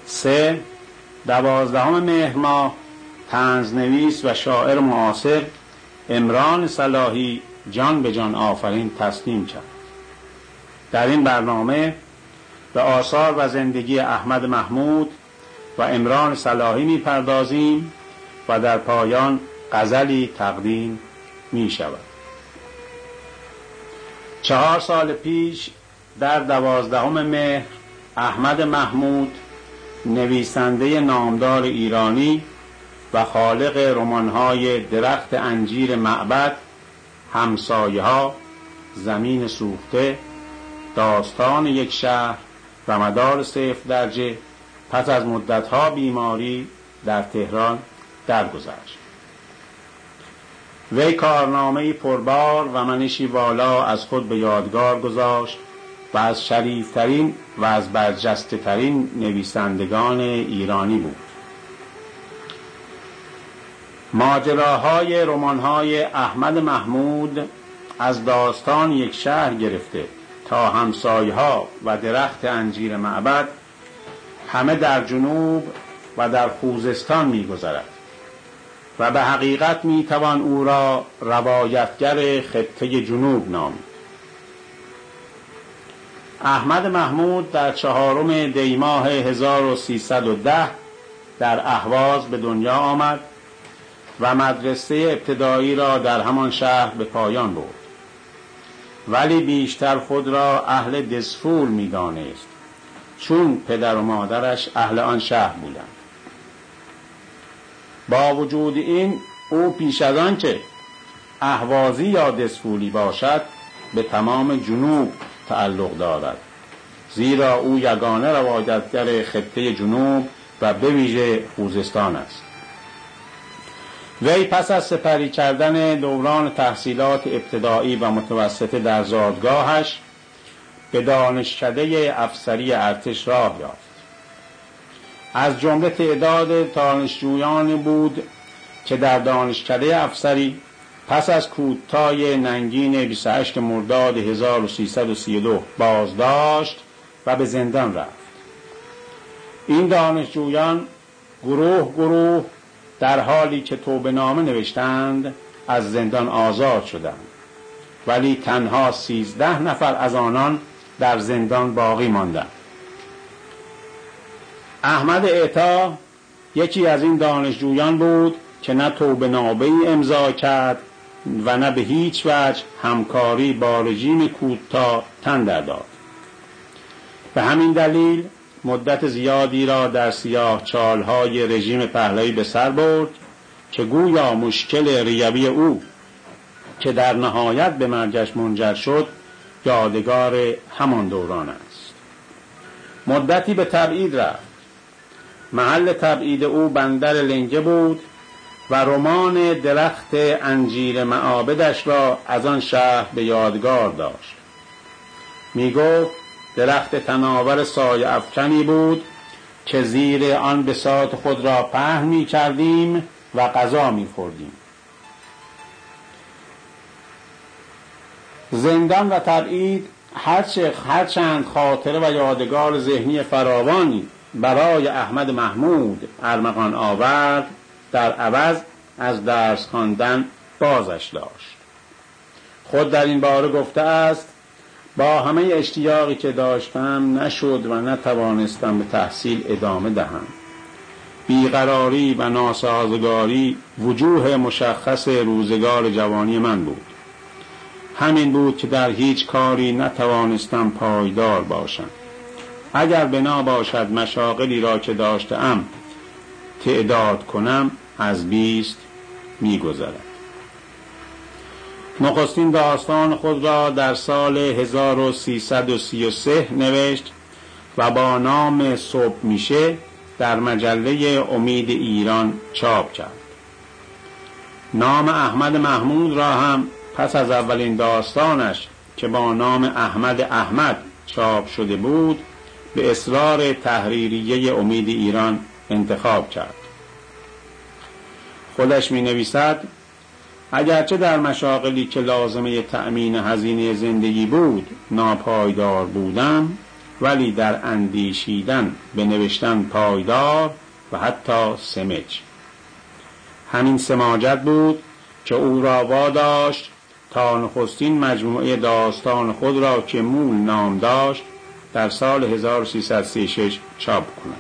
سه دوازدهم مهر ماه طنزنویس و شاعر معاصر عمران صلاحی جان به جان آفرین تسلیم کرد. در این برنامه به آثار و زندگی احمد محمود و عمران صلاحی می‌پردازیم و در پایان غزلی تقدیم می شود. چهار سال پیش در دوازدهم مهر احمد محمود نویسنده نامدار ایرانی و خالق رمان‌های درخت انجیر معبد، همسایه‌ها، زمین سوخته، داستان یک شهر و مدار صفر درجه پس از مدت‌ها بیماری در تهران درگذشت. وی کارنامه‌ای پربار و منشی والا از خود به یادگار گذاشت و از شریفترین و از برجسته‌ترین نویسندگان ایرانی بود. ماجراهای رمان‌های احمد محمود از داستان یک شهر گرفته تا همسایه‌ها و درخت انجیر معبد همه در جنوب و در خوزستان می‌گذرد و به حقیقت می‌توان او را روایتگر خطه جنوب نامید. احمد محمود در چهارم دی ماه هزار و سیصد و ده در اهواز به دنیا آمد و مدرسه ابتدایی را در همان شهر به پایان برد، ولی بیشتر خود را اهل دسفول می‌دانست چون پدر و مادرش اهل آن شهر بودند. با وجود این او پیش از آن که اهوازی یا دسفولی باشد به تمام جنوب تعلق دارد، زیرا او یگانه روایتگر خطه جنوب و به ویژه خوزستان است. وی پس از سپری کردن دوران تحصیلات ابتدایی و متوسطه در زادگاهش به دانشکده افسری ارتش راه یافت. از جمله تعداد دانشجویان بود که در دانشکده افسری پس از کودتای ننگین بیست و هشتم مرداد هزار و سیصد و سی و دو بازداشت و به زندان رفت. این دانشجویان گروه گروه در حالی که توبه نامه نوشتند از زندان آزاد شدند، ولی تنها سیزده نفر از آنان در زندان باقی ماندند. احمد اعطا یکی از این دانشجویان بود که نه توبه نامه‌ای امضا کرد و نه به هیچ وجه همکاری با رژیم کودتا تن در داد. به همین دلیل مدت زیادی را در سیاه چالهای رژیم پهلوی به سر برد که گویا مشکل ریوی او که در نهایت به مرگش منجر شد یادگار همان دوران است. مدتی به تبعید رفت. محل تبعید او بندر لنگه بود و رمان درخت انجیر معابدش را از آن شهر به یادگار داشت. می گفت درخت تناور سایه افکنی بود که زیر آن بساط خود را پهن می کردیم و غذا می خوردیم. زندان و تبعید هرچند خاطره و یادگار ذهنی فراوانی برای احمد محمود ارمغان آورد، در عوض از درس خواندن بازش داشت. خود در این باره گفته است: با همه اشتیاقی که داشتم نشد و نتوانستم به تحصیل ادامه دهم. بیقراری و ناسازگاری وجوه مشخص روزگار جوانی من بود. همین بود که در هیچ کاری نتوانستم پایدار باشم. اگر بنا باشد مشاغلی را که داشتم تعداد کنم از بیست می گذرد. نخستین داستان خود را در سال هزار و سیصد و سی و سه نوشت و با نام صبح میشه در مجله امید ایران چاپ کرد. نام احمد محمود را هم پس از اولین داستانش که با نام احمد احمد چاپ شده بود به اصرار تحریریه امید ایران انتخاب کرد. خودش می نویسد: اگرچه در مشاغلی که لازمه تأمین هزینه زندگی بود ناپایدار بودم، ولی در اندیشیدن به نوشتن پایدار و حتی سمج. همین سماجت بود که او را واداشت تا نخستین مجموعه داستان خود را که مول نام داشت در سال هزار و سیصد و سی و شش چاپ کند.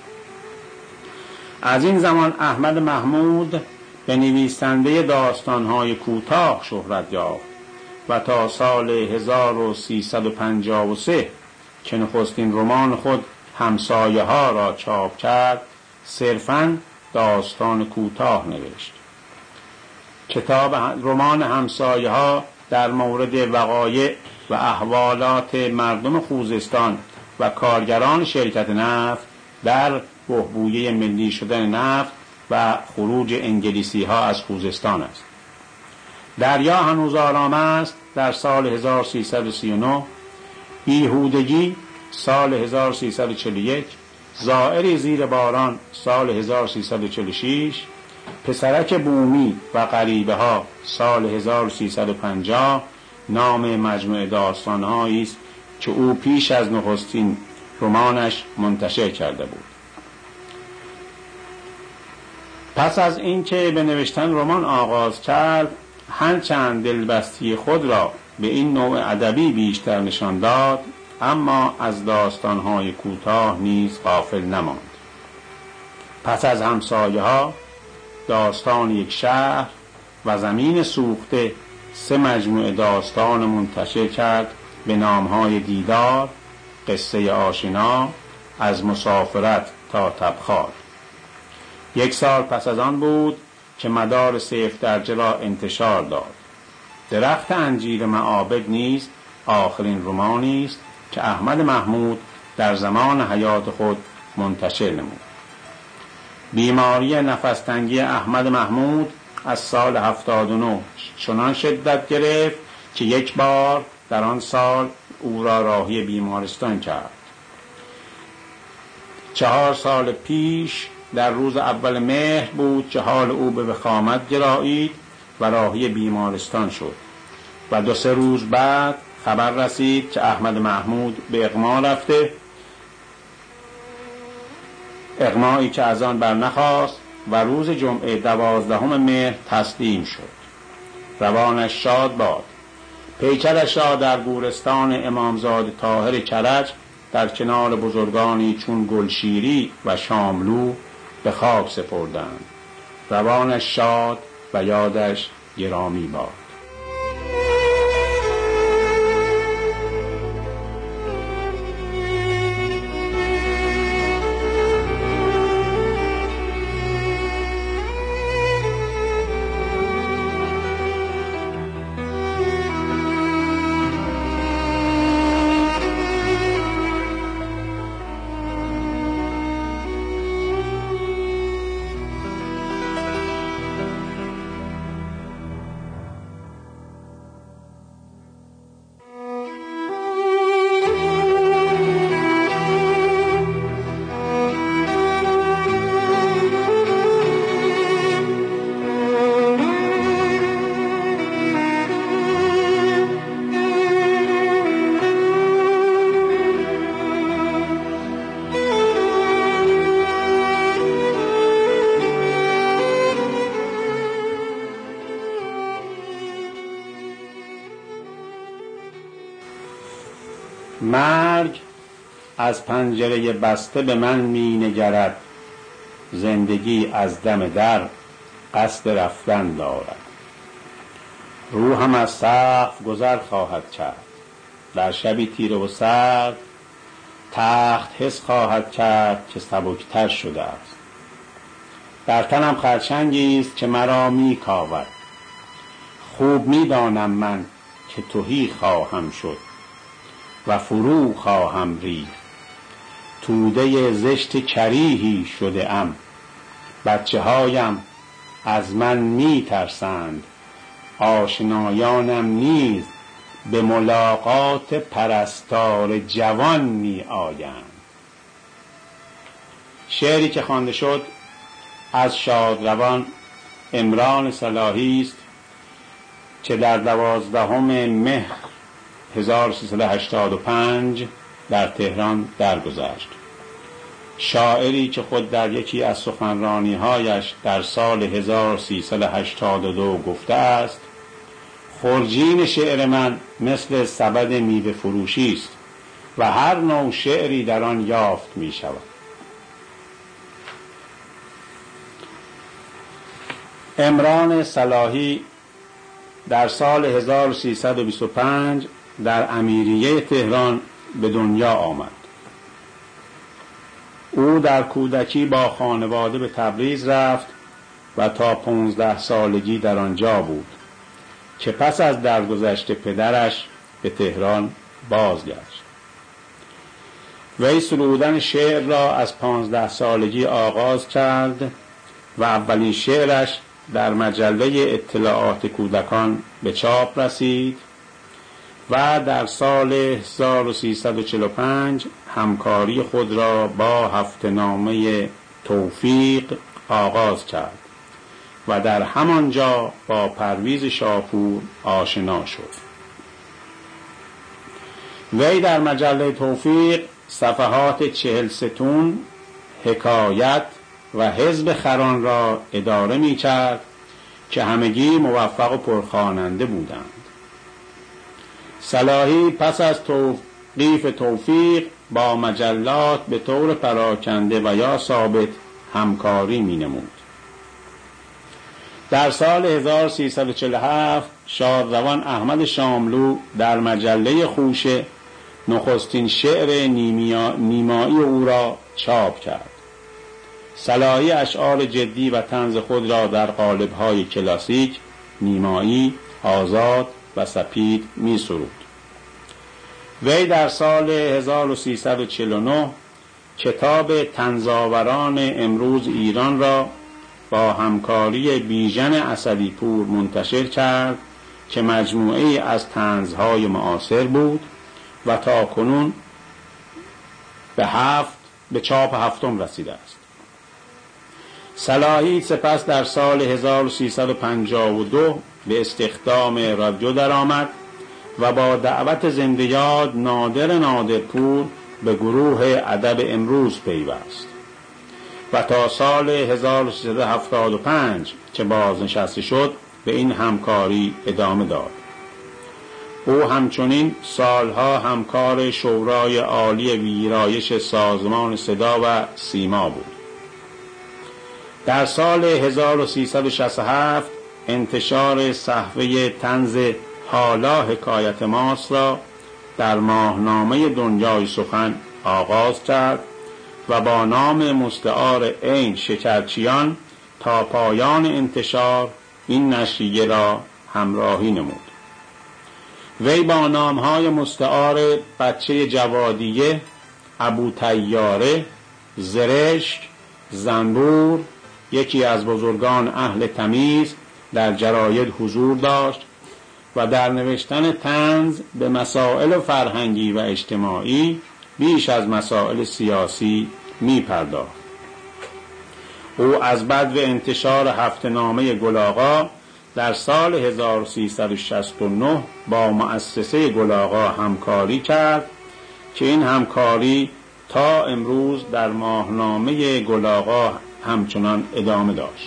از این زمان احمد محمود به نویسنده داستان‌های کوتاه شهرت یافت و تا سال هزار و سیصد و پنجاه و سه که نخستین رمان خود همسایه ها را چاپ کرد صرفاً داستان کوتاه نوشت. کتاب رمان همسایه ها در مورد وقایع و احوالات مردم خوزستان و کارگران شرکت نفت در بحبوحه ملی شدن نفت و خروج انگلیسی ها از خوزستان است. دریا هنوز آرام است در سال هزار و سیصد و سی و نه، بیهودگی سال هزار و سیصد و چهل و یک، زائری زیر باران سال هزار و سیصد و چهل و شش، پسرک بومی و غریبه ها سال هزار و سیصد و پنجاه نام مجموعه داستان‌هایی است که او پیش از نخستین رمانش منتشر کرده بود. پس از اینکه به نوشتن رمان آغاز کرد، هرچند دلبستی خود را به این نوع ادبی بیشتر نشان داد، اما از داستان‌های کوتاه نیز غافل نماند. پس از همسایه ها، داستان یک شهر و زمین سوخته سه مجموعه داستان منتشر کرد به نام‌های دیدار، قصه آشنا، از مسافرت تا تبخال. یک سال پس از آن بود که مدار سیف درجه را انتشار داد. درخت انجیر معابد نیز آخرین رمانی است که احمد محمود در زمان حیات خود منتشر نمود. بیماری نفس‌تنگی احمد محمود از سال هفتاد و نه چنان شدت گرفت که یک بار در آن سال او را راهی بیمارستان کرد. چهار سال پیش در روز اول مهر بود که حال او به وخامت گرایید و راهی بیمارستان شد و دو سه روز بعد خبر رسید که احمد محمود به اغما رفته، اغمایی که از آن بر نخواست و روز جمعه دوازدهم مهر تسلیم شد. روانش شاد باد. پیکرش را در گورستان امامزاده طاهر کرج در کنار بزرگانی چون گلشیری و شاملو به خاک سپردند. روانش شاد و یادش گرامی باد. مرگ از پنجره بسته به من می نگرد، زندگی از دم در قصد رفتن دارد. روحم از سقف گذر خواهد کرد، در شبی تیره و سرد تخت حس خواهد کرد که سبکتر شده است. در تنم خرچنگی است که مرا می کاود، خوب می دانم من که تهی خواهم شد و فرو خواهم ریخت. توده زشت کریهی شده ام، بچه هایم از من می ترسند، آشنایانم نیز به ملاقات پرستار جوان می آیند. شعری که خوانده شد از شادروان عمران صلاحی است که در دوازدهم مهر هزار و سیصد و هشتاد و پنج در تهران درگذشت. شاعری که خود در یکی از سخنرانی‌هایش در سال هزار و سیصد و هشتاد و دو گفته است: خرجین شعر من مثل سبد میوه فروشی است و هر نوع شعری در آن یافت می شود. عمران صلاحی در سال هزار و سیصد و بیست و پنج در امیریه تهران به دنیا آمد. او در کودکی با خانواده به تبریز رفت و تا پانزده سالگی در آنجا بود که پس از درگذشت پدرش به تهران بازگشت. وی سرودن شعر را از پانزده سالگی آغاز کرد و اولین شعرش در مجله اطلاعات کودکان به چاپ رسید و در سال هزار و سیصد و چهل و پنج همکاری خود را با هفته‌نامه توفیق آغاز کرد و در همانجا با پرویز شاپور آشنا شد. وی در مجله توفیق صفحات چهل ستون، حکایت و حزب خران را اداره می کرد که همگی موفق و پرخواننده بودند. صلاحی پس از توقیف توفیق با مجلات به طور پراکنده و یا ثابت همکاری می نمود. در سال هزار و سیصد و چهل و هفت شادروان احمد شاملو در مجله خوشه نخستین شعر نیمایی او را چاپ کرد. صلاحی اشعار جدی و طنز خود را در قالب‌های کلاسیک، نیمایی، آزاد و سپید می سرود. وی در سال هزار و سیصد و چهل و نه کتاب طنزآوران امروز ایران را با همکاری بیژن اسدی‌پور منتشر کرد که مجموعه از طنزهای معاصر بود و تا کنون به هفت به چاپ هفتم رسیده است. صلاحی سپس در سال هزار و سیصد و پنجاه و دو به استخدام رادیو درآمد و با دعوت زنده یاد نادر نادرپور به گروه ادب امروز پیوست و تا سال هزار و سیصد و هفتاد و پنج که بازنشسته شد به این همکاری ادامه داد. او همچنین سالها همکار شورای عالی ویرایش سازمان صدا و سیما بود. در سال هزار و سیصد و شصت و هفت انتشار صحفه طنز حالا حکایت ماست را در ماهنامه دنیای سخن آغاز کرد و با نام مستعار عین شکرچیان تا پایان انتشار این نشریه را همراهی نمود. وی با نامهای مستعار بچه جوادیه، ابو طیاره، زرشک، زنبور، یکی از بزرگان اهل تمیز در جراید حضور داشت و در نوشتن طنز به مسائل فرهنگی و اجتماعی بیش از مسائل سیاسی می پرداخت. او از بدو انتشار هفته‌نامه گل‌آقا در سال هزار و سیصد و شصت و نه با مؤسسه گل‌آقا همکاری کرد که این همکاری تا امروز در ماهنامه گل‌آقا همچنان ادامه داشت.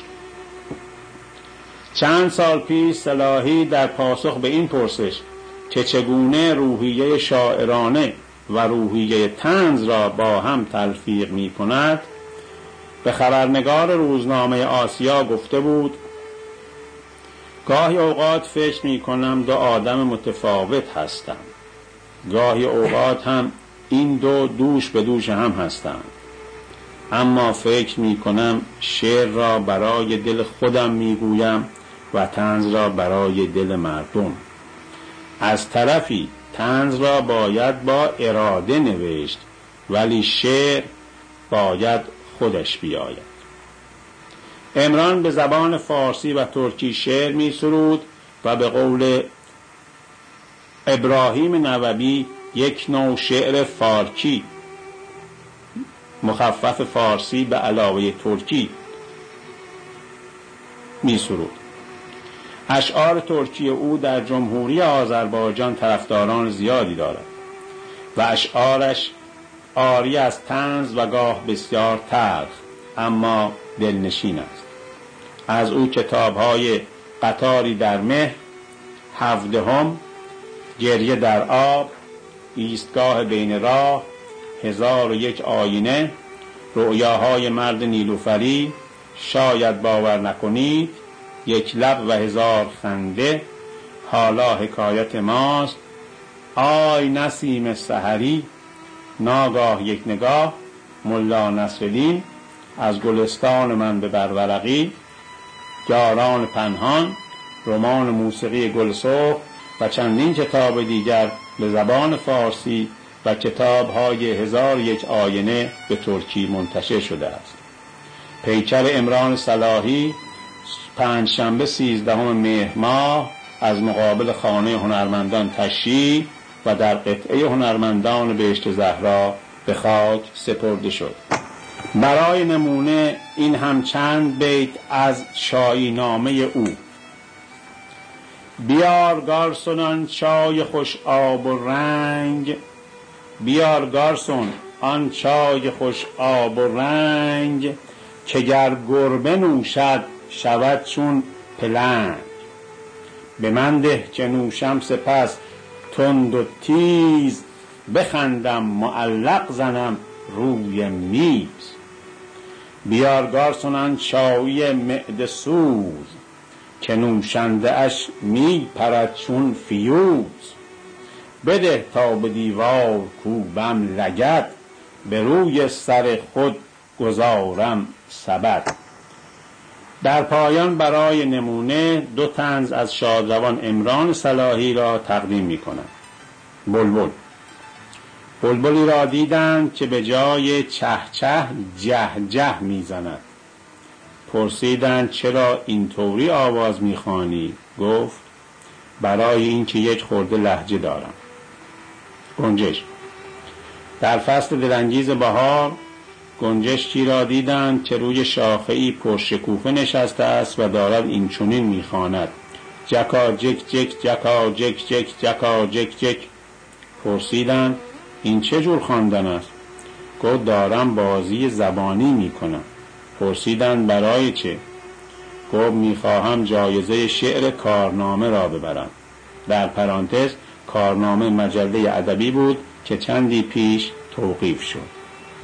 چند سال پیش صلاحی در پاسخ به این پرسش که چگونه روحیه شاعرانه و روحیه طنز را با هم تلفیق می کند به خبرنگار روزنامه آسیا گفته بود: گاهی اوقات فکر می کنم دو آدم متفاوت هستم، گاهی اوقات هم این دو دوش به دوش هم هستند، اما فکر می کنم شعر را برای دل خودم می گویم و طنز را برای دل مردم. از طرفی طنز را باید با اراده نوشت ولی شعر باید خودش بیاید. عمران به زبان فارسی و ترکی شعر می سرود و به قول ابراهیم نووی یک نوع شعر فارکی مخفف فارسی به علاوه ترکی می سرود. اشعار ترکی او در جمهوری آذربایجان طرفداران زیادی دارد و اشعارش عاری از طنز و گاه بسیار تلخ اما دلنشین است. از او کتاب‌های قطاری در مه، هفدهم، گریه در آب، ایستگاه بین راه، هزار و یک آینه، رؤیاهای مرد نیلوفری، شاید باور نکنید، یک لب و هزار خنده، حالا حکایت ماست، آی نسیم سحری، ناگاه یک نگاه، ملا نصرالدین، از گلستان من به برورقی، یاران پنهان، رمان موسیقی گلسرخ و چندین کتاب دیگر به زبان فارسی و کتاب‌های هزار یک آینه به ترکی منتشر شده است. پیکر عمران صلاحی پنجشنبه سیزدهم مهر ماه از مقابل خانه هنرمندان تشییع و در قطعه هنرمندان بهشت زهرا به خاک سپرده شد. برای نمونه این هم چند بیت از شایی نامه او: بیار گارسون چای خوش آب و رنگ، بیار گارسون آن چای خوش آب و رنگ، که گر گربه نوشد شود چون پلنگ. به من ده که نوشم سپس تند و تیز، بخندم معلق زنم روی میز. بیار گارسونان چای معده سوز، که نوشنده اش می پرد چون فیوز. بده تا به دیوار کوبم لگد، به روی سر خود گذارم سبد. در پایان برای نمونه دو طنز از شادروان عمران صلاحی را تقدیم می کنم. بلبل. بلبلی را دیدند که به جای چه چه جه جه می زند. پرسیدند چرا اینطوری آواز می خوانی؟ گفت برای اینکه یک خورده لهجه دارم. گنجش. در فصل دلانگیز بهار گنجشکی را دیدند که روی شاخه‌ای پرشکوفه نشسته است و دارد این چنین می‌خواند: جکا جک جک جکا جک جک جکا جک جک. پرسیدند این چه جور خواندن است؟ گفت دارم بازی زبانی می‌کنم. پرسیدند برای چه؟ گفت می‌خواهم جایزه شعر کارنامه را ببرم. در پرانتز کارنامه مجله ادبی بود که چندی پیش توقیف شد.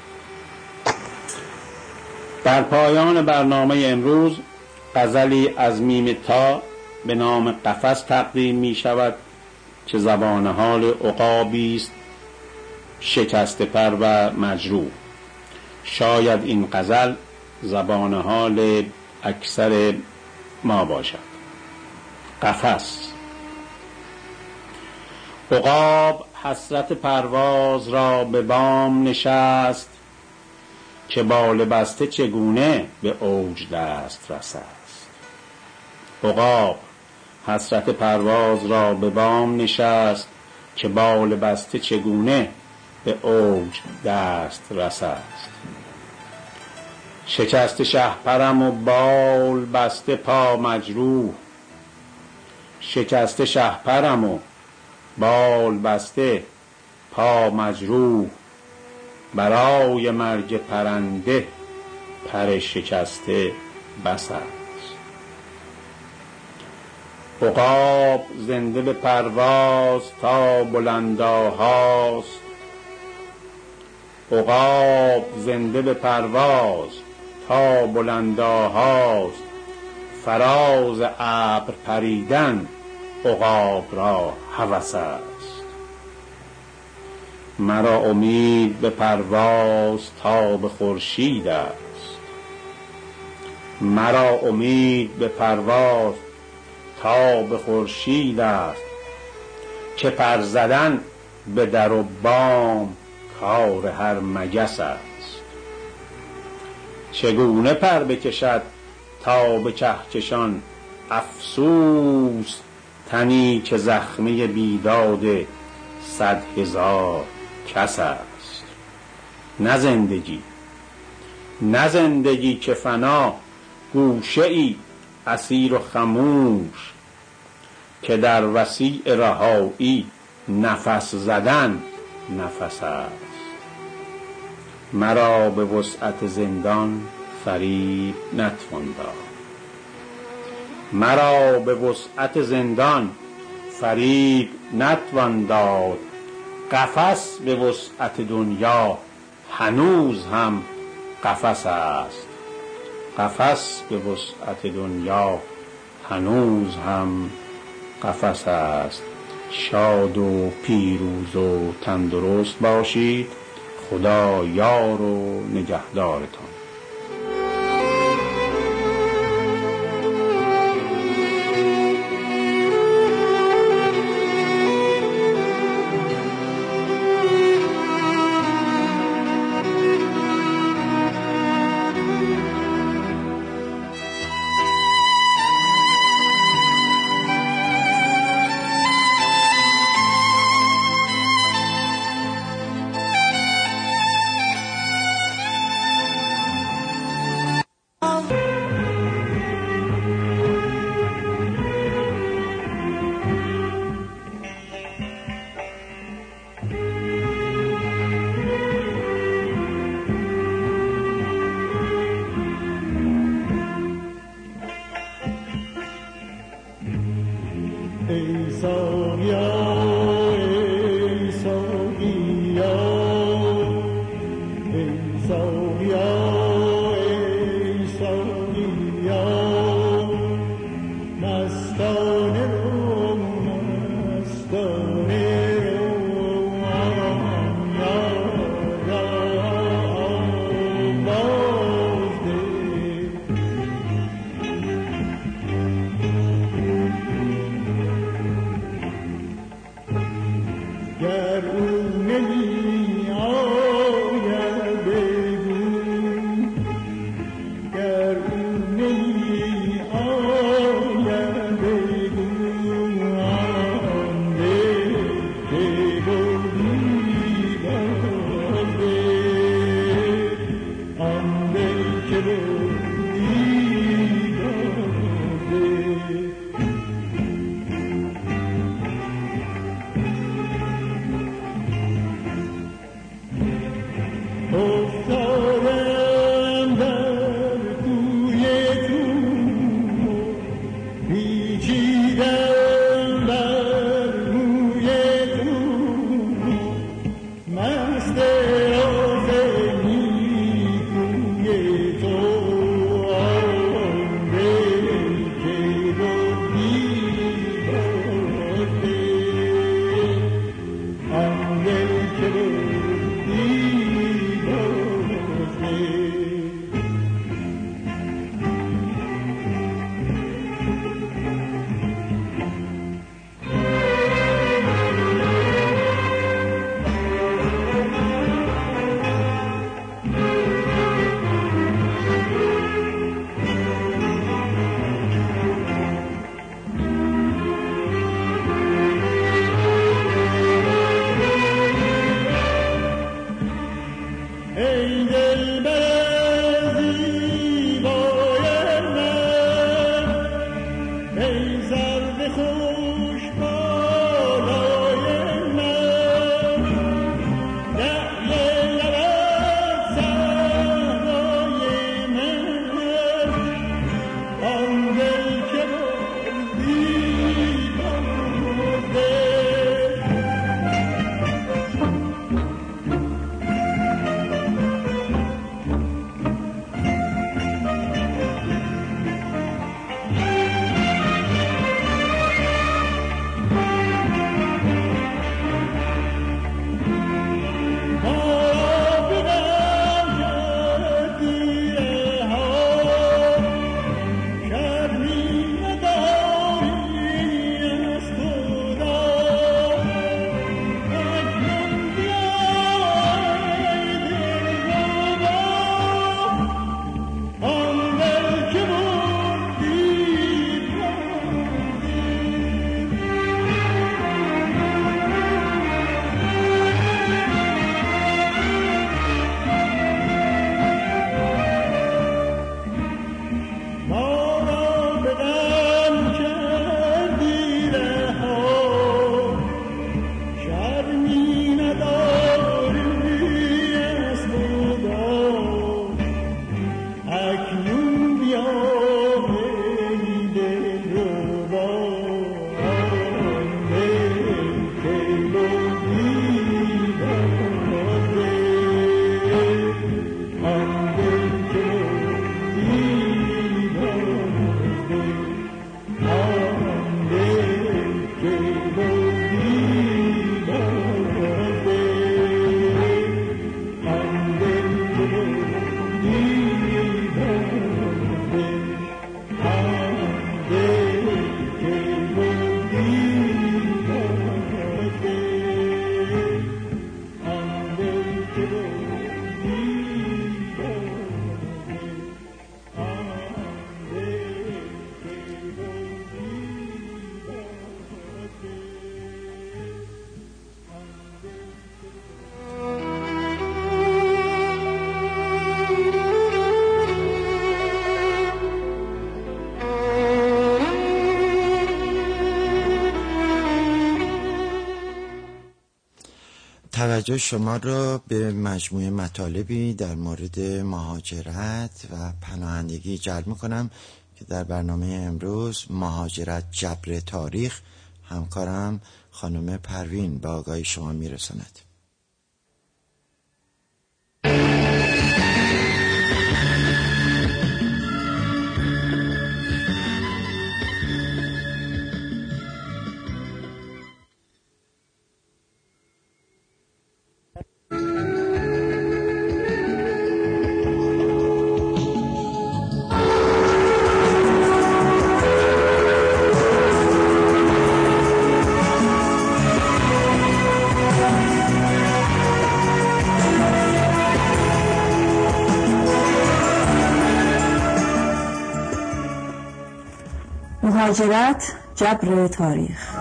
در پایان برنامه امروز غزلی از میم تا به نام قفس تقدیم می شود که زبان حال عقابی است شکسته پر و مجروح. شاید این غزل زبان حال اکثر ما باشد. قفس. عقاب حسرت پرواز را به بام نشست، که بال بسته چگونه به اوج دست رسد. عقاب حسرت پرواز را به بام نشست، که بال بسته چگونه به اوج دست رسد. شکست شهپرم و بال بسته پا مجروح، شکست شهپرم و بال بسته پا مجروح. برای مرگ پرنده پر شکسته بس است. عقاب زنده به پرواز تا بلنداهاست، عقاب زنده به پرواز تا بلنداهاست. فراز ابر پریدن عقاب را هوس است. مرا امید به پرواز تا به خورشید است، مرا امید به پرواز تا به خورشید است. که پر زدن به در و بام کار هر مگس است. چگونه پر بکشد تا به کهکشان افسوس، تنی که زخمه بیداد صد هزار کس است. نه زندگی، نه زندگی که فنا گوشه ای اسیر و خموش، که در وسیع رهایی نفس زدن نفس است. مرا به وسعت زندان فریب نتوان داد. مرا به وسعت زندان فریب نتوان داد. قفس به وسعت دنیا هنوز هم قفس است. قفس به وسعت دنیا هنوز هم قفس است. شاد و پیروز و تندرست باشید. خدا یار و نگهدارتان. توجه شما را به مجموعه مطالبی در مورد مهاجرت و پناهندگی جلب می‌کنم که در برنامه امروز مهاجرت جبر تاریخ همکارم خانم پروین به آگاهی شما میرساند. مهاجرت جبر تاریخ.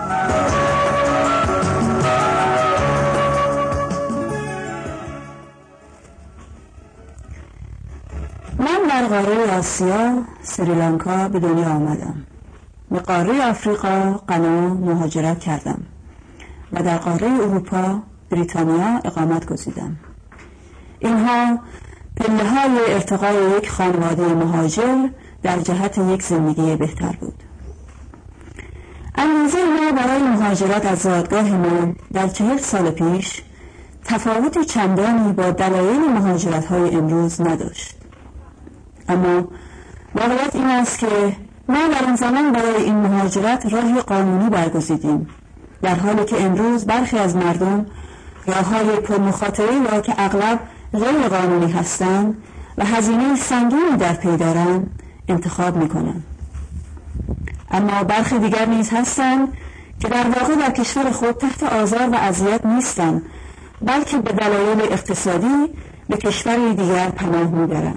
من در قاره آسیا سریلانکا به دنیا آمدم. به قاره آفریقا غنا مهاجرت کردم و در قاره اروپا بریتانیا اقامت گزیدم. اینها پله های ارتقای یک خانواده مهاجر در جهت یک زندگی بهتر بود. انگیزه ما برای مهاجرت از زادگاه من در چهل سال پیش تفاوت چندانی با دلایل مهاجرت های امروز نداشت. اما واقعیت این است که ما در آن زمان برای این مهاجرت راهی قانونی برگزیدیم، در حالی که امروز برخی از مردم راه‌های پرمخاطره را که اغلب غیر قانونی هستند و هزینه سنگینی در پی دارند انتخاب می‌کنند. اما برخی دیگر نیز هستند که در واقع در کشور خود تحت آزار و اذیت نیستند، بلکه به دلایل اقتصادی به کشوری دیگر پناه می‌برند.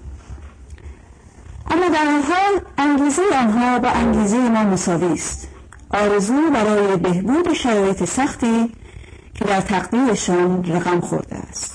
اما در این حال انگیزه آنها با انگیزه ما مساوی است. آرزو برای بهبود شرایط سختی که در تقدیرشان رقم خورده است.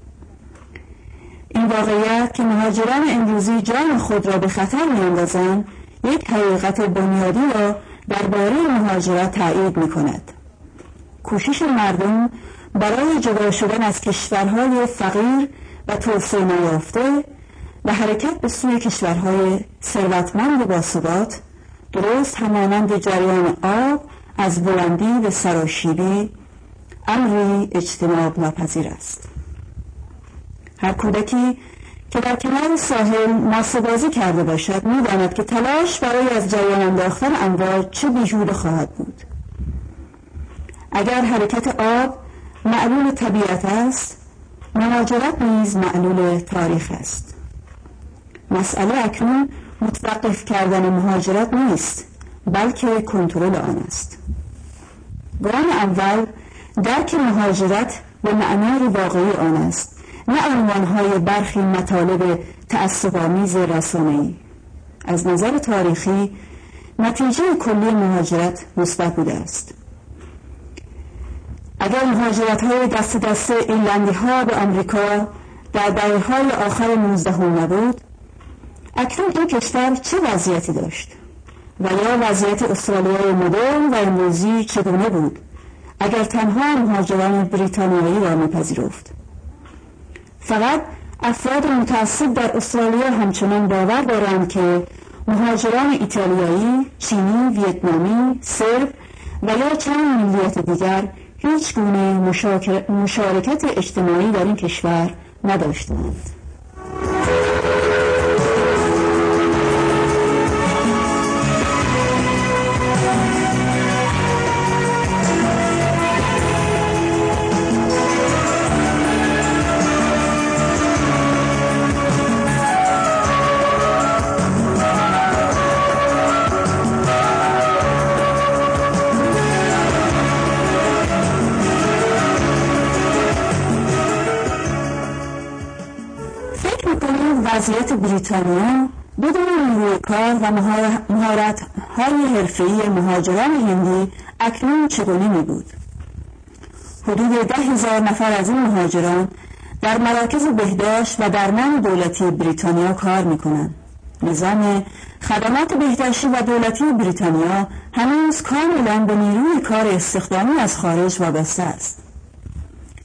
این واقعیت که مهاجران امروزی جان خود را به خطر می‌اندازند یک حقیقت بنیادی را درباره مهاجرت تایید می‌کند. کوشش مردم برای جدا شدن از کشورهای فقیر و توسعه نیافته و حرکت به سوی کشورهای ثروتمند و باثبات، درست همانند جریان آب از بلندی به سراشیبی، امری اجتناب ناپذیر است. هر کودکی که در کنار ساحل ماسه‌بازی کرده باشد می‌داند که تلاش برای از جریان انداختن امواج چه بیهوده خواهد بود. اگر حرکت آب معلول طبیعت است، مهاجرت نیز معلول تاریخ است. مسئله اکنون متوقف کردن مهاجرت نیست، بلکه کنترل آن است. گام اول درک مهاجرت به معنای واقعی آن است، نه عنوان‌های برخی مطالب تعصب‌آمیز رسانه‌ای. از نظر تاریخی نتیجه کلی مهاجرت مثبت بوده است. اگر مهاجرت‌های دست دست ایرلندی‌ها به آمریکا در دهه‌های آخر نوزدهم نبود، اکنون این کشور چه وضعیتی داشت؟ و یا وضعیت استرالیای مدرن و امروزی چگونه بود اگر تنها مهاجران بریتانیایی را می‌پذیرفت؟ فقط افراد متعصب در استرالیا همچنان باور دارند که مهاجران ایتالیایی، چینی، ویتنامی، سرب و یا چند ملیت دیگر هیچ گونه مشارکت اجتماعی در این کشور نداشتند. وضعیت بریتانیا بدون نیروی کار و مهارت‌های حرفه‌ای مهاجران هندی اکنون چگونه می بود؟ حدود ده هزار نفر از این مهاجران در مراکز بهداشت و درمان دولتی بریتانیا کار می کنند. نظام خدمات بهداشتی و دولتی بریتانیا هنوز کاملا به نیروی کار استخدامی از خارج وابسته است.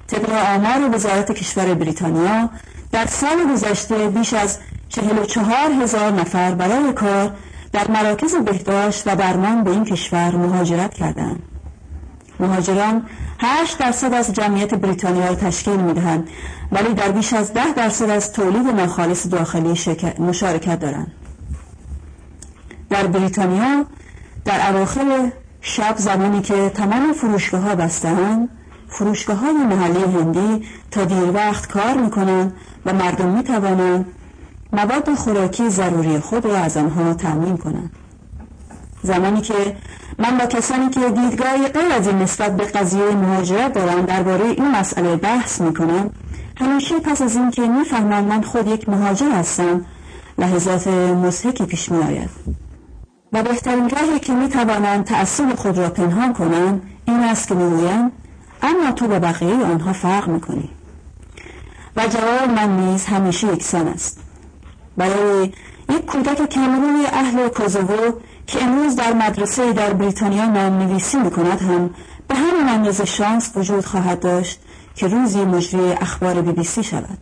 طبق آمار وزارت کشور بریتانیا در سال گذشته بیش از چهل و چهار هزار نفر برای کار در مراکز بهداشت و درمان به این کشور مهاجرت کردند. مهاجران هشت درصد از جمعیت بریتانیا را تشکیل می‌دهند، ولی در بیش از ده درصد از تولید ناخالص داخلی مشارکت دارند. در بریتانیا در اواخر شب زمانی که تمام فروشگاه‌ها بسته‌اند، فروشگاه‌های محلی هندی تا دیر وقت کار می‌کنند و مردم می‌توانند مواد خوراکی ضروری خود را از آنها تأمین کنند. زمانی که من با کسانی که دیدگاهی غیر از این نسبت به قضیه مهاجرت دارند درباره این مسئله بحث می‌کنم، همیشه پس از این که می‌فهمند من خود یک مهاجر هستم، لحظات مضحکی پیش می‌آید. و بهترین راهی که می‌توانند تعصب خود را پنهان کنند این است که می‌گویند اما تو با بقیه آنها فرق می‌کنی. و جواب من نیز همیشه یکسان است. برای یک کودک کامروی اهل کوزوو که امروز در مدرسه در بریتانیا نام‌نویسی می‌کند هم به همین اندازه شانس وجود خواهد داشت که روزی مجری اخبار بی بی سی شود.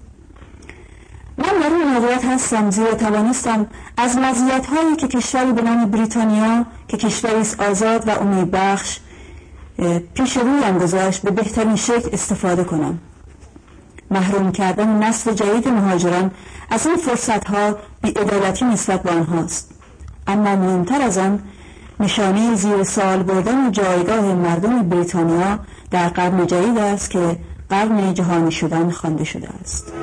من در این موقعیت هستم زیرا توانستم از مزیت‌هایی که کشوری به نام بریتانیا که کشوری است آزاد و امیدبخش پیش رویم گذاشت به بهترین شکل استفاده کنم. محروم کردن نسل جدید مهاجران از این فرصت‌ها بی‌عدالتی نسبت به آنهاست، اما مهمتر از آن نشانه زیر سوال بردن جایگاه مردم بریتانیا در قرن جدید است که قرن جهانی شدن خوانده شده است.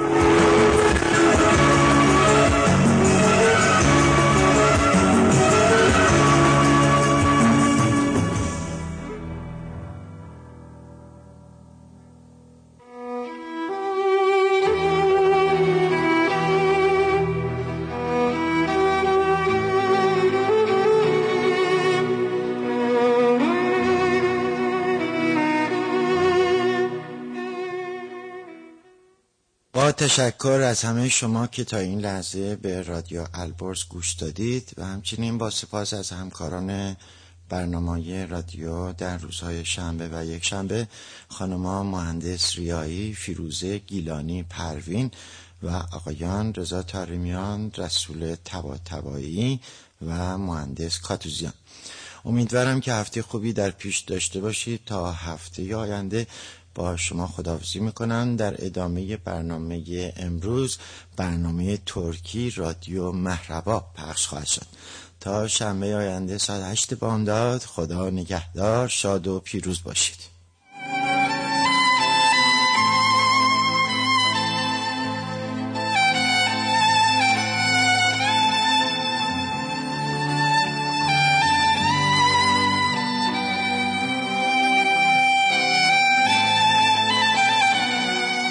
با تشکر از همه شما که تا این لحظه به رادیو البرز گوش دادید و همچنین با سپاس از همکاران برنامه رادیو در روزهای شنبه و یک شنبه، خانما مهندس ریایی، فیروزه گیلانی پروین و آقایان رضا طارمیان، رسول طباطبایی و مهندس کاتوزیان. امیدوارم که هفته خوبی در پیش داشته باشید. تا هفته آینده با شما خداحافظی میکنم. در ادامه برنامه امروز برنامه ترکی رادیو مهربا پخش خواهد شد. تا شنبه آینده ساعت هشت بامداد، خدا نگهدار، شاد و پیروز باشید.